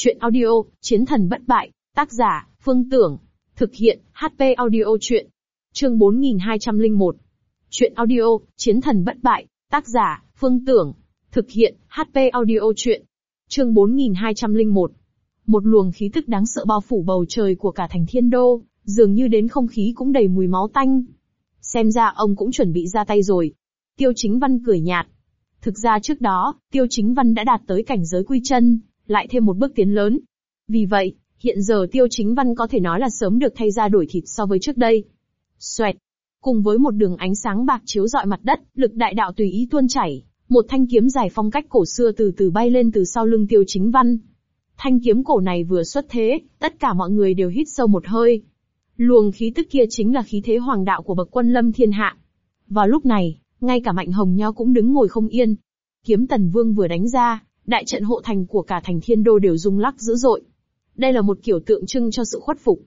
Chuyện audio, Chiến thần bất bại, tác giả, Phương Tưởng. Thực hiện, HP Audio Chuyện. Chương 4201. Chuyện audio, Chiến thần bất bại, tác giả, Phương Tưởng. Thực hiện, HP Audio Chuyện. Chương 4201. Một luồng khí tức đáng sợ bao phủ bầu trời của cả thành Thiên Đô, dường như đến không khí cũng đầy mùi máu tanh. Xem ra ông cũng chuẩn bị ra tay rồi. Tiêu Chính Văn cười nhạt. Thực ra trước đó, Tiêu Chính Văn đã đạt tới cảnh giới quy chân, lại thêm một bước tiến lớn. Vì vậy, hiện giờ Tiêu Chính Văn có thể nói là sớm được thay da đổi thịt so với trước đây. Xoẹt. Cùng với một đường ánh sáng bạc chiếu rọi mặt đất, lực đại đạo tùy ý tuôn chảy, một thanh kiếm dài phong cách cổ xưa từ từ bay lên từ sau lưng Tiêu Chính Văn. Thanh kiếm cổ này vừa xuất thế, tất cả mọi người đều hít sâu một hơi. Luồng khí tức kia chính là khí thế hoàng đạo của bậc quân lâm thiên hạ. Vào lúc này, ngay cả Mạnh Hồng Nho cũng đứng ngồi không yên. Kiếm Tần Vương vừa đánh ra, đại trận hộ thành của cả thành Thiên Đô đều rung lắc dữ dội. Đây là một kiểu tượng trưng cho sự khuất phục.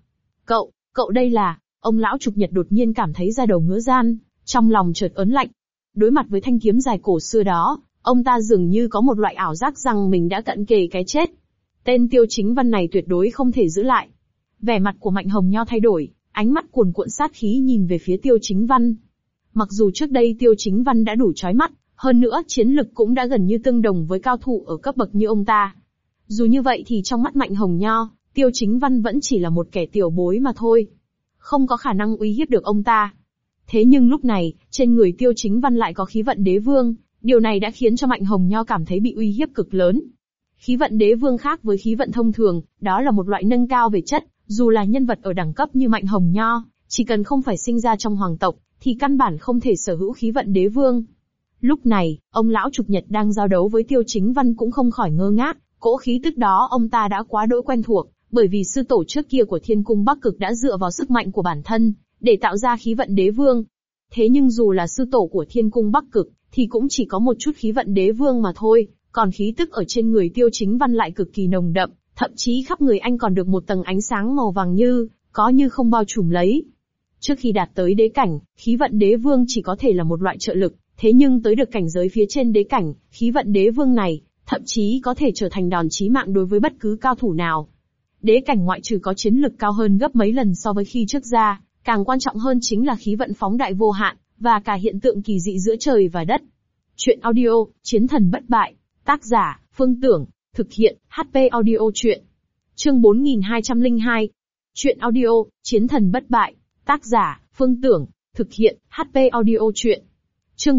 Cậu đây là, ông lão Trục Nhật đột nhiên cảm thấy da đầu ngứa ran, trong lòng chợt ớn lạnh. Đối mặt với thanh kiếm dài cổ xưa đó, ông ta dường như có một loại ảo giác rằng mình đã cận kề cái chết. Tên Tiêu Chính Văn này tuyệt đối không thể giữ lại. Vẻ mặt của Mạnh Hồng Nho thay đổi, ánh mắt cuồn cuộn sát khí nhìn về phía Tiêu Chính Văn. Mặc dù trước đây Tiêu Chính Văn đã đủ chói mắt, hơn nữa chiến lực cũng đã gần như tương đồng với cao thủ ở cấp bậc như ông ta. Dù như vậy thì trong mắt Mạnh Hồng Nho, Tiêu Chính Văn vẫn chỉ là một kẻ tiểu bối mà thôi. Không có khả năng uy hiếp được ông ta. Thế nhưng lúc này, trên người Tiêu Chính Văn lại có khí vận đế vương, điều này đã khiến cho Mạnh Hồng Nho cảm thấy bị uy hiếp cực lớn. Khí vận đế vương khác với khí vận thông thường, đó là một loại nâng cao về chất, dù là nhân vật ở đẳng cấp như Mạnh Hồng Nho, chỉ cần không phải sinh ra trong hoàng tộc, thì căn bản không thể sở hữu khí vận đế vương. Lúc này, ông lão Trục Nhật đang giao đấu với Tiêu Chính Văn cũng không khỏi ngơ ngác, cỗ khí tức đó ông ta đã quá đỗi quen thuộc, bởi vì sư tổ trước kia của Thiên Cung Bắc Cực đã dựa vào sức mạnh của bản thân, để tạo ra khí vận đế vương. Thế nhưng dù là sư tổ của Thiên Cung Bắc Cực, thì cũng chỉ có một chút khí vận đế vương mà thôi, còn khí tức ở trên người Tiêu Chính Văn lại cực kỳ nồng đậm, thậm chí khắp người anh còn được một tầng ánh sáng màu vàng như, có như không bao trùm lấy. Trước khi đạt tới đế cảnh, khí vận đế vương chỉ có thể là một loại trợ lực, thế nhưng tới được cảnh giới phía trên đế cảnh, khí vận đế vương này, thậm chí có thể trở thành đòn chí mạng đối với bất cứ cao thủ nào. Đế cảnh ngoại trừ có chiến lực cao hơn gấp mấy lần so với khi trước ra, càng quan trọng hơn chính là khí vận phóng đại vô hạn, và cả hiện tượng kỳ dị giữa trời và đất. Chuyện audio, Chiến thần bất bại, tác giả, Phương Tưởng, thực hiện, HP Audio Chuyện. Chương 4202. Chuyện audio, Chiến thần bất bại, tác giả, Phương Tưởng, thực hiện, HP Audio Chuyện. Chương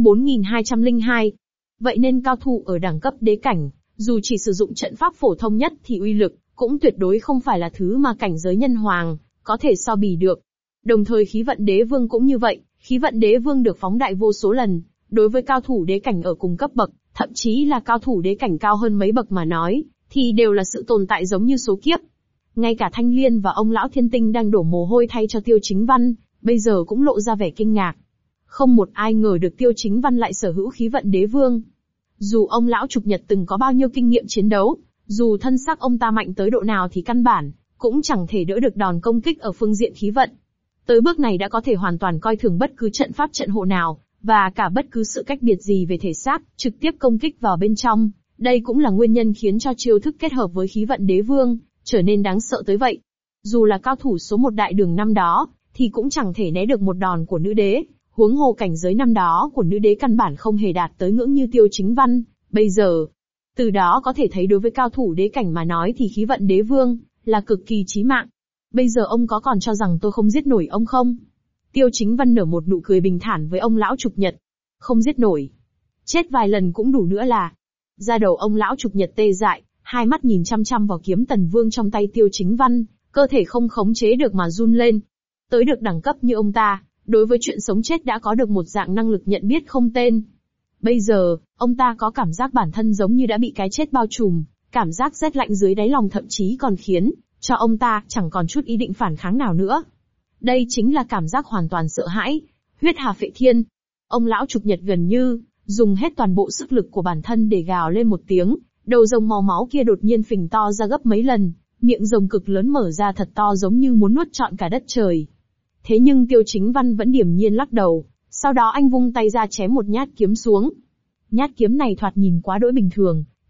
4202. Vậy nên cao thủ ở đẳng cấp đế cảnh, dù chỉ sử dụng trận pháp phổ thông nhất thì uy lực cũng tuyệt đối không phải là thứ mà cảnh giới nhân hoàng có thể so bì được. Đồng thời khí vận đế vương cũng như vậy, khí vận đế vương được phóng đại vô số lần, đối với cao thủ đế cảnh ở cùng cấp bậc, thậm chí là cao thủ đế cảnh cao hơn mấy bậc mà nói, thì đều là sự tồn tại giống như số kiếp. Ngay cả Thanh Liên và ông lão Thiên Tinh đang đổ mồ hôi thay cho Tiêu Chính Văn, bây giờ cũng lộ ra vẻ kinh ngạc. Không một ai ngờ được Tiêu Chính Văn lại sở hữu khí vận đế vương. Dù ông lão Trục Nhật từng có bao nhiêu kinh nghiệm chiến đấu, dù thân xác ông ta mạnh tới độ nào thì căn bản cũng chẳng thể đỡ được đòn công kích ở phương diện khí vận. Tới bước này đã có thể hoàn toàn coi thường bất cứ trận pháp trận hộ nào, và cả bất cứ sự cách biệt gì về thể xác, trực tiếp công kích vào bên trong. Đây cũng là nguyên nhân khiến cho chiêu thức kết hợp với khí vận đế vương trở nên đáng sợ tới vậy. Dù là cao thủ số một đại đường năm đó, thì cũng chẳng thể né được một đòn của nữ đế. Huống hồ cảnh giới năm đó của nữ đế căn bản không hề đạt tới ngưỡng như Tiêu Chính Văn, bây giờ. Từ đó có thể thấy đối với cao thủ đế cảnh mà nói thì khí vận đế vương là cực kỳ chí mạng. Bây giờ ông có còn cho rằng tôi không giết nổi ông không? Tiêu Chính Văn nở một nụ cười bình thản với ông lão Trục Nhật. Không giết nổi. Chết vài lần cũng đủ nữa là. Da đầu ông lão Trục Nhật tê dại, hai mắt nhìn chăm chăm vào kiếm Tần Vương trong tay Tiêu Chính Văn, cơ thể không khống chế được mà run lên. Tới được đẳng cấp như ông ta, đối với chuyện sống chết đã có được một dạng năng lực nhận biết không tên. Bây giờ, ông ta có cảm giác bản thân giống như đã bị cái chết bao trùm, cảm giác rét lạnh dưới đáy lòng thậm chí còn khiến cho ông ta chẳng còn chút ý định phản kháng nào nữa. Đây chính là cảm giác hoàn toàn sợ hãi, huyết hà phệ thiên. Ông lão Trục Nhật gần như dùng hết toàn bộ sức lực của bản thân để gào lên một tiếng, đầu rồng màu máu kia đột nhiên phình to ra gấp mấy lần, miệng rồng cực lớn mở ra thật to giống như muốn nuốt trọn cả đất trời. Thế nhưng Tiêu Chính Văn vẫn điềm nhiên lắc đầu, sau đó anh vung tay ra chém một nhát kiếm xuống. Nhát kiếm này thoạt nhìn quá đỗi bình thường,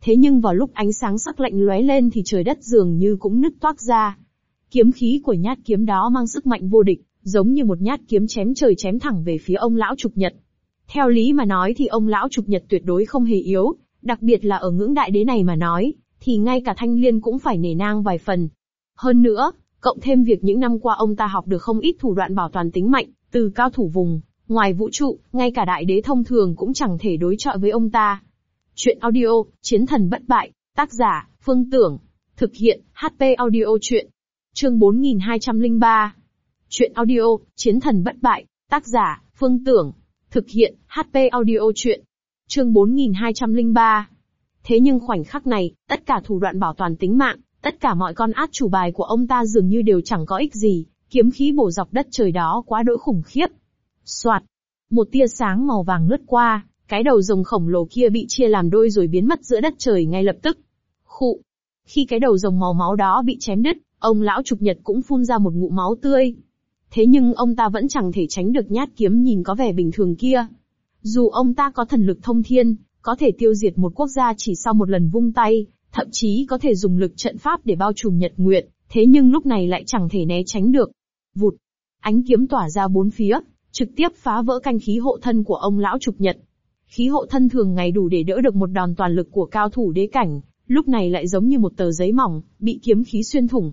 Thế nhưng vào lúc ánh sáng sắc lạnh lóe lên thì trời đất dường như cũng nứt toác ra. Kiếm khí của nhát kiếm đó mang sức mạnh vô địch, giống như một nhát kiếm chém trời chém thẳng về phía ông lão Trục Nhật. Theo lý mà nói thì ông lão Trục Nhật tuyệt đối không hề yếu, đặc biệt là ở ngưỡng đại đế này mà nói, thì ngay cả Thanh Liên cũng phải nể nang vài phần. Hơn nữa, cộng thêm việc những năm qua ông ta học được không ít thủ đoạn bảo toàn tính mạnh, từ cao thủ vùng ngoài vũ trụ, ngay cả đại đế thông thường cũng chẳng thể đối chọi với ông ta. Chuyện audio, Chiến thần bất bại, tác giả, Phương Tưởng. Thực hiện, HP audio chuyện. Chương 4203. Chuyện audio, Chiến thần bất bại, tác giả, Phương Tưởng. Thực hiện, HP audio chuyện. Chương 4203. Thế nhưng khoảnh khắc này, tất cả thủ đoạn bảo toàn tính mạng, tất cả mọi con át chủ bài của ông ta dường như đều chẳng có ích gì, kiếm khí bổ dọc đất trời đó quá đỗi khủng khiếp. Soạt, một tia sáng màu vàng lướt qua, cái đầu rồng khổng lồ kia bị chia làm đôi rồi biến mất giữa đất trời ngay lập tức. Khụ, khi cái đầu rồng màu máu đó bị chém đứt, ông lão Trục Nhật cũng phun ra một ngụm máu tươi. Thế nhưng ông ta vẫn chẳng thể tránh được nhát kiếm nhìn có vẻ bình thường kia. Dù ông ta có thần lực thông thiên, có thể tiêu diệt một quốc gia chỉ sau một lần vung tay, thậm chí có thể dùng lực trận pháp để bao trùm nhật nguyệt, thế nhưng lúc này lại chẳng thể né tránh được. Vụt, ánh kiếm tỏa ra bốn phía, trực tiếp phá vỡ canh khí hộ thân của ông lão Trục Nhật. Khí hộ thân thường ngày đủ để đỡ được một đòn toàn lực của cao thủ đế cảnh, lúc này lại giống như một tờ giấy mỏng, bị kiếm khí xuyên thủng.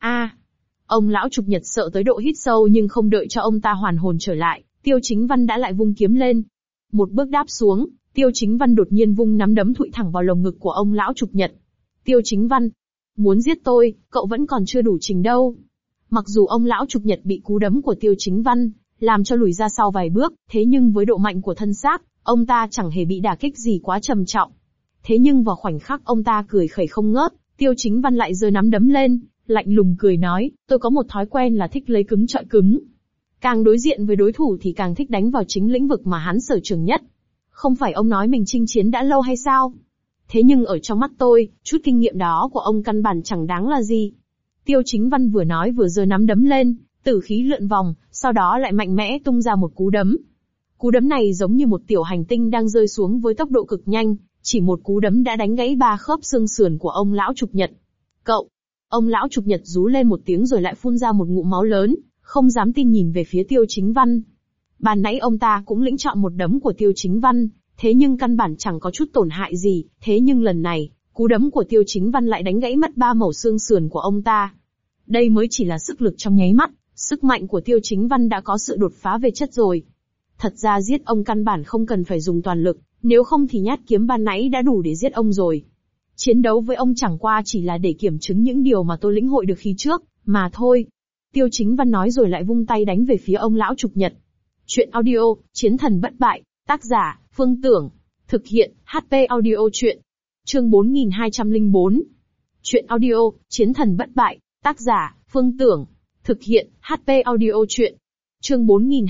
Ông lão Trục Nhật sợ tới độ hít sâu nhưng không đợi cho ông ta hoàn hồn trở lại, Tiêu Chính Văn đã lại vung kiếm lên. Một bước đáp xuống, Tiêu Chính Văn đột nhiên vung nắm đấm thụi thẳng vào lồng ngực của ông lão Trục Nhật. Tiêu Chính Văn, muốn giết tôi, cậu vẫn còn chưa đủ trình đâu. Mặc dù ông lão Trục Nhật bị cú đấm của Tiêu Chính Văn làm cho lùi ra sau vài bước, thế nhưng với độ mạnh của thân xác, ông ta chẳng hề bị đả kích gì quá trầm trọng. Thế nhưng vào khoảnh khắc ông ta cười khẩy không ngớt, Tiêu Chính Văn lại giơ nắm đấm lên, lạnh lùng cười nói, tôi có một thói quen là thích lấy cứng trọi cứng. Càng đối diện với đối thủ thì càng thích đánh vào chính lĩnh vực mà hắn sở trường nhất. Không phải ông nói mình chinh chiến đã lâu hay sao? Thế nhưng ở trong mắt tôi, chút kinh nghiệm đó của ông căn bản chẳng đáng là gì. Tiêu Chính Văn vừa nói vừa giơ nắm đấm lên, tử khí lượn vòng, sau đó lại mạnh mẽ tung ra một cú đấm. Cú đấm này giống như một tiểu hành tinh đang rơi xuống với tốc độ cực nhanh, chỉ một cú đấm đã đánh gãy 3 khớp xương sườn của ông lão Trục Nhật. Cậu! Ông lão Trục Nhật rú lên một tiếng rồi lại phun ra một ngụm máu lớn, không dám tin nhìn về phía Tiêu Chính Văn. Ban nãy ông ta cũng lĩnh chọn một đấm của Tiêu Chính Văn, thế nhưng căn bản chẳng có chút tổn hại gì, thế nhưng lần này, cú đấm của Tiêu Chính Văn lại đánh gãy mất 3 mẩu xương sườn của ông ta. Đây mới chỉ là sức lực trong nháy mắt, sức mạnh của Tiêu Chính Văn đã có sự đột phá về chất rồi. Thật ra giết ông căn bản không cần phải dùng toàn lực, nếu không thì nhát kiếm ban nãy đã đủ để giết ông rồi. Chiến đấu với ông chẳng qua chỉ là để kiểm chứng những điều mà tôi lĩnh hội được khi trước, mà thôi. Tiêu Chính Văn nói rồi lại vung tay đánh về phía ông lão Trục Nhật. Chuyện audio, Chiến thần bất bại, tác giả, Phương Tưởng. Thực hiện, HP audio chuyện. Chương 4204. Chuyện audio, Chiến thần bất bại, tác giả, Phương Tưởng. Thực hiện, HP audio chuyện. Chương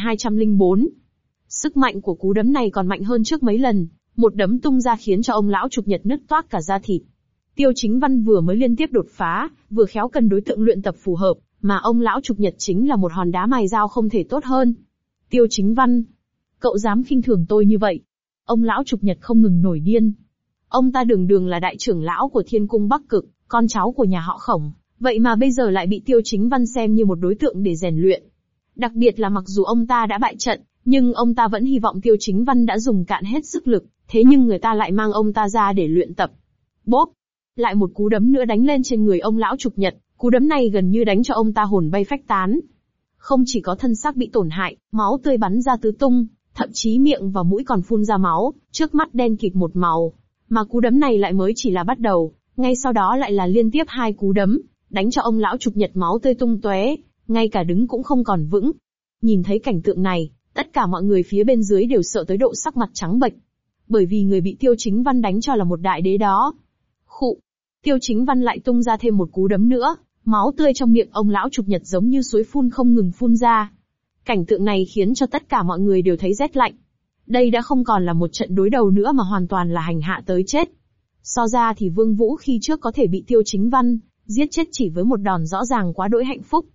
4204. Sức mạnh của cú đấm này còn mạnh hơn trước mấy lần, một đấm tung ra khiến cho ông lão Trục Nhật nứt toác cả da thịt. Tiêu Chính Văn vừa mới liên tiếp đột phá, vừa khéo cần đối tượng luyện tập phù hợp, mà ông lão Trục Nhật chính là một hòn đá mài dao không thể tốt hơn. Tiêu Chính Văn, cậu dám khinh thường tôi như vậy? Ông lão Trục Nhật không ngừng nổi điên. Ông ta đường đường là đại trưởng lão của Thiên Cung Bắc Cực, con cháu của nhà họ Khổng, vậy mà bây giờ lại bị Tiêu Chính Văn xem như một đối tượng để rèn luyện. Đặc biệt là mặc dù ông ta đã bại trận, nhưng ông ta vẫn hy vọng Tiêu Chính Văn đã dùng cạn hết sức lực, thế nhưng người ta lại mang ông ta ra để luyện tập. Bốp! Lại một cú đấm nữa đánh lên trên người ông lão Trục Nhật, cú đấm này gần như đánh cho ông ta hồn bay phách tán. Không chỉ có thân xác bị tổn hại, máu tươi bắn ra tứ tung, thậm chí miệng và mũi còn phun ra máu, trước mắt đen kịt một màu. Mà cú đấm này lại mới chỉ là bắt đầu, ngay sau đó lại là liên tiếp 2 cú đấm, đánh cho ông lão Trục Nhật máu tươi tung tóe, ngay cả đứng cũng không còn vững. Nhìn thấy cảnh tượng này, tất cả mọi người phía bên dưới đều sợ tới độ sắc mặt trắng bệch. Bởi vì người bị Tiêu Chính Văn đánh cho là một đại đế đó. Khụ! Tiêu Chính Văn lại tung ra thêm một cú đấm nữa, máu tươi trong miệng ông lão Trục Nhật giống như suối phun không ngừng phun ra. Cảnh tượng này khiến cho tất cả mọi người đều thấy rét lạnh. Đây đã không còn là một trận đối đầu nữa mà hoàn toàn là hành hạ tới chết. So ra thì Vương Vũ khi trước có thể bị Tiêu Chính Văn giết chết chỉ với một đòn rõ ràng quá đỗi hạnh phúc.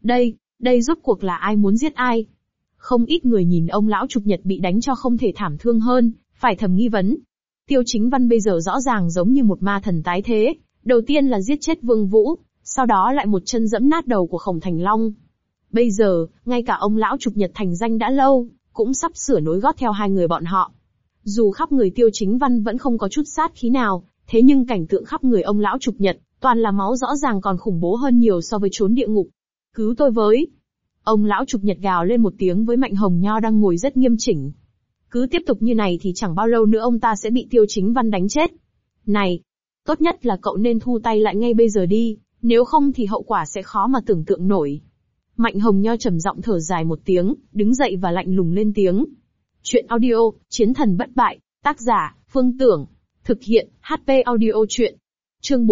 Đây rốt cuộc là ai muốn giết ai? Không ít người nhìn ông lão Trục Nhật bị đánh cho không thể thảm thương hơn, phải thầm nghi vấn. Tiêu Chính Văn bây giờ rõ ràng giống như một ma thần tái thế, đầu tiên là giết chết Vương Vũ, sau đó lại một chân dẫm nát đầu của Khổng Thành Long. Bây giờ, ngay cả ông lão Trục Nhật thành danh đã lâu, cũng sắp sửa nối gót theo hai người bọn họ. Dù khắp người Tiêu Chính Văn vẫn không có chút sát khí nào, thế nhưng cảnh tượng khắp người ông lão Trục Nhật, toàn là máu rõ ràng còn khủng bố hơn nhiều so với chốn địa ngục. Cứu tôi với! Ông lão Trục Nhật gào lên một tiếng với Mạnh Hồng Nho đang ngồi rất nghiêm chỉnh. Cứ tiếp tục như này thì chẳng bao lâu nữa ông ta sẽ bị Tiêu Chính Văn đánh chết. Này! Tốt nhất là cậu nên thu tay lại ngay bây giờ đi, nếu không thì hậu quả sẽ khó mà tưởng tượng nổi. Mạnh Hồng Nho trầm giọng thở dài một tiếng, đứng dậy và lạnh lùng lên tiếng. Chuyện audio, Chiến thần bất bại, tác giả, Phương Tưởng. Thực hiện, HP audio chuyện. Chương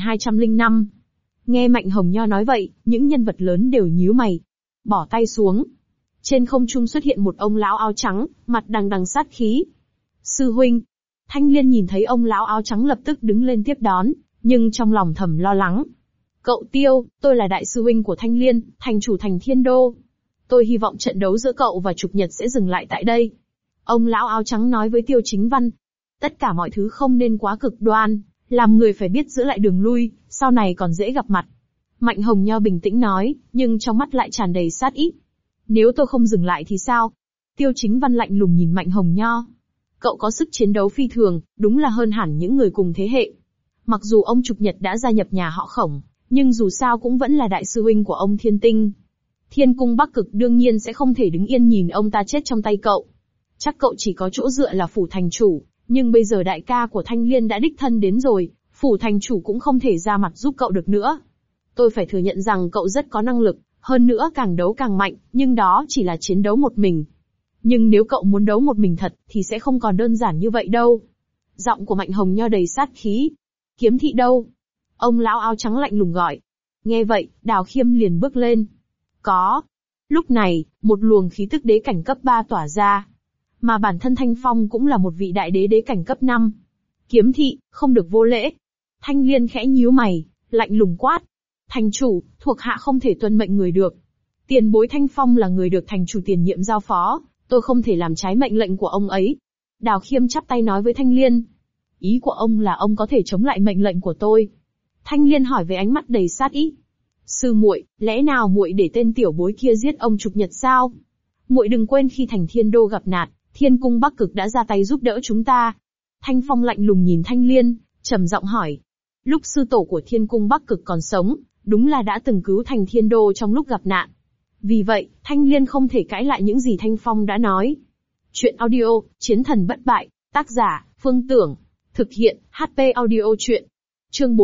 4205. Nghe Mạnh Hồng Nho nói vậy, những nhân vật lớn đều nhíu mày. Bỏ tay xuống. Trên không trung xuất hiện một ông lão áo trắng, mặt đằng đằng sát khí. Sư huynh. Thanh Liên nhìn thấy ông lão áo trắng lập tức đứng lên tiếp đón, nhưng trong lòng thầm lo lắng. Cậu Tiêu, tôi là đại sư huynh của Thanh Liên, thành chủ thành Thiên Đô. Tôi hy vọng trận đấu giữa cậu và Trục Nhật sẽ dừng lại tại đây. Ông lão áo trắng nói với Tiêu Chính Văn. Tất cả mọi thứ không nên quá cực đoan, làm người phải biết giữ lại đường lui, sau này còn dễ gặp mặt. Mạnh Hồng Nho bình tĩnh nói, nhưng trong mắt lại tràn đầy sát ý. Nếu tôi không dừng lại thì sao? Tiêu Chính Văn lạnh lùng nhìn Mạnh Hồng Nho. Cậu có sức chiến đấu phi thường, đúng là hơn hẳn những người cùng thế hệ. Mặc dù ông Trục Nhật đã gia nhập nhà họ Khổng, nhưng dù sao cũng vẫn là đại sư huynh của ông Thiên Tinh. Thiên cung Bắc Cực đương nhiên sẽ không thể đứng yên nhìn ông ta chết trong tay cậu. Chắc cậu chỉ có chỗ dựa là phủ thành chủ, nhưng bây giờ đại ca của Thanh Liên đã đích thân đến rồi, phủ thành chủ cũng không thể ra mặt giúp cậu được nữa. Tôi phải thừa nhận rằng cậu rất có năng lực, hơn nữa càng đấu càng mạnh, nhưng đó chỉ là chiến đấu một mình. Nhưng nếu cậu muốn đấu một mình thật, thì sẽ không còn đơn giản như vậy đâu. Giọng của Mạnh Hồng Nho đầy sát khí. Kiếm thị đâu? Ông lão áo trắng lạnh lùng gọi. Nghe vậy, Đào Khiêm liền bước lên. Có. Lúc này, một luồng khí tức đế cảnh cấp 3 tỏa ra. Mà bản thân Thanh Phong cũng là một vị đại đế đế cảnh cấp 5. Kiếm thị, không được vô lễ. Thanh Liên khẽ nhíu mày, lạnh lùng quát. Thành chủ, thuộc hạ không thể tuân mệnh người được. Tiền bối Thanh Phong là người được thành chủ tiền nhiệm giao phó, tôi không thể làm trái mệnh lệnh của ông ấy. Đào Khiêm chắp tay nói với Thanh Liên. Ý của ông là ông có thể chống lại mệnh lệnh của tôi. Thanh Liên hỏi với ánh mắt đầy sát ý. Sư muội, lẽ nào muội để tên tiểu bối kia giết ông Trục Nhật sao? Muội đừng quên khi thành Thiên Đô gặp nạn, Thiên cung Bắc Cực đã ra tay giúp đỡ chúng ta. Thanh Phong lạnh lùng nhìn Thanh Liên, trầm giọng hỏi. Lúc sư tổ của Thiên cung Bắc Cực còn sống, đúng là đã từng cứu thành Thiên Đô trong lúc gặp nạn. Vì vậy, Thanh Liên không thể cãi lại những gì Thanh Phong đã nói. Chuyện audio, Chiến thần bất bại, tác giả, Phương Tưởng. Thực hiện, HP audio chuyện. Chương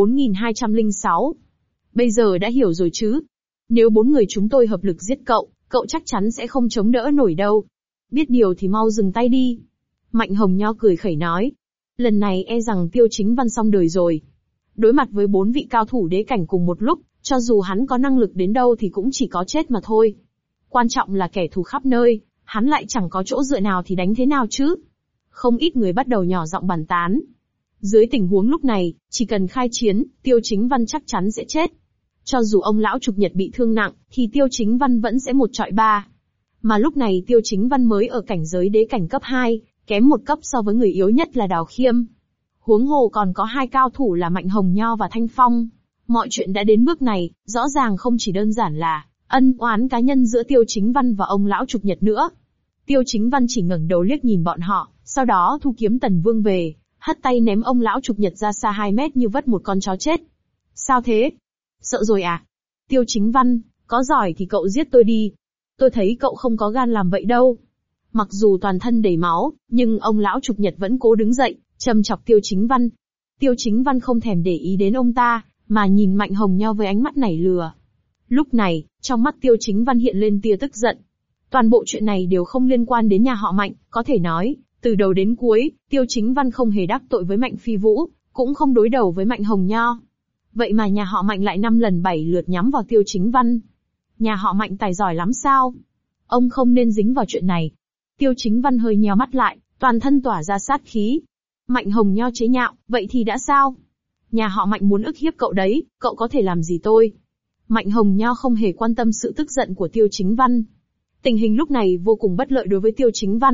4206. Bây giờ đã hiểu rồi chứ? Nếu 4 người chúng tôi hợp lực giết cậu, cậu chắc chắn sẽ không chống đỡ nổi đâu. Biết điều thì mau dừng tay đi. Mạnh Hồng Nho cười khẩy nói. Lần này e rằng Tiêu Chính Văn xong đời rồi. Đối mặt với 4 vị cao thủ đế cảnh cùng một lúc, cho dù hắn có năng lực đến đâu thì cũng chỉ có chết mà thôi. Quan trọng là kẻ thù khắp nơi, hắn lại chẳng có chỗ dựa nào thì đánh thế nào chứ? Không ít người bắt đầu nhỏ giọng bàn tán. Dưới tình huống lúc này, chỉ cần khai chiến, Tiêu Chính Văn chắc chắn sẽ chết. Cho dù ông lão Trục Nhật bị thương nặng, thì Tiêu Chính Văn vẫn sẽ 1 chọi 3. Mà lúc này Tiêu Chính Văn mới ở cảnh giới đế cảnh cấp 2, kém 1 cấp so với người yếu nhất là Đào Khiêm. Huống hồ còn có 2 cao thủ là Mạnh Hồng Nho và Thanh Phong. Mọi chuyện đã đến bước này, rõ ràng không chỉ đơn giản là ân oán cá nhân giữa Tiêu Chính Văn và ông lão Trục Nhật nữa. Tiêu Chính Văn chỉ ngẩng đầu liếc nhìn bọn họ, sau đó thu kiếm Tần Vương về, hất tay ném ông lão Trục Nhật ra xa 2 mét như vất một con chó chết. Sao thế? Sợ rồi à? Tiêu Chính Văn, có giỏi thì cậu giết tôi đi. Tôi thấy cậu không có gan làm vậy đâu. Mặc dù toàn thân đầy máu, nhưng ông lão Trục Nhật vẫn cố đứng dậy, châm chọc Tiêu Chính Văn. Tiêu Chính Văn không thèm để ý đến ông ta, mà nhìn Mạnh Hồng Nho với ánh mắt nảy lừa. Lúc này, trong mắt Tiêu Chính Văn hiện lên tia tức giận. Toàn bộ chuyện này đều không liên quan đến nhà họ Mạnh, có thể nói, từ đầu đến cuối, Tiêu Chính Văn không hề đắc tội với Mạnh Phi Vũ, cũng không đối đầu với Mạnh Hồng Nho. Vậy mà nhà họ Mạnh lại 5 lần 7 lượt nhắm vào Tiêu Chính Văn. Nhà họ Mạnh tài giỏi lắm sao? Ông không nên dính vào chuyện này. Tiêu Chính Văn hơi nheo mắt lại, toàn thân tỏa ra sát khí. Mạnh Hồng Nho chế nhạo, vậy thì đã sao? Nhà họ Mạnh muốn ức hiếp cậu đấy, cậu có thể làm gì tôi? Mạnh Hồng Nho không hề quan tâm sự tức giận của Tiêu Chính Văn. Tình hình lúc này vô cùng bất lợi đối với Tiêu Chính Văn,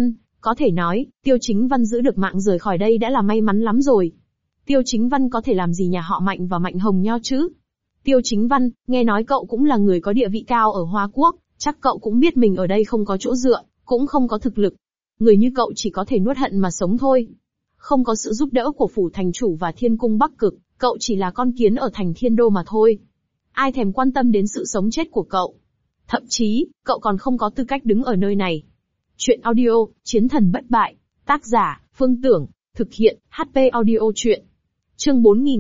Có thể nói, Tiêu Chính Văn giữ được mạng rời khỏi đây đã là may mắn lắm rồi. Tiêu Chính Văn có thể làm gì nhà họ Mạnh và Mạnh Hồng Nho chứ? Tiêu Chính Văn, nghe nói cậu cũng là người có địa vị cao ở Hoa Quốc, chắc cậu cũng biết mình ở đây không có chỗ dựa, cũng không có thực lực. Người như cậu chỉ có thể nuốt hận mà sống thôi. Không có sự giúp đỡ của phủ thành chủ và Thiên cung Bắc Cực, cậu chỉ là con kiến ở thành Thiên Đô mà thôi. Ai thèm quan tâm đến sự sống chết của cậu. Thậm chí, cậu còn không có tư cách đứng ở nơi này. Chuyện audio, Chiến thần bất bại. Tác giả, Phương Tưởng. Thực hiện, HP Audio Chuyện. Chương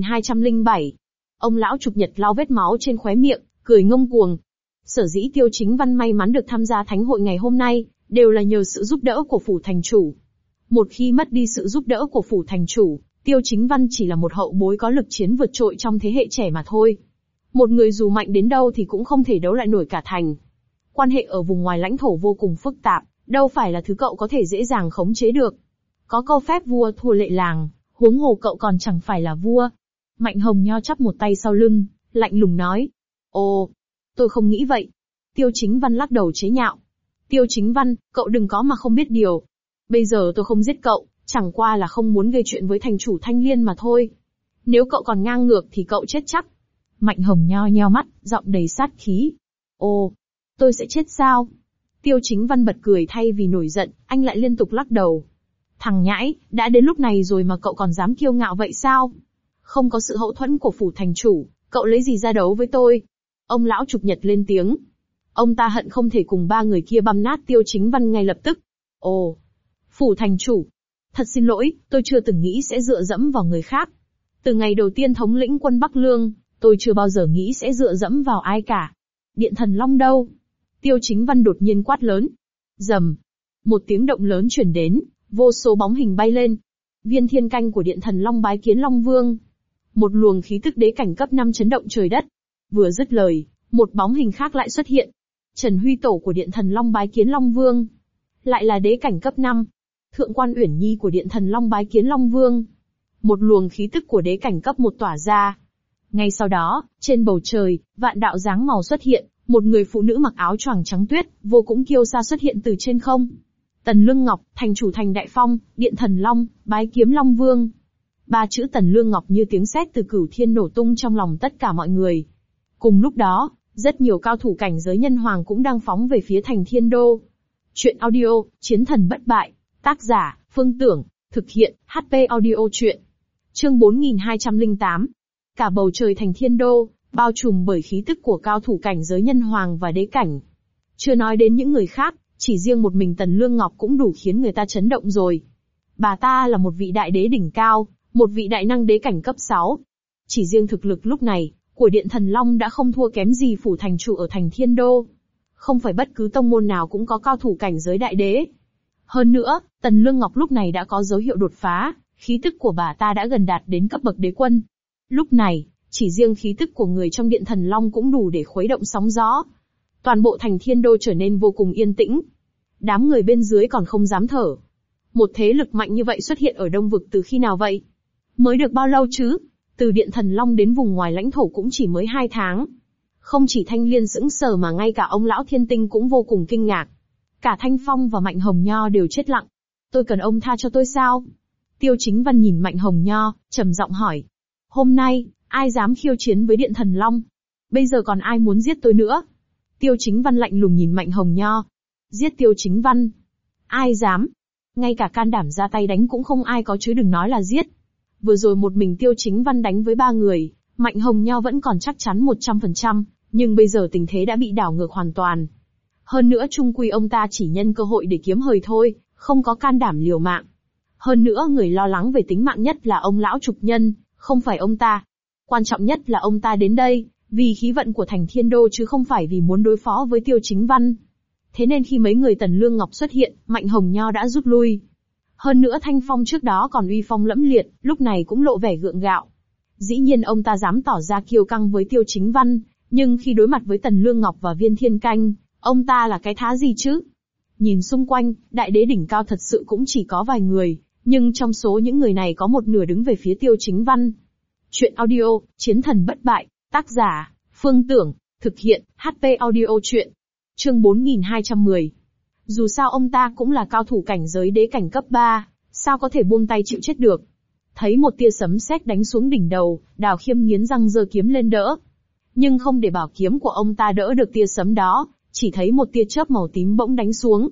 4207. Ông lão Trục Nhật lau vết máu trên khóe miệng, cười ngông cuồng. Sở dĩ Tiêu Chính Văn may mắn được tham gia thánh hội ngày hôm nay, đều là nhờ sự giúp đỡ của phủ thành chủ. Một khi mất đi sự giúp đỡ của phủ thành chủ, Tiêu Chính Văn chỉ là một hậu bối có lực chiến vượt trội trong thế hệ trẻ mà thôi. Một người dù mạnh đến đâu thì cũng không thể đấu lại nổi cả thành. Quan hệ ở vùng ngoài lãnh thổ vô cùng phức tạp, đâu phải là thứ cậu có thể dễ dàng khống chế được. Có câu phép vua thua lệ làng, huống hồ cậu còn chẳng phải là vua. Mạnh Hồng Nho chắp một tay sau lưng, lạnh lùng nói. Ồ, tôi không nghĩ vậy. Tiêu Chính Văn lắc đầu chế nhạo. Tiêu Chính Văn, cậu đừng có mà không biết điều. Bây giờ tôi không giết cậu, chẳng qua là không muốn gây chuyện với thành chủ Thanh Liên mà thôi. Nếu cậu còn ngang ngược thì cậu chết chắc. Mạnh Hồng Nho nheo mắt, giọng đầy sát khí. Ồ, tôi sẽ chết sao? Tiêu Chính Văn bật cười thay vì nổi giận, anh lại liên tục lắc đầu. Thằng nhãi, đã đến lúc này rồi mà cậu còn dám kiêu ngạo vậy sao? Không có sự hậu thuẫn của phủ thành chủ, cậu lấy gì ra đấu với tôi? Ông lão Trục Nhật lên tiếng. Ông ta hận không thể cùng ba người kia băm nát Tiêu Chính Văn ngay lập tức. Ồ, phủ thành chủ. Thật xin lỗi, tôi chưa từng nghĩ sẽ dựa dẫm vào người khác. Từ ngày đầu tiên thống lĩnh quân Bắc Lương, tôi chưa bao giờ nghĩ sẽ dựa dẫm vào ai cả. Điện Thần Long đâu? Tiêu Chính Văn đột nhiên quát lớn. Rầm. Một tiếng động lớn truyền đến, vô số bóng hình bay lên. Viên thiên canh của Điện Thần Long bái kiến Long Vương. Một luồng khí tức đế cảnh cấp 5 chấn động trời đất. Vừa dứt lời, một bóng hình khác lại xuất hiện. Trần Huy Tổ của Điện Thần Long bái kiến Long Vương. Lại là đế cảnh cấp 5. Thượng quan Uyển Nhi của Điện Thần Long bái kiến Long Vương. Một luồng khí tức của đế cảnh cấp 1 tỏa ra. Ngay sau đó, trên bầu trời, vạn đạo dáng màu xuất hiện, một người phụ nữ mặc áo choàng trắng tuyết, vô cùng kiêu sa xuất hiện từ trên không. Tần Lương Ngọc, thành chủ thành Đại Phong, Điện Thần Long, bái kiếm Long Vương. Ba chữ Tần Lương Ngọc như tiếng sét từ cửu thiên nổ tung trong lòng tất cả mọi người. Cùng lúc đó, rất nhiều cao thủ cảnh giới nhân hoàng cũng đang phóng về phía thành Thiên Đô. Chuyện audio, Chiến thần bất bại. Tác giả, Phương Tưởng. Thực hiện, HP Audio Chuyện. Chương 4208. Cả bầu trời thành Thiên Đô, bao trùm bởi khí tức của cao thủ cảnh giới nhân hoàng và đế cảnh. Chưa nói đến những người khác, chỉ riêng một mình Tần Lương Ngọc cũng đủ khiến người ta chấn động rồi. Bà ta là một vị đại đế đỉnh cao, một vị đại năng đế cảnh cấp 6. Chỉ riêng thực lực lúc này, của Điện Thần Long đã không thua kém gì phủ thành chủ ở thành Thiên Đô. Không phải bất cứ tông môn nào cũng có cao thủ cảnh giới đại đế. Hơn nữa, Tần Lương Ngọc lúc này đã có dấu hiệu đột phá, khí tức của bà ta đã gần đạt đến cấp bậc đế quân. Lúc này, chỉ riêng khí tức của người trong Điện Thần Long cũng đủ để khuấy động sóng gió. Toàn bộ thành Thiên Đô trở nên vô cùng yên tĩnh. Đám người bên dưới còn không dám thở. Một thế lực mạnh như vậy xuất hiện ở Đông Vực từ khi nào vậy? Mới được bao lâu chứ? Từ Điện Thần Long đến vùng ngoài lãnh thổ cũng chỉ mới 2 tháng. Không chỉ Thanh Liên sững sờ mà ngay cả ông lão Thiên Tinh cũng vô cùng kinh ngạc. Cả Thanh Phong và Mạnh Hồng Nho đều chết lặng. Tôi cần ông tha cho tôi sao? Tiêu Chính Văn nhìn Mạnh Hồng Nho, trầm giọng hỏi. Hôm nay, ai dám khiêu chiến với Điện Thần Long? Bây giờ còn ai muốn giết tôi nữa? Tiêu Chính Văn lạnh lùng nhìn Mạnh Hồng Nho. Giết Tiêu Chính Văn? Ai dám? Ngay cả can đảm ra tay đánh cũng không ai có chứ đừng nói là giết. Vừa rồi một mình Tiêu Chính Văn đánh với 3 người, Mạnh Hồng Nho vẫn còn chắc chắn 100%, nhưng bây giờ tình thế đã bị đảo ngược hoàn toàn. Hơn nữa chung quy ông ta chỉ nhân cơ hội để kiếm hời thôi, không có can đảm liều mạng. Hơn nữa người lo lắng về tính mạng nhất là ông lão Trục Nhân, không phải ông ta. Quan trọng nhất là ông ta đến đây, vì khí vận của thành Thiên Đô chứ không phải vì muốn đối phó với Tiêu Chính Văn. Thế nên khi mấy người Tần Lương Ngọc xuất hiện, Mạnh Hồng Nho đã rút lui. Hơn nữa Thanh Phong trước đó còn uy phong lẫm liệt, lúc này cũng lộ vẻ gượng gạo. Dĩ nhiên ông ta dám tỏ ra kiêu căng với Tiêu Chính Văn, nhưng khi đối mặt với Tần Lương Ngọc và Viên Thiên Canh, ông ta là cái thá gì chứ? Nhìn xung quanh, đại đế đỉnh cao thật sự cũng chỉ có vài người, nhưng trong số những người này có một nửa đứng về phía Tiêu Chính Văn. Chuyện audio, Chiến thần bất bại, tác giả, Phương Tưởng, thực hiện, HP Audio Chuyện. Chương 4210. Dù sao ông ta cũng là cao thủ cảnh giới đế cảnh cấp 3, sao có thể buông tay chịu chết được. Thấy một tia sấm sét đánh xuống đỉnh đầu, Đào Khiêm nghiến răng giơ kiếm lên đỡ. Nhưng không để bảo kiếm của ông ta đỡ được tia sấm đó, chỉ thấy một tia chớp màu tím bỗng đánh xuống.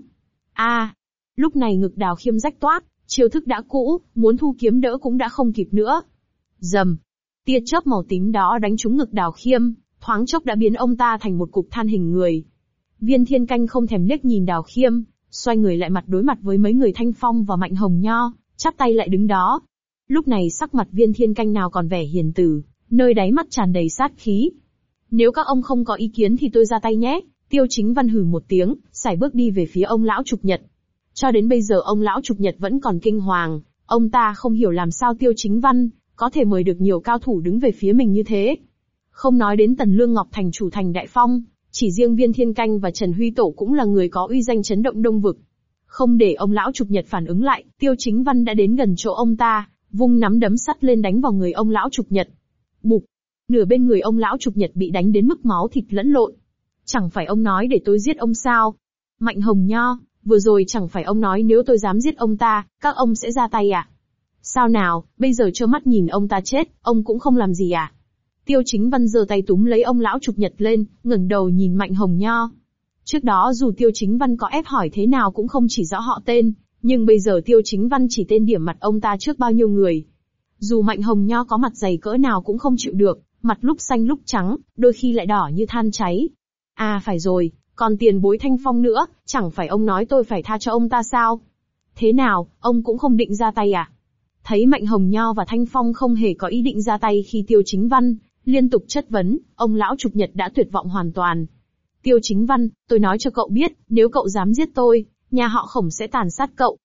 Lúc này ngực Đào Khiêm rách toác, chiêu thức đã cũ, muốn thu kiếm đỡ cũng đã không kịp nữa. Rầm, tia chớp màu tím đó đánh trúng ngực Đào Khiêm, thoáng chốc đã biến ông ta thành một cục than hình người. Viên Thiên Canh không thèm liếc nhìn Đào Khiêm, xoay người lại đối mặt với mấy người Thanh Phong và Mạnh Hồng Nho, chắp tay lại đứng đó. Lúc này sắc mặt Viên Thiên Canh nào còn vẻ hiền từ, nơi đáy mắt tràn đầy sát khí. Nếu các ông không có ý kiến thì tôi ra tay nhé. Tiêu Chính Văn hừ một tiếng, sải bước đi về phía ông lão Trục Nhật. Cho đến bây giờ ông lão Trục Nhật vẫn còn kinh hoàng, ông ta không hiểu làm sao Tiêu Chính Văn có thể mời được nhiều cao thủ đứng về phía mình như thế. Không nói đến Tần Lương Ngọc thành chủ thành Đại Phong, chỉ riêng Viên Thiên Canh và Trần Huy Tổ cũng là người có uy danh chấn động Đông Vực. Không để ông lão Trục Nhật phản ứng lại, Tiêu Chính Văn đã đến gần chỗ ông ta, vung nắm đấm sắt lên đánh vào người ông lão Trục Nhật. Bụp! Nửa bên người ông lão Trục Nhật bị đánh đến mức máu thịt lẫn lộn. Chẳng phải ông nói để tôi giết ông sao? Mạnh Hồng Nho, vừa rồi chẳng phải ông nói nếu tôi dám giết ông ta, các ông sẽ ra tay à? Sao nào, bây giờ trơ mắt nhìn ông ta chết, ông cũng không làm gì à? Tiêu Chính Văn giơ tay túm lấy ông lão Trục Nhật lên, ngẩng đầu nhìn Mạnh Hồng Nho. Trước đó dù Tiêu Chính Văn có ép hỏi thế nào cũng không chỉ rõ họ tên, nhưng bây giờ Tiêu Chính Văn chỉ tên điểm mặt ông ta trước bao nhiêu người. Dù Mạnh Hồng Nho có mặt dày cỡ nào cũng không chịu được, mặt lúc xanh lúc trắng, đôi khi lại đỏ như than cháy. Phải rồi, còn tiền bối Thanh Phong nữa, chẳng phải ông nói tôi phải tha cho ông ta sao? Thế nào, ông cũng không định ra tay à? Thấy Mạnh Hồng Nho và Thanh Phong không hề có ý định ra tay khi Tiêu Chính Văn liên tục chất vấn, ông lão Trục Nhật đã tuyệt vọng hoàn toàn. Tiêu Chính Văn, tôi nói cho cậu biết, nếu cậu dám giết tôi, nhà họ Khổng sẽ tàn sát cậu.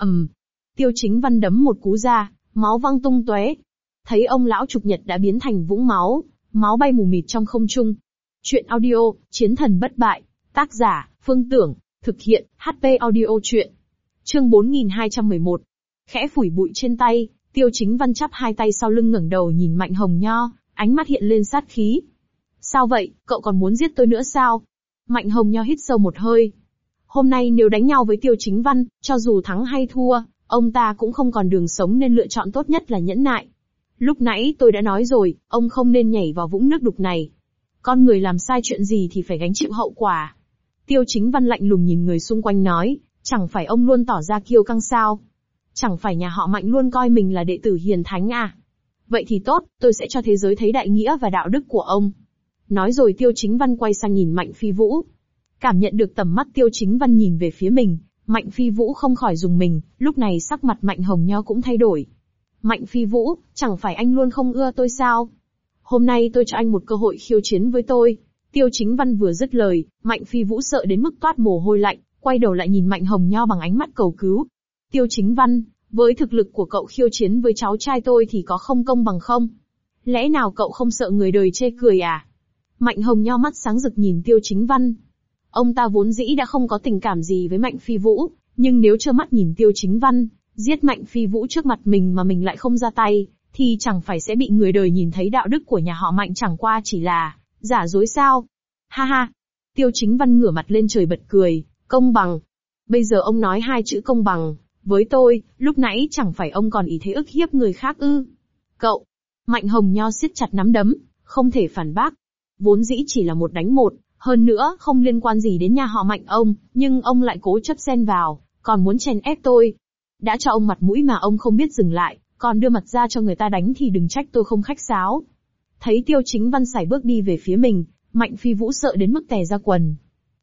Tiêu Chính Văn đấm một cú ra, máu văng tung tóe. Thấy ông lão Trục Nhật đã biến thành vũng máu, máu bay mù mịt trong không trung. Chuyện audio, Chiến thần bất bại, tác giả, Phương Tưởng, thực hiện, HP audio chuyện. Chương 4211. Khẽ phủi bụi trên tay, Tiêu Chính Văn chắp hai tay sau lưng ngẩng đầu nhìn Mạnh Hồng Nho, ánh mắt hiện lên sát khí. Sao vậy, cậu còn muốn giết tôi nữa sao? Mạnh Hồng Nho hít sâu một hơi. Hôm nay nếu đánh nhau với Tiêu Chính Văn, cho dù thắng hay thua, ông ta cũng không còn đường sống nên lựa chọn tốt nhất là nhẫn nại. Lúc nãy tôi đã nói rồi, ông không nên nhảy vào vũng nước đục này. Con người làm sai chuyện gì thì phải gánh chịu hậu quả. Tiêu Chính Văn lạnh lùng nhìn người xung quanh nói, chẳng phải ông luôn tỏ ra kiêu căng sao? Chẳng phải nhà họ Mạnh luôn coi mình là đệ tử hiền thánh à? Vậy thì tốt, tôi sẽ cho thế giới thấy đại nghĩa và đạo đức của ông. Nói rồi Tiêu Chính Văn quay sang nhìn Mạnh Phi Vũ. Cảm nhận được tầm mắt Tiêu Chính Văn nhìn về phía mình, Mạnh Phi Vũ không khỏi rùng mình, lúc này sắc mặt Mạnh Hồng Nho cũng thay đổi. Mạnh Phi Vũ, chẳng phải anh luôn không ưa tôi sao? Hôm nay tôi cho anh một cơ hội khiêu chiến với tôi. Tiêu Chính Văn vừa dứt lời, Mạnh Phi Vũ sợ đến mức toát mồ hôi lạnh, quay đầu lại nhìn Mạnh Hồng Nho bằng ánh mắt cầu cứu. Tiêu Chính Văn, với thực lực của cậu khiêu chiến với cháu trai tôi thì có không công bằng không? Lẽ nào cậu không sợ người đời chê cười à? Mạnh Hồng Nho mắt sáng rực nhìn Tiêu Chính Văn. Ông ta vốn dĩ đã không có tình cảm gì với Mạnh Phi Vũ, nhưng nếu trơ mắt nhìn Tiêu Chính Văn giết Mạnh Phi Vũ trước mặt mình mà mình lại không ra tay, thì chẳng phải sẽ bị người đời nhìn thấy đạo đức của nhà họ Mạnh chẳng qua chỉ là giả dối sao? Ha ha! Tiêu Chính Văn ngửa mặt lên trời bật cười, công bằng. Bây giờ ông nói hai chữ công bằng với tôi, lúc nãy chẳng phải ông còn ý thế ức hiếp người khác ư? Cậu! Mạnh Hồng Nho siết chặt nắm đấm, không thể phản bác. Vốn dĩ chỉ là một đánh một, hơn nữa không liên quan gì đến nhà họ Mạnh ông, nhưng ông lại cố chấp xen vào, còn muốn chèn ép tôi. Đã cho ông mặt mũi mà ông không biết dừng lại, còn đưa mặt ra cho người ta đánh thì đừng trách tôi không khách sáo. Thấy Tiêu Chính Văn sải bước đi về phía mình, Mạnh Phi Vũ sợ đến mức tè ra quần.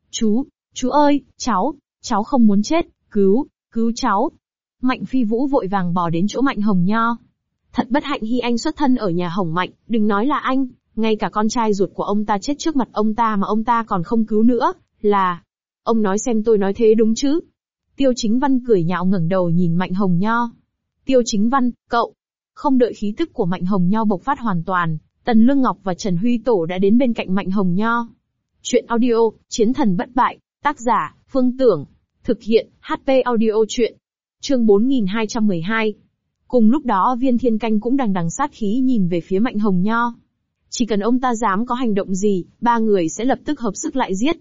Chú ơi, cháu không muốn chết, cứu cháu. Mạnh Phi Vũ vội vàng bò đến chỗ Mạnh Hồng Nho. Thật bất hạnh khi anh xuất thân ở nhà Hồng Mạnh, đừng nói là anh, ngay cả con trai ruột của ông ta chết trước mặt ông ta mà ông ta còn không cứu nữa, là... Ông nói xem tôi nói thế đúng chứ? Tiêu Chính Văn cười nhạo ngẩng đầu nhìn Mạnh Hồng Nho. Tiêu Chính Văn, cậu... Không đợi khí tức của Mạnh Hồng Nho bộc phát hoàn toàn, Tần Lương Ngọc và Trần Huy Tổ đã đến bên cạnh Mạnh Hồng Nho. Chuyện audio, Chiến thần bất bại, tác giả, Phương Tưởng, thực hiện, HP audio chuyện. Chương 4212. Cùng lúc đó Viên Thiên Canh cũng đằng đằng sát khí nhìn về phía Mạnh Hồng Nho. Chỉ cần ông ta dám có hành động gì, ba người sẽ lập tức hợp sức lại giết.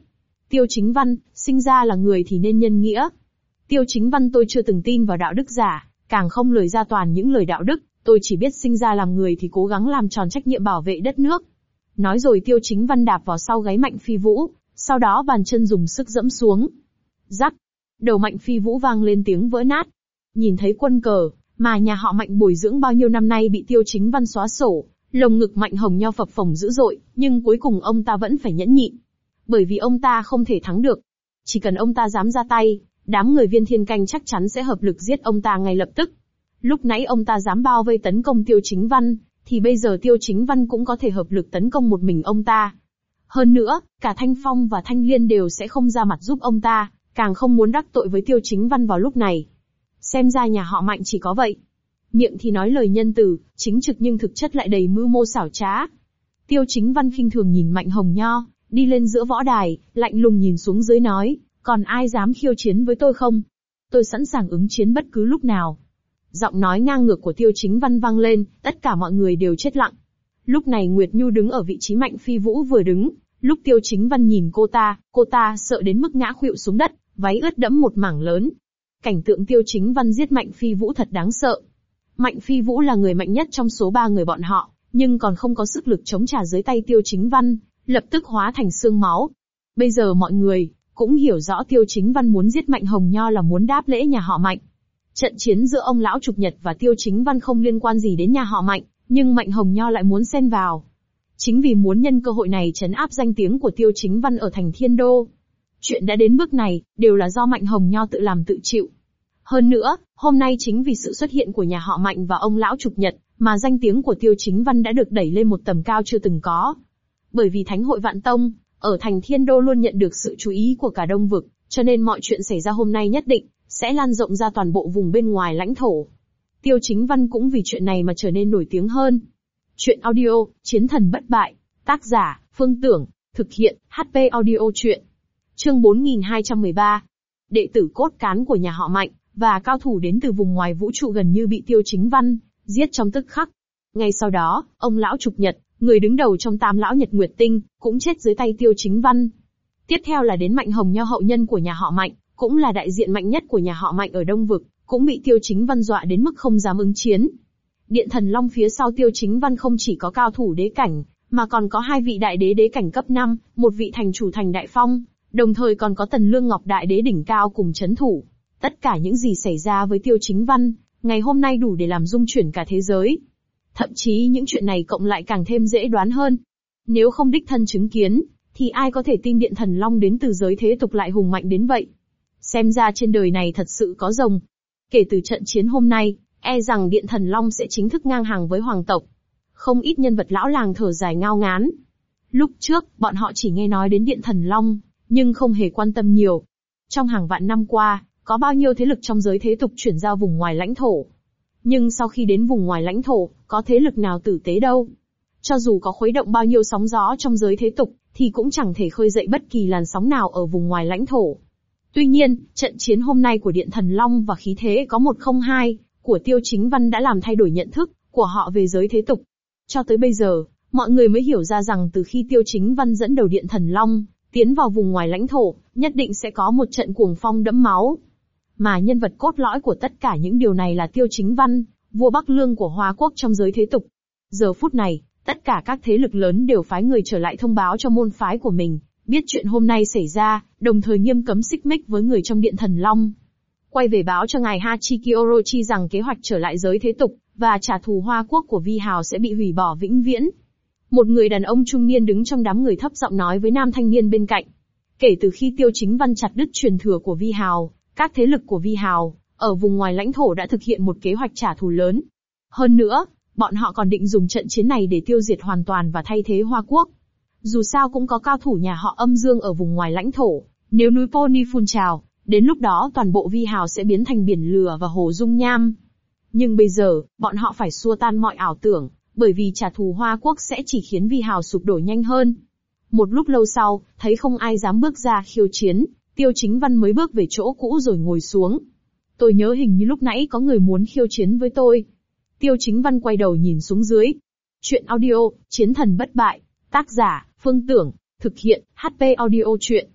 Tiêu Chính Văn, sinh ra là người thì nên nhân nghĩa. Tiêu Chính Văn, tôi chưa từng tin vào đạo đức giả, càng không lời ra toàn những lời đạo đức, tôi chỉ biết sinh ra làm người thì cố gắng làm tròn trách nhiệm bảo vệ đất nước. Nói rồi Tiêu Chính Văn đạp vào sau gáy Mạnh Phi Vũ, sau đó bàn chân dùng sức dẫm xuống. Rắc, đầu Mạnh Phi Vũ vang lên tiếng vỡ nát. Nhìn thấy quân cờ mà nhà họ Mạnh bồi dưỡng bao nhiêu năm nay bị Tiêu Chính Văn xóa sổ, lồng ngực Mạnh Hồng Nho phập phồng dữ dội, nhưng cuối cùng ông ta vẫn phải nhẫn nhịn. Bởi vì ông ta không thể thắng được. Chỉ cần ông ta dám ra tay, đám người Viên Thiên Canh chắc chắn sẽ hợp lực giết ông ta ngay lập tức. Lúc nãy ông ta dám bao vây tấn công Tiêu Chính Văn, thì bây giờ Tiêu Chính Văn cũng có thể hợp lực tấn công một mình ông ta. Hơn nữa, cả Thanh Phong và Thanh Liên đều sẽ không ra mặt giúp ông ta, càng không muốn đắc tội với Tiêu Chính Văn vào lúc này. Xem ra nhà họ Mạnh chỉ có vậy. Miệng thì nói lời nhân từ, chính trực nhưng thực chất lại đầy mưu mô xảo trá. Tiêu Chính Văn khinh thường nhìn Mạnh Hồng Nho, đi lên giữa võ đài, lạnh lùng nhìn xuống dưới nói, còn ai dám khiêu chiến với tôi không? Tôi sẵn sàng ứng chiến bất cứ lúc nào. Giọng nói ngang ngược của Tiêu Chính Văn vang lên, tất cả mọi người đều chết lặng. Lúc này Nguyệt Nhu đứng ở vị trí Mạnh Phi Vũ vừa đứng, lúc Tiêu Chính Văn nhìn cô ta sợ đến mức ngã khuỵu xuống đất, váy ướt đẫm một mảng lớn. Cảnh tượng Tiêu Chính Văn giết Mạnh Phi Vũ thật đáng sợ. Mạnh Phi Vũ là người mạnh nhất trong số 3 người bọn họ, nhưng còn không có sức lực chống trả dưới tay Tiêu Chính Văn, lập tức hóa thành xương máu. Bây giờ mọi người cũng hiểu rõ Tiêu Chính Văn muốn giết Mạnh Hồng Nho là muốn đáp lễ nhà họ Mạnh. Trận chiến giữa ông lão Trục Nhật và Tiêu Chính Văn không liên quan gì đến nhà họ Mạnh, nhưng Mạnh Hồng Nho lại muốn xen vào. Chính vì muốn nhân cơ hội này trấn áp danh tiếng của Tiêu Chính Văn ở thành Thiên Đô. Chuyện đã đến bước này, đều là do Mạnh Hồng Nho tự làm tự chịu. Hơn nữa, hôm nay chính vì sự xuất hiện của nhà họ Mạnh và ông lão Trục Nhật, mà danh tiếng của Tiêu Chính Văn đã được đẩy lên một tầm cao chưa từng có. Bởi vì Thánh hội Vạn Tông, ở thành Thiên Đô luôn nhận được sự chú ý của cả Đông Vực, cho nên mọi chuyện xảy ra hôm nay nhất định sẽ lan rộng ra toàn bộ vùng bên ngoài lãnh thổ. Tiêu Chính Văn cũng vì chuyện này mà trở nên nổi tiếng hơn. Chuyện audio, Chiến thần bất bại. Tác giả, Phương Tưởng. Thực hiện, HP audio chuyện. Chương 4213. Đệ tử cốt cán của nhà họ Mạnh, và cao thủ đến từ vùng ngoài vũ trụ gần như bị Tiêu Chính Văn giết trong tức khắc. Ngay sau đó, ông lão Trục Nhật, người đứng đầu trong Tam lão Nhật Nguyệt Tinh, cũng chết dưới tay Tiêu Chính Văn. Tiếp theo là đến Mạnh Hồng Nho, hậu nhân của nhà họ Mạnh, cũng là đại diện mạnh nhất của nhà họ Mạnh ở Đông Vực, cũng bị Tiêu Chính Văn dọa đến mức không dám ứng chiến. Điện Thần Long phía sau Tiêu Chính Văn không chỉ có cao thủ đế cảnh, mà còn có 2 vị đại đế đế cảnh cấp 5, một vị thành chủ thành Đại Phong, đồng thời còn có Tần Lương Ngọc đại đế đỉnh cao cùng chấn thủ. Tất cả những gì xảy ra với Tiêu Chính Văn, ngày hôm nay đủ để làm rung chuyển cả thế giới. Thậm chí những chuyện này cộng lại càng thêm dễ đoán hơn. Nếu không đích thân chứng kiến, thì ai có thể tin Điện Thần Long đến từ giới thế tục lại hùng mạnh đến vậy? Xem ra trên đời này thật sự có rồng. Kể từ trận chiến hôm nay, e rằng Điện Thần Long sẽ chính thức ngang hàng với hoàng tộc. Không ít nhân vật lão làng thở dài ngao ngán. Lúc trước, bọn họ chỉ nghe nói đến Điện Thần Long, nhưng không hề quan tâm nhiều. Trong hàng vạn năm qua, có bao nhiêu thế lực trong giới thế tục chuyển giao vùng ngoài lãnh thổ. Nhưng sau khi đến vùng ngoài lãnh thổ, có thế lực nào tử tế đâu. Cho dù có khuấy động bao nhiêu sóng gió trong giới thế tục, thì cũng chẳng thể khơi dậy bất kỳ làn sóng nào ở vùng ngoài lãnh thổ. Tuy nhiên, trận chiến hôm nay của Điện Thần Long và khí thế có 102 của Tiêu Chính Văn đã làm thay đổi nhận thức của họ về giới thế tục. Cho tới bây giờ, mọi người mới hiểu ra rằng từ khi Tiêu Chính Văn dẫn đầu Điện Thần Long tiến vào vùng ngoài lãnh thổ, nhất định sẽ có một trận cuồng phong đẫm máu. Mà nhân vật cốt lõi của tất cả những điều này là Tiêu Chính Văn, vua Bắc Lương của Hoa Quốc trong giới thế tục. Giờ phút này, tất cả các thế lực lớn đều phái người trở lại thông báo cho môn phái của mình, biết chuyện hôm nay xảy ra, đồng thời nghiêm cấm xích mích với người trong Điện Thần Long. Quay về báo cho ngài Hachiki Orochi rằng kế hoạch trở lại giới thế tục, và trả thù Hoa Quốc của Vi Hào sẽ bị hủy bỏ vĩnh viễn. Một người đàn ông trung niên đứng trong đám người thấp giọng nói với nam thanh niên bên cạnh. Kể từ khi Tiêu Chính Văn chặt đứt truyền thừa của Vi Hào, các thế lực của Vi Hào, ở vùng ngoài lãnh thổ đã thực hiện một kế hoạch trả thù lớn. Hơn nữa, bọn họ còn định dùng trận chiến này để tiêu diệt hoàn toàn và thay thế Hoa Quốc. Dù sao cũng có cao thủ nhà họ Âm Dương ở vùng ngoài lãnh thổ, nếu núi Pony phun trào, đến lúc đó toàn bộ Vi Hào sẽ biến thành biển lửa và hồ dung nham. Nhưng bây giờ, bọn họ phải xua tan mọi ảo tưởng, bởi vì trả thù Hoa Quốc sẽ chỉ khiến Vi Hào sụp đổ nhanh hơn. Một lúc lâu sau, thấy không ai dám bước ra khiêu chiến, Tiêu Chính Văn mới bước về chỗ cũ rồi ngồi xuống. Tôi nhớ hình như lúc nãy có người muốn khiêu chiến với tôi. Tiêu Chính Văn quay đầu nhìn xuống dưới. Chuyện audio, Chiến thần bất bại. Tác giả, Phương Tưởng. Thực hiện, HP audio chuyện.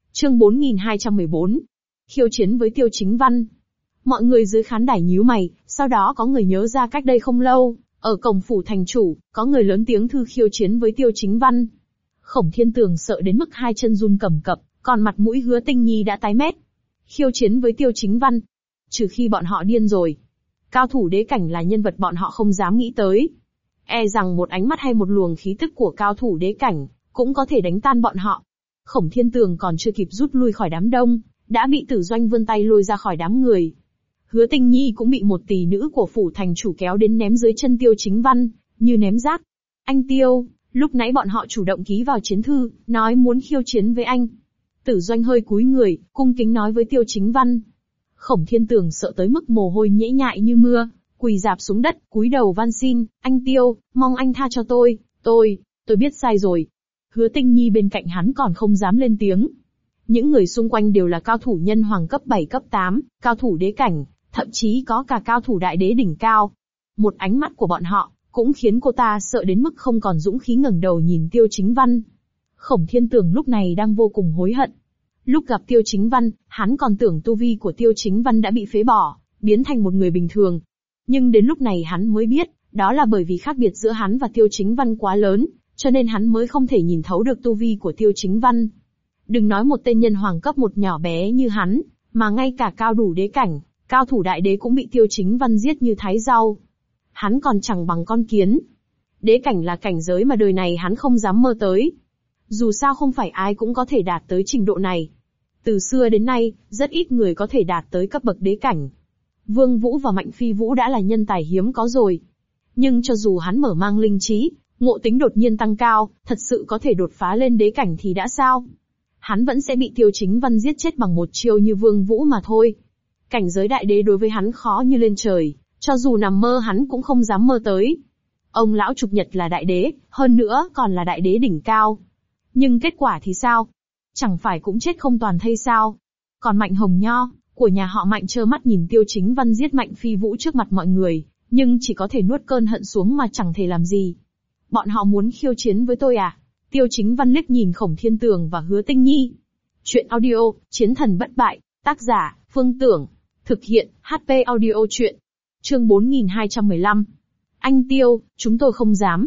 Chương 4214. Khiêu chiến với Tiêu Chính Văn. Mọi người dưới khán đài nhíu mày, sau đó có người nhớ ra cách đây không lâu, ở cổng phủ thành chủ, có người lớn tiếng thư khiêu chiến với Tiêu Chính Văn. Khổng Thiên Tường sợ đến mức hai chân run cầm cập, còn mặt mũi Hứa Tinh Nhi đã tái mét. Khiêu chiến với Tiêu Chính Văn. Trừ khi bọn họ điên rồi. Cao thủ đế cảnh là nhân vật bọn họ không dám nghĩ tới. E rằng một ánh mắt hay một luồng khí tức của cao thủ đế cảnh, cũng có thể đánh tan bọn họ. Khổng Thiên Tường còn chưa kịp rút lui khỏi đám đông, đã bị Tử Doanh vươn tay lôi ra khỏi đám người. Hứa Tinh Nhi cũng bị một tỷ nữ của phủ thành chủ kéo đến ném dưới chân Tiêu Chính Văn, như ném rác. Anh Tiêu, lúc nãy bọn họ chủ động ký vào chiến thư, nói muốn khiêu chiến với anh. Tử Doanh hơi cúi người, cung kính nói với Tiêu Chính Văn. Khổng Thiên Tường sợ tới mức mồ hôi nhễ nhại như mưa, quỳ rạp xuống đất, cúi đầu van xin, anh Tiêu, mong anh tha cho tôi biết sai rồi. Hứa Tinh Nhi bên cạnh hắn còn không dám lên tiếng. Những người xung quanh đều là cao thủ nhân hoàng cấp 7 cấp 8, cao thủ đế cảnh, thậm chí có cả cao thủ đại đế đỉnh cao. Một ánh mắt của bọn họ, cũng khiến cô ta sợ đến mức không còn dũng khí ngẩng đầu nhìn Tiêu Chính Văn. Khổng Thiên Tường lúc này đang vô cùng hối hận. Lúc gặp Tiêu Chính Văn, hắn còn tưởng tu vi của Tiêu Chính Văn đã bị phế bỏ, biến thành một người bình thường. Nhưng đến lúc này hắn mới biết, đó là bởi vì khác biệt giữa hắn và Tiêu Chính Văn quá lớn, cho nên hắn mới không thể nhìn thấu được tu vi của Tiêu Chính Văn. Đừng nói một tên nhân hoàng cấp một nhỏ bé như hắn, mà ngay cả cao đủ đế cảnh, cao thủ đại đế cũng bị Tiêu Chính Văn giết như thái rau. Hắn còn chẳng bằng con kiến. Đế cảnh là cảnh giới mà đời này hắn không dám mơ tới. Dù sao không phải ai cũng có thể đạt tới trình độ này. Từ xưa đến nay, rất ít người có thể đạt tới cấp bậc đế cảnh. Vương Vũ và Mạnh Phi Vũ đã là nhân tài hiếm có rồi. Nhưng cho dù hắn mở mang linh trí, ngộ tính đột nhiên tăng cao, thật sự có thể đột phá lên đế cảnh thì đã sao? Hắn vẫn sẽ bị Tiêu Chính Văn giết chết bằng một chiêu như Vương Vũ mà thôi. Cảnh giới đại đế đối với hắn khó như lên trời, cho dù nằm mơ hắn cũng không dám mơ tới. Ông lão Trục Nhật là đại đế, hơn nữa còn là đại đế đỉnh cao. Nhưng kết quả thì sao? Chẳng phải cũng chết không toàn thây sao? Còn Mạnh Hồng Nho, của nhà họ Mạnh trơ mắt nhìn Tiêu Chính Văn giết Mạnh Phi Vũ trước mặt mọi người, nhưng chỉ có thể nuốt cơn hận xuống mà chẳng thể làm gì. Bọn họ muốn khiêu chiến với tôi à? Tiêu Chính Văn liếc nhìn Khổng Thiên Tường và Hứa Tinh Nhi. Chuyện audio, Chiến Thần Bất Bại, tác giả, Phương Tưởng. Thực hiện, HP audio chuyện. Chương 4215. Anh Tiêu, chúng tôi không dám,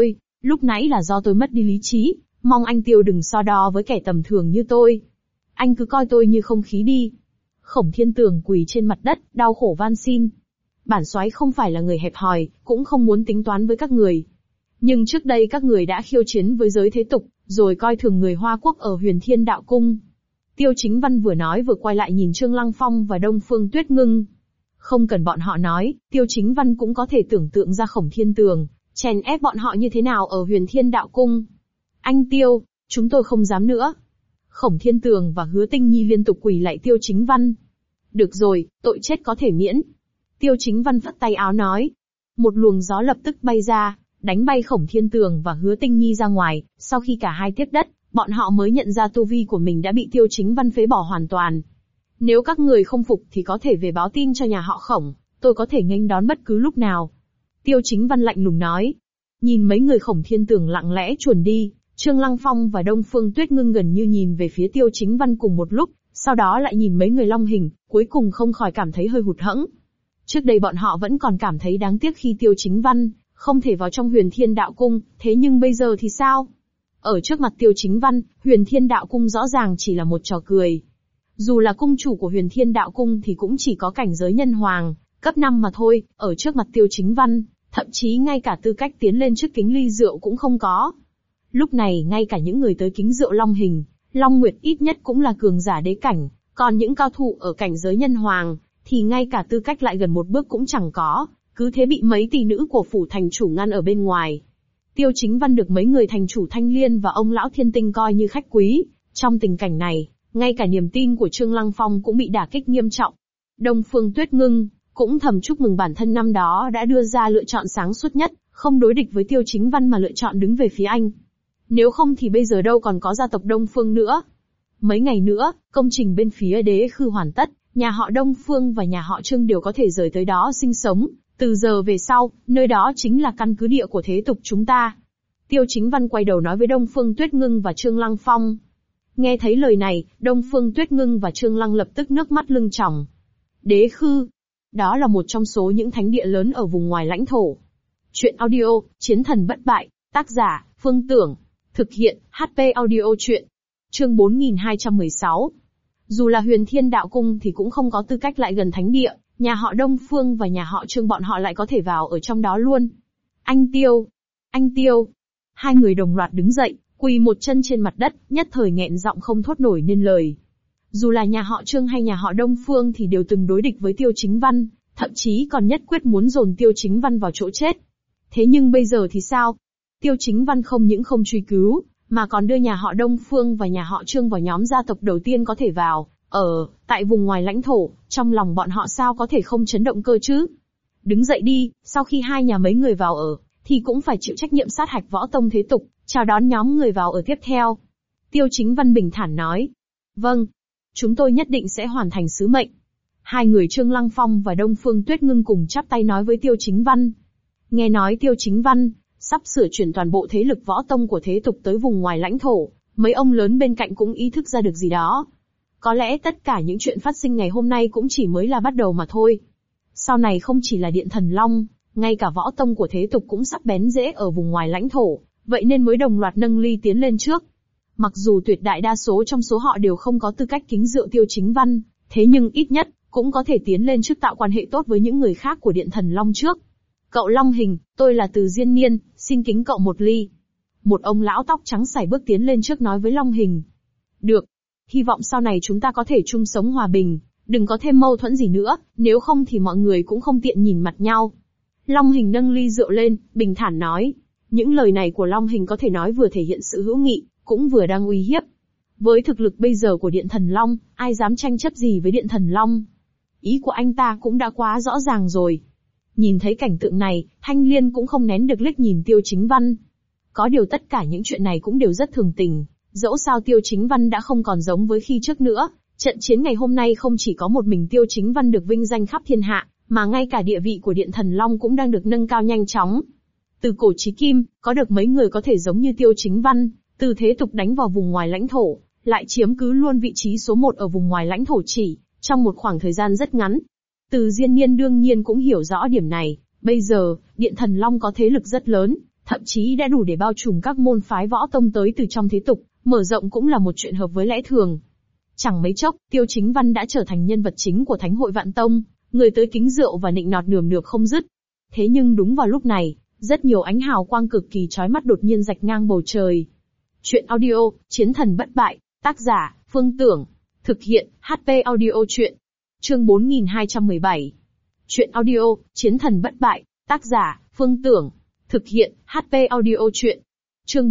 lúc nãy là do tôi mất đi lý trí, mong anh Tiêu đừng so đo với kẻ tầm thường như tôi. Anh cứ coi tôi như không khí đi. Khổng Thiên Tường quỳ trên mặt đất, đau khổ van xin. Bản soái không phải là người hẹp hòi, cũng không muốn tính toán với các người. Nhưng trước đây các người đã khiêu chiến với giới thế tục, rồi coi thường người Hoa Quốc ở Huyền Thiên Đạo Cung. Tiêu Chính Văn vừa nói vừa quay lại nhìn Trương Lăng Phong và Đông Phương Tuyết Ngưng. Không cần bọn họ nói, Tiêu Chính Văn cũng có thể tưởng tượng ra Khổng Thiên Tường chèn ép bọn họ như thế nào ở Huyền Thiên Đạo Cung. Anh Tiêu, chúng tôi không dám nữa. Khổng Thiên Tường và Hứa Tinh Nhi liên tục quỳ lạy Tiêu Chính Văn. Được rồi, tội chết có thể miễn. Tiêu Chính Văn phất tay áo nói. Một luồng gió lập tức bay ra, đánh bay Khổng Thiên Tường và Hứa Tinh Nhi ra ngoài. Sau khi cả hai tiếp đất, bọn họ mới nhận ra tu vi của mình đã bị Tiêu Chính Văn phế bỏ hoàn toàn. Nếu các người không phục thì có thể về báo tin cho nhà họ Khổng, tôi có thể nghênh đón bất cứ lúc nào. Tiêu Chính Văn lạnh lùng nói. Nhìn mấy người Khổng Thiên Tường lặng lẽ chuồn đi, Trương Lăng Phong và Đông Phương Tuyết Ngưng gần như nhìn về phía Tiêu Chính Văn cùng một lúc, sau đó lại nhìn mấy người Long Hình, cuối cùng không khỏi cảm thấy hơi hụt hẫng. Trước đây bọn họ vẫn còn cảm thấy đáng tiếc khi Tiêu Chính Văn không thể vào trong Huyền Thiên Đạo Cung, thế nhưng bây giờ thì sao? Ở trước mặt Tiêu Chính Văn, Huyền Thiên Đạo Cung rõ ràng chỉ là một trò cười. Dù là cung chủ của Huyền Thiên Đạo Cung thì cũng chỉ có cảnh giới nhân hoàng, cấp 5 mà thôi, ở trước mặt Tiêu Chính Văn, thậm chí ngay cả tư cách tiến lên trước kính ly rượu cũng không có. Lúc này ngay cả những người tới kính rượu Long Hình, Long Nguyệt ít nhất cũng là cường giả đế cảnh, còn những cao thủ ở cảnh giới nhân hoàng, thì ngay cả tư cách lại gần một bước cũng chẳng có, cứ thế bị mấy tỷ nữ của phủ thành chủ ngăn ở bên ngoài. Tiêu Chính Văn được mấy người thành chủ Thanh Liên và ông lão Thiên Tinh coi như khách quý, trong tình cảnh này, ngay cả niềm tin của Trương Lăng Phong cũng bị đả kích nghiêm trọng. Đông Phương Tuyết Ngưng cũng thầm chúc mừng bản thân năm đó đã đưa ra lựa chọn sáng suốt nhất, không đối địch với Tiêu Chính Văn mà lựa chọn đứng về phía anh. Nếu không thì bây giờ đâu còn có gia tộc Đông Phương nữa. Mấy ngày nữa, công trình bên phía đế khư hoàn tất, nhà họ Đông Phương và nhà họ Trương đều có thể rời tới đó sinh sống. Từ giờ về sau, nơi đó chính là căn cứ địa của thế tục chúng ta. Tiêu Chính Văn quay đầu nói với Đông Phương Tuyết Ngưng và Trương Lăng Phong. Nghe thấy lời này, Đông Phương Tuyết Ngưng và Trương Lăng lập tức nước mắt lưng tròng. Đế Khư. Đó là một trong số những thánh địa lớn ở vùng ngoài lãnh thổ. Chuyện audio, Chiến thần bất bại, tác giả, Phương Tưởng. Thực hiện, HP audio chuyện. Chương 4216. Dù là Huyền Thiên Đạo Cung thì cũng không có tư cách lại gần thánh địa, nhà họ Đông Phương và nhà họ Trương bọn họ lại có thể vào ở trong đó luôn. Anh Tiêu! Anh Tiêu! Hai người đồng loạt đứng dậy, quỳ một chân trên mặt đất, nhất thời nghẹn giọng không thốt nổi nên lời. Dù là nhà họ Trương hay nhà họ Đông Phương thì đều từng đối địch với Tiêu Chính Văn, thậm chí còn nhất quyết muốn dồn Tiêu Chính Văn vào chỗ chết. Thế nhưng bây giờ thì sao? Tiêu Chính Văn không những không truy cứu, mà còn đưa nhà họ Đông Phương và nhà họ Trương vào nhóm gia tộc đầu tiên có thể vào, tại vùng ngoài lãnh thổ, trong lòng bọn họ sao có thể không chấn động cơ chứ? Đứng dậy đi, sau khi hai nhà mấy người vào ở, thì cũng phải chịu trách nhiệm sát hạch võ tông thế tục, chào đón nhóm người vào ở tiếp theo. Tiêu Chính Văn bình thản nói. Vâng. Chúng tôi nhất định sẽ hoàn thành sứ mệnh. Hai người Trương Lăng Phong và Đông Phương Tuyết Ngưng cùng chắp tay nói với Tiêu Chính Văn. Nghe nói Tiêu Chính Văn sắp sửa chuyển toàn bộ thế lực võ tông của thế tục tới vùng ngoài lãnh thổ, mấy ông lớn bên cạnh cũng ý thức ra được gì đó. Có lẽ tất cả những chuyện phát sinh ngày hôm nay cũng chỉ mới là bắt đầu mà thôi. Sau này không chỉ là Điện Thần Long, ngay cả võ tông của thế tục cũng sắp bén rễ ở vùng ngoài lãnh thổ, vậy nên mới đồng loạt nâng ly tiến lên trước. Mặc dù tuyệt đại đa số trong số họ đều không có tư cách kính dựa Tiêu Chính Văn, thế nhưng ít nhất cũng có thể tiến lên trước tạo quan hệ tốt với những người khác của Điện Thần Long trước. Cậu Long Hình, tôi là Từ Diên Niên, xin kính cậu một ly. Một ông lão tóc trắng sải bước tiến lên trước nói với Long Hình. Được. Hy vọng sau này chúng ta có thể chung sống hòa bình, đừng có thêm mâu thuẫn gì nữa, nếu không thì mọi người cũng không tiện nhìn mặt nhau. Long Hình nâng ly rượu lên, bình thản nói. Những lời này của Long Hình có thể nói vừa thể hiện sự hữu nghị, cũng vừa đang uy hiếp. Với thực lực bây giờ của Điện Thần Long, ai dám tranh chấp gì với Điện Thần Long? Ý của anh ta cũng đã quá rõ ràng rồi. Nhìn thấy cảnh tượng này, Thanh Liên cũng không nén được liếc nhìn Tiêu Chính Văn. Có điều tất cả những chuyện này cũng đều rất thường tình, dẫu sao Tiêu Chính Văn đã không còn giống với khi trước nữa. Trận chiến ngày hôm nay không chỉ có một mình Tiêu Chính Văn được vinh danh khắp thiên hạ, mà ngay cả địa vị của Điện Thần Long cũng đang được nâng cao nhanh chóng. Từ cổ chí kim, có được mấy người có thể giống như Tiêu Chính Văn, từ thế tục đánh vào vùng ngoài lãnh thổ, lại chiếm cứ luôn vị trí số 1 ở vùng ngoài lãnh thổ chỉ trong một khoảng thời gian rất ngắn. Từ Diên Niên đương nhiên cũng hiểu rõ điểm này, bây giờ, Điện Thần Long có thế lực rất lớn, thậm chí đã đủ để bao trùm các môn phái võ tông tới từ trong thế tục, mở rộng cũng là một chuyện hợp với lẽ thường. Chẳng mấy chốc, Tiêu Chính Văn đã trở thành nhân vật chính của Thánh hội Vạn Tông, người tới kính rượu và nịnh nọt nườm nượp không dứt. Thế nhưng đúng vào lúc này, rất nhiều ánh hào quang cực kỳ chói mắt đột nhiên rạch ngang bầu trời. Chuyện audio, Chiến thần bất bại, tác giả, Phương Tưởng. Thực hiện, HP audio chuyện. Chương 4217. Chuyện audio, Chiến thần bất bại, tác giả, Phương Tưởng. Thực hiện, HP audio chuyện. Chương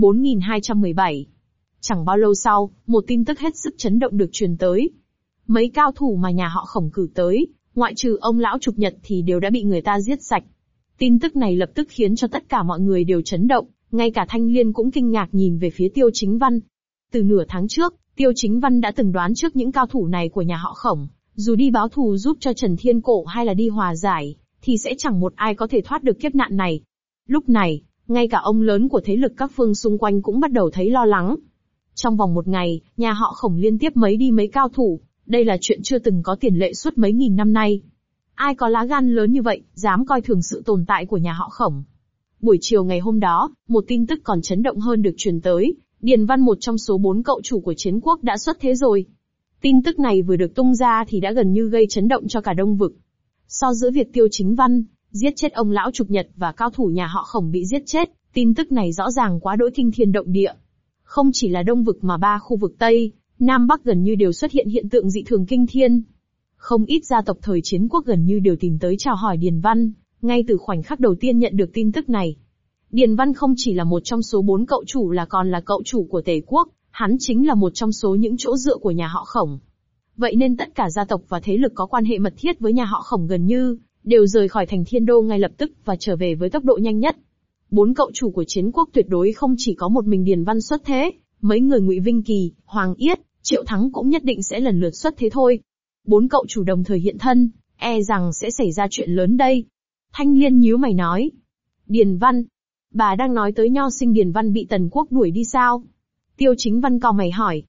4217. Chẳng bao lâu sau, một tin tức hết sức chấn động được truyền tới. Mấy cao thủ mà nhà họ Khổng cử tới, ngoại trừ ông lão Trục Nhật thì đều đã bị người ta giết sạch. Tin tức này lập tức khiến cho tất cả mọi người đều chấn động, ngay cả Thanh Liên cũng kinh ngạc nhìn về phía Tiêu Chính Văn. Từ nửa tháng trước, Tiêu Chính Văn đã từng đoán trước những cao thủ này của nhà họ Khổng, dù đi báo thù giúp cho Trần Thiên Cổ hay là đi hòa giải, thì sẽ chẳng một ai có thể thoát được kiếp nạn này. Lúc này, ngay cả ông lớn của thế lực các phương xung quanh cũng bắt đầu thấy lo lắng. Trong vòng một ngày, nhà họ Khổng liên tiếp mấy đi mấy cao thủ, đây là chuyện chưa từng có tiền lệ suốt mấy nghìn năm nay. Ai có lá gan lớn như vậy, dám coi thường sự tồn tại của nhà họ Khổng. Buổi chiều ngày hôm đó, một tin tức còn chấn động hơn được truyền tới, Điền Văn một trong số 4 cậu chủ của chiến quốc đã xuất thế rồi. Tin tức này vừa được tung ra thì đã gần như gây chấn động cho cả Đông vực. So giữa việc Tiêu Chính Văn giết chết ông lão Trục Nhật và cao thủ nhà họ Khổng bị giết chết, tin tức này rõ ràng quá đỗi kinh thiên động địa. Không chỉ là Đông vực mà 3 khu vực Tây, Nam Bắc gần như đều xuất hiện hiện tượng dị thường kinh thiên. Không ít gia tộc thời chiến quốc gần như đều tìm tới chào hỏi Điền Văn, ngay từ khoảnh khắc đầu tiên nhận được tin tức này. Điền Văn không chỉ là một trong số 4 cậu chủ là còn là cậu chủ của Tề quốc, hắn chính là một trong số những chỗ dựa của nhà họ Khổng. Vậy nên tất cả gia tộc và thế lực có quan hệ mật thiết với nhà họ Khổng gần như đều rời khỏi thành Thiên Đô ngay lập tức và trở về với tốc độ nhanh nhất. 4 cậu chủ của chiến quốc tuyệt đối không chỉ có một mình Điền Văn xuất thế, mấy người Ngụy Vinh Kỳ, Hoàng Yết, Triệu Thắng cũng nhất định sẽ lần lượt xuất thế thôi. 4 cậu chủ đồng thời hiện thân, e rằng sẽ xảy ra chuyện lớn đây. Thanh Liên nhíu mày nói. Điền Văn? Bà đang nói tới nho sinh Điền Văn bị Tần quốc đuổi đi sao? Tiêu Chính Văn cau mày hỏi.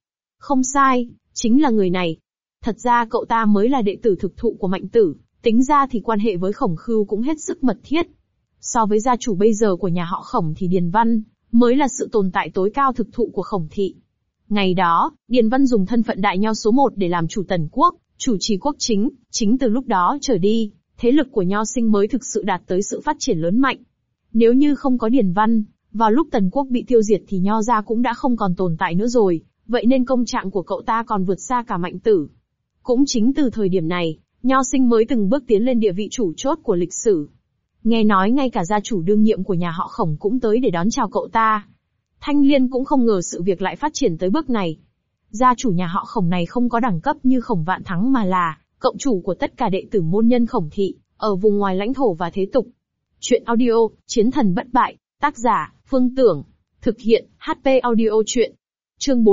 Không sai, chính là người này. Thật ra cậu ta mới là đệ tử thực thụ của Mạnh Tử, tính ra thì quan hệ với Khổng Khưu cũng hết sức mật thiết. So với gia chủ bây giờ của nhà họ Khổng thì Điền Văn mới là sự tồn tại tối cao thực thụ của Khổng thị. Ngày đó, Điền Văn dùng thân phận đại nho số 1 để làm chủ Tần quốc, chủ trì quốc chính từ lúc đó trở đi, thế lực của nho sinh mới thực sự đạt tới sự phát triển lớn mạnh. Nếu như không có Điền Văn, vào lúc Tần quốc bị tiêu diệt thì nho gia cũng đã không còn tồn tại nữa rồi, vậy nên công trạng của cậu ta còn vượt xa cả Mạnh Tử. Cũng chính từ thời điểm này, nho sinh mới từng bước tiến lên địa vị chủ chốt của lịch sử. Nghe nói ngay cả gia chủ đương nhiệm của nhà họ Khổng cũng tới để đón chào cậu ta. Thanh Liên cũng không ngờ sự việc lại phát triển tới bước này. Gia chủ nhà họ Khổng này không có đẳng cấp như Khổng Vạn Thắng mà là cộng chủ của tất cả đệ tử môn nhân Khổng thị, ở vùng ngoài lãnh thổ và thế tục. Chuyện audio, Chiến thần bất bại, tác giả, Phương Tưởng. Thực hiện, HP audio chuyện. Chương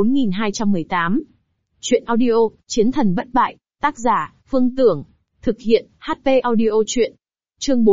4218. Chuyện audio, Chiến thần bất bại, tác giả, Phương Tưởng. Thực hiện, HP audio chuyện. Chương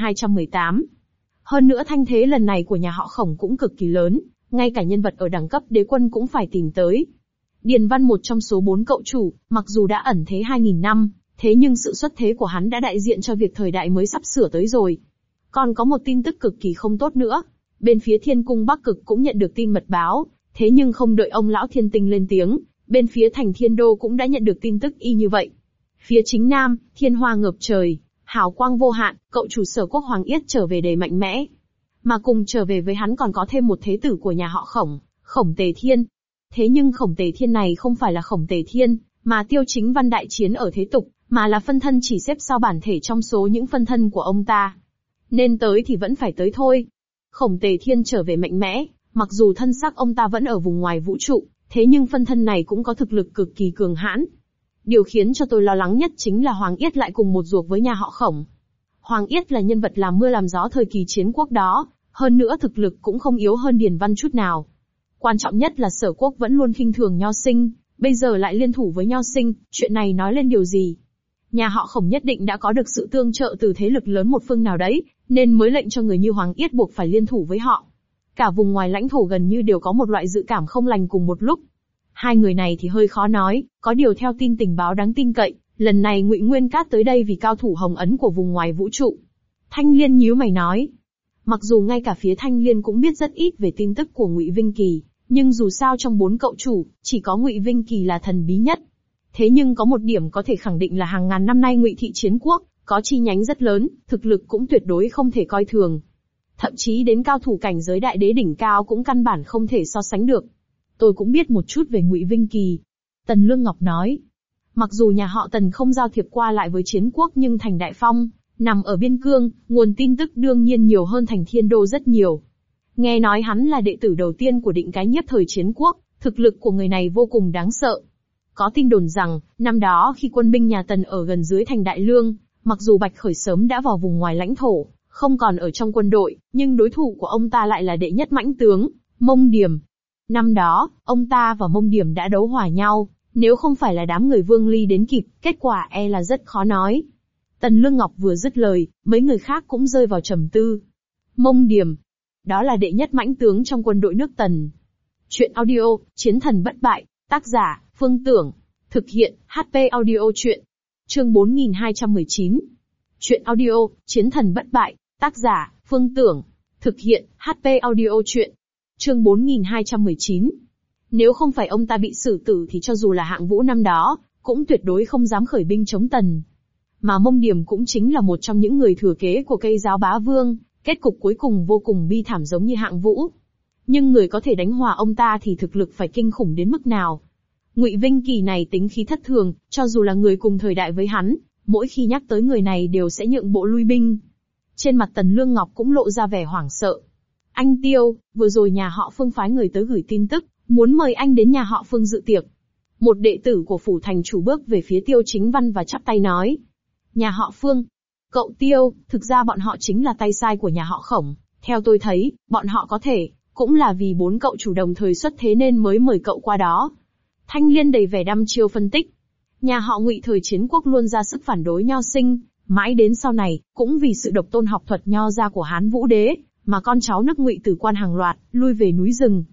4218. Hơn nữa thanh thế lần này của nhà họ Khổng cũng cực kỳ lớn, ngay cả nhân vật ở đẳng cấp đế quân cũng phải tìm tới. Điền Văn một trong số 4 cậu chủ, mặc dù đã ẩn thế 2000 năm, thế nhưng sự xuất thế của hắn đã đại diện cho việc thời đại mới sắp sửa tới rồi. Còn có một tin tức cực kỳ không tốt nữa. Bên phía Thiên Cung Bắc Cực cũng nhận được tin mật báo, thế nhưng không đợi ông lão Thiên Tinh lên tiếng, bên phía thành Thiên Đô cũng đã nhận được tin tức y như vậy. Phía chính Nam, thiên hoa ngập trời, hào quang vô hạn, cậu chủ Sở Quốc Hoàng Yết trở về đầy mạnh mẽ. Mà cùng trở về với hắn còn có thêm một thế tử của nhà họ Khổng, Khổng Tề Thiên. Thế nhưng Khổng Tề Thiên này không phải là Khổng Tề Thiên, mà Tiêu Chính Văn đại chiến ở thế tục, mà là phân thân chỉ xếp sau bản thể trong số những phân thân của ông ta. Nên tới thì vẫn phải tới thôi. Khổng Tề Thiên trở về mạnh mẽ, mặc dù thân xác ông ta vẫn ở vùng ngoài vũ trụ, thế nhưng phân thân này cũng có thực lực cực kỳ cường hãn. Điều khiến cho tôi lo lắng nhất chính là Hoàng Yết lại cùng một ruột với nhà họ Khổng. Hoàng Yết là nhân vật làm mưa làm gió thời kỳ chiến quốc đó, hơn nữa thực lực cũng không yếu hơn Điền Văn chút nào. Quan trọng nhất là Sở Quốc vẫn luôn khinh thường nho sinh, bây giờ lại liên thủ với nho sinh, chuyện này nói lên điều gì? Nhà họ Khổng nhất định đã có được sự tương trợ từ thế lực lớn một phương nào đấy, nên mới lệnh cho người như Hoàng Yết buộc phải liên thủ với họ. Cả vùng ngoài lãnh thổ gần như đều có một loại dự cảm không lành cùng một lúc. Hai người này thì hơi khó nói, có điều theo tin tình báo đáng tin cậy, lần này Ngụy Nguyên Cát tới đây vì cao thủ Hồng Ấn của vùng ngoài vũ trụ. Thanh Liên nhíu mày nói. Mặc dù ngay cả phía Thanh Liên cũng biết rất ít về tin tức của Ngụy Vinh Kỳ, nhưng dù sao trong 4 cậu chủ, chỉ có Ngụy Vinh Kỳ là thần bí nhất. Thế nhưng có một điểm có thể khẳng định là hàng ngàn năm nay Ngụy thị chiến quốc, có chi nhánh rất lớn, thực lực cũng tuyệt đối không thể coi thường. Thậm chí đến cao thủ cảnh giới đại đế đỉnh cao cũng căn bản không thể so sánh được. Tôi cũng biết một chút về Ngụy Vinh Kỳ. Tần Lương Ngọc nói. Mặc dù nhà họ Tần không giao thiệp qua lại với chiến quốc nhưng thành Đại Phong, nằm ở biên cương, nguồn tin tức đương nhiên nhiều hơn thành Thiên Đô rất nhiều. Nghe nói hắn là đệ tử đầu tiên của Định Cái Nhiếp thời chiến quốc, thực lực của người này vô cùng đáng sợ. Có tin đồn rằng, năm đó khi quân binh nhà Tần ở gần dưới thành Đại Lương, mặc dù Bạch Khởi sớm đã vào vùng ngoài lãnh thổ, không còn ở trong quân đội, nhưng đối thủ của ông ta lại là đệ nhất mãnh tướng, Mông Điểm. Năm đó, ông ta và Mông Điểm đã đấu hỏa nhau, nếu không phải là đám người Vương Ly đến kịp, kết quả e là rất khó nói. Tần Lương Ngọc vừa dứt lời, mấy người khác cũng rơi vào trầm tư. Mông Điểm, đó là đệ nhất mãnh tướng trong quân đội nước Tần. Chuyện audio, Chiến thần bất bại, tác giả, Phương Tưởng. Thực hiện, HP audio chuyện. Chương 4219. Chuyện audio, Chiến thần bất bại, tác giả, Phương Tưởng. Thực hiện, HP audio chuyện. Chương 4219. Nếu không phải ông ta bị xử tử thì cho dù là Hạng Vũ năm đó, cũng tuyệt đối không dám khởi binh chống Tần. Mà Mông Điểm cũng chính là một trong những người thừa kế của cây giáo bá vương, kết cục cuối cùng vô cùng bi thảm giống như Hạng Vũ. Nhưng người có thể đánh hòa ông ta thì thực lực phải kinh khủng đến mức nào? Ngụy Vinh Kỳ này tính khí thất thường, cho dù là người cùng thời đại với hắn, mỗi khi nhắc tới người này đều sẽ nhượng bộ lui binh. Trên mặt Tần Lương Ngọc cũng lộ ra vẻ hoảng sợ. Anh Tiêu, vừa rồi nhà họ Phương phái người tới gửi tin tức, muốn mời anh đến nhà họ Phương dự tiệc. Một đệ tử của phủ thành chủ bước về phía Tiêu Chính Văn và chắp tay nói. Nhà họ Phương. Cậu Tiêu, thực ra bọn họ chính là tay sai của nhà họ Khổng. Theo tôi thấy, bọn họ có thể, cũng là vì 4 cậu chủ đồng thời xuất thế nên mới mời cậu qua đó. Thanh Liên đầy vẻ đăm chiêu phân tích. Nhà họ Ngụy thời chiến quốc luôn ra sức phản đối nho sinh, mãi đến sau này, cũng vì sự độc tôn học thuật nho gia của Hán Vũ Đế, mà con cháu nước Ngụy từ quan hàng loạt, lui về núi rừng.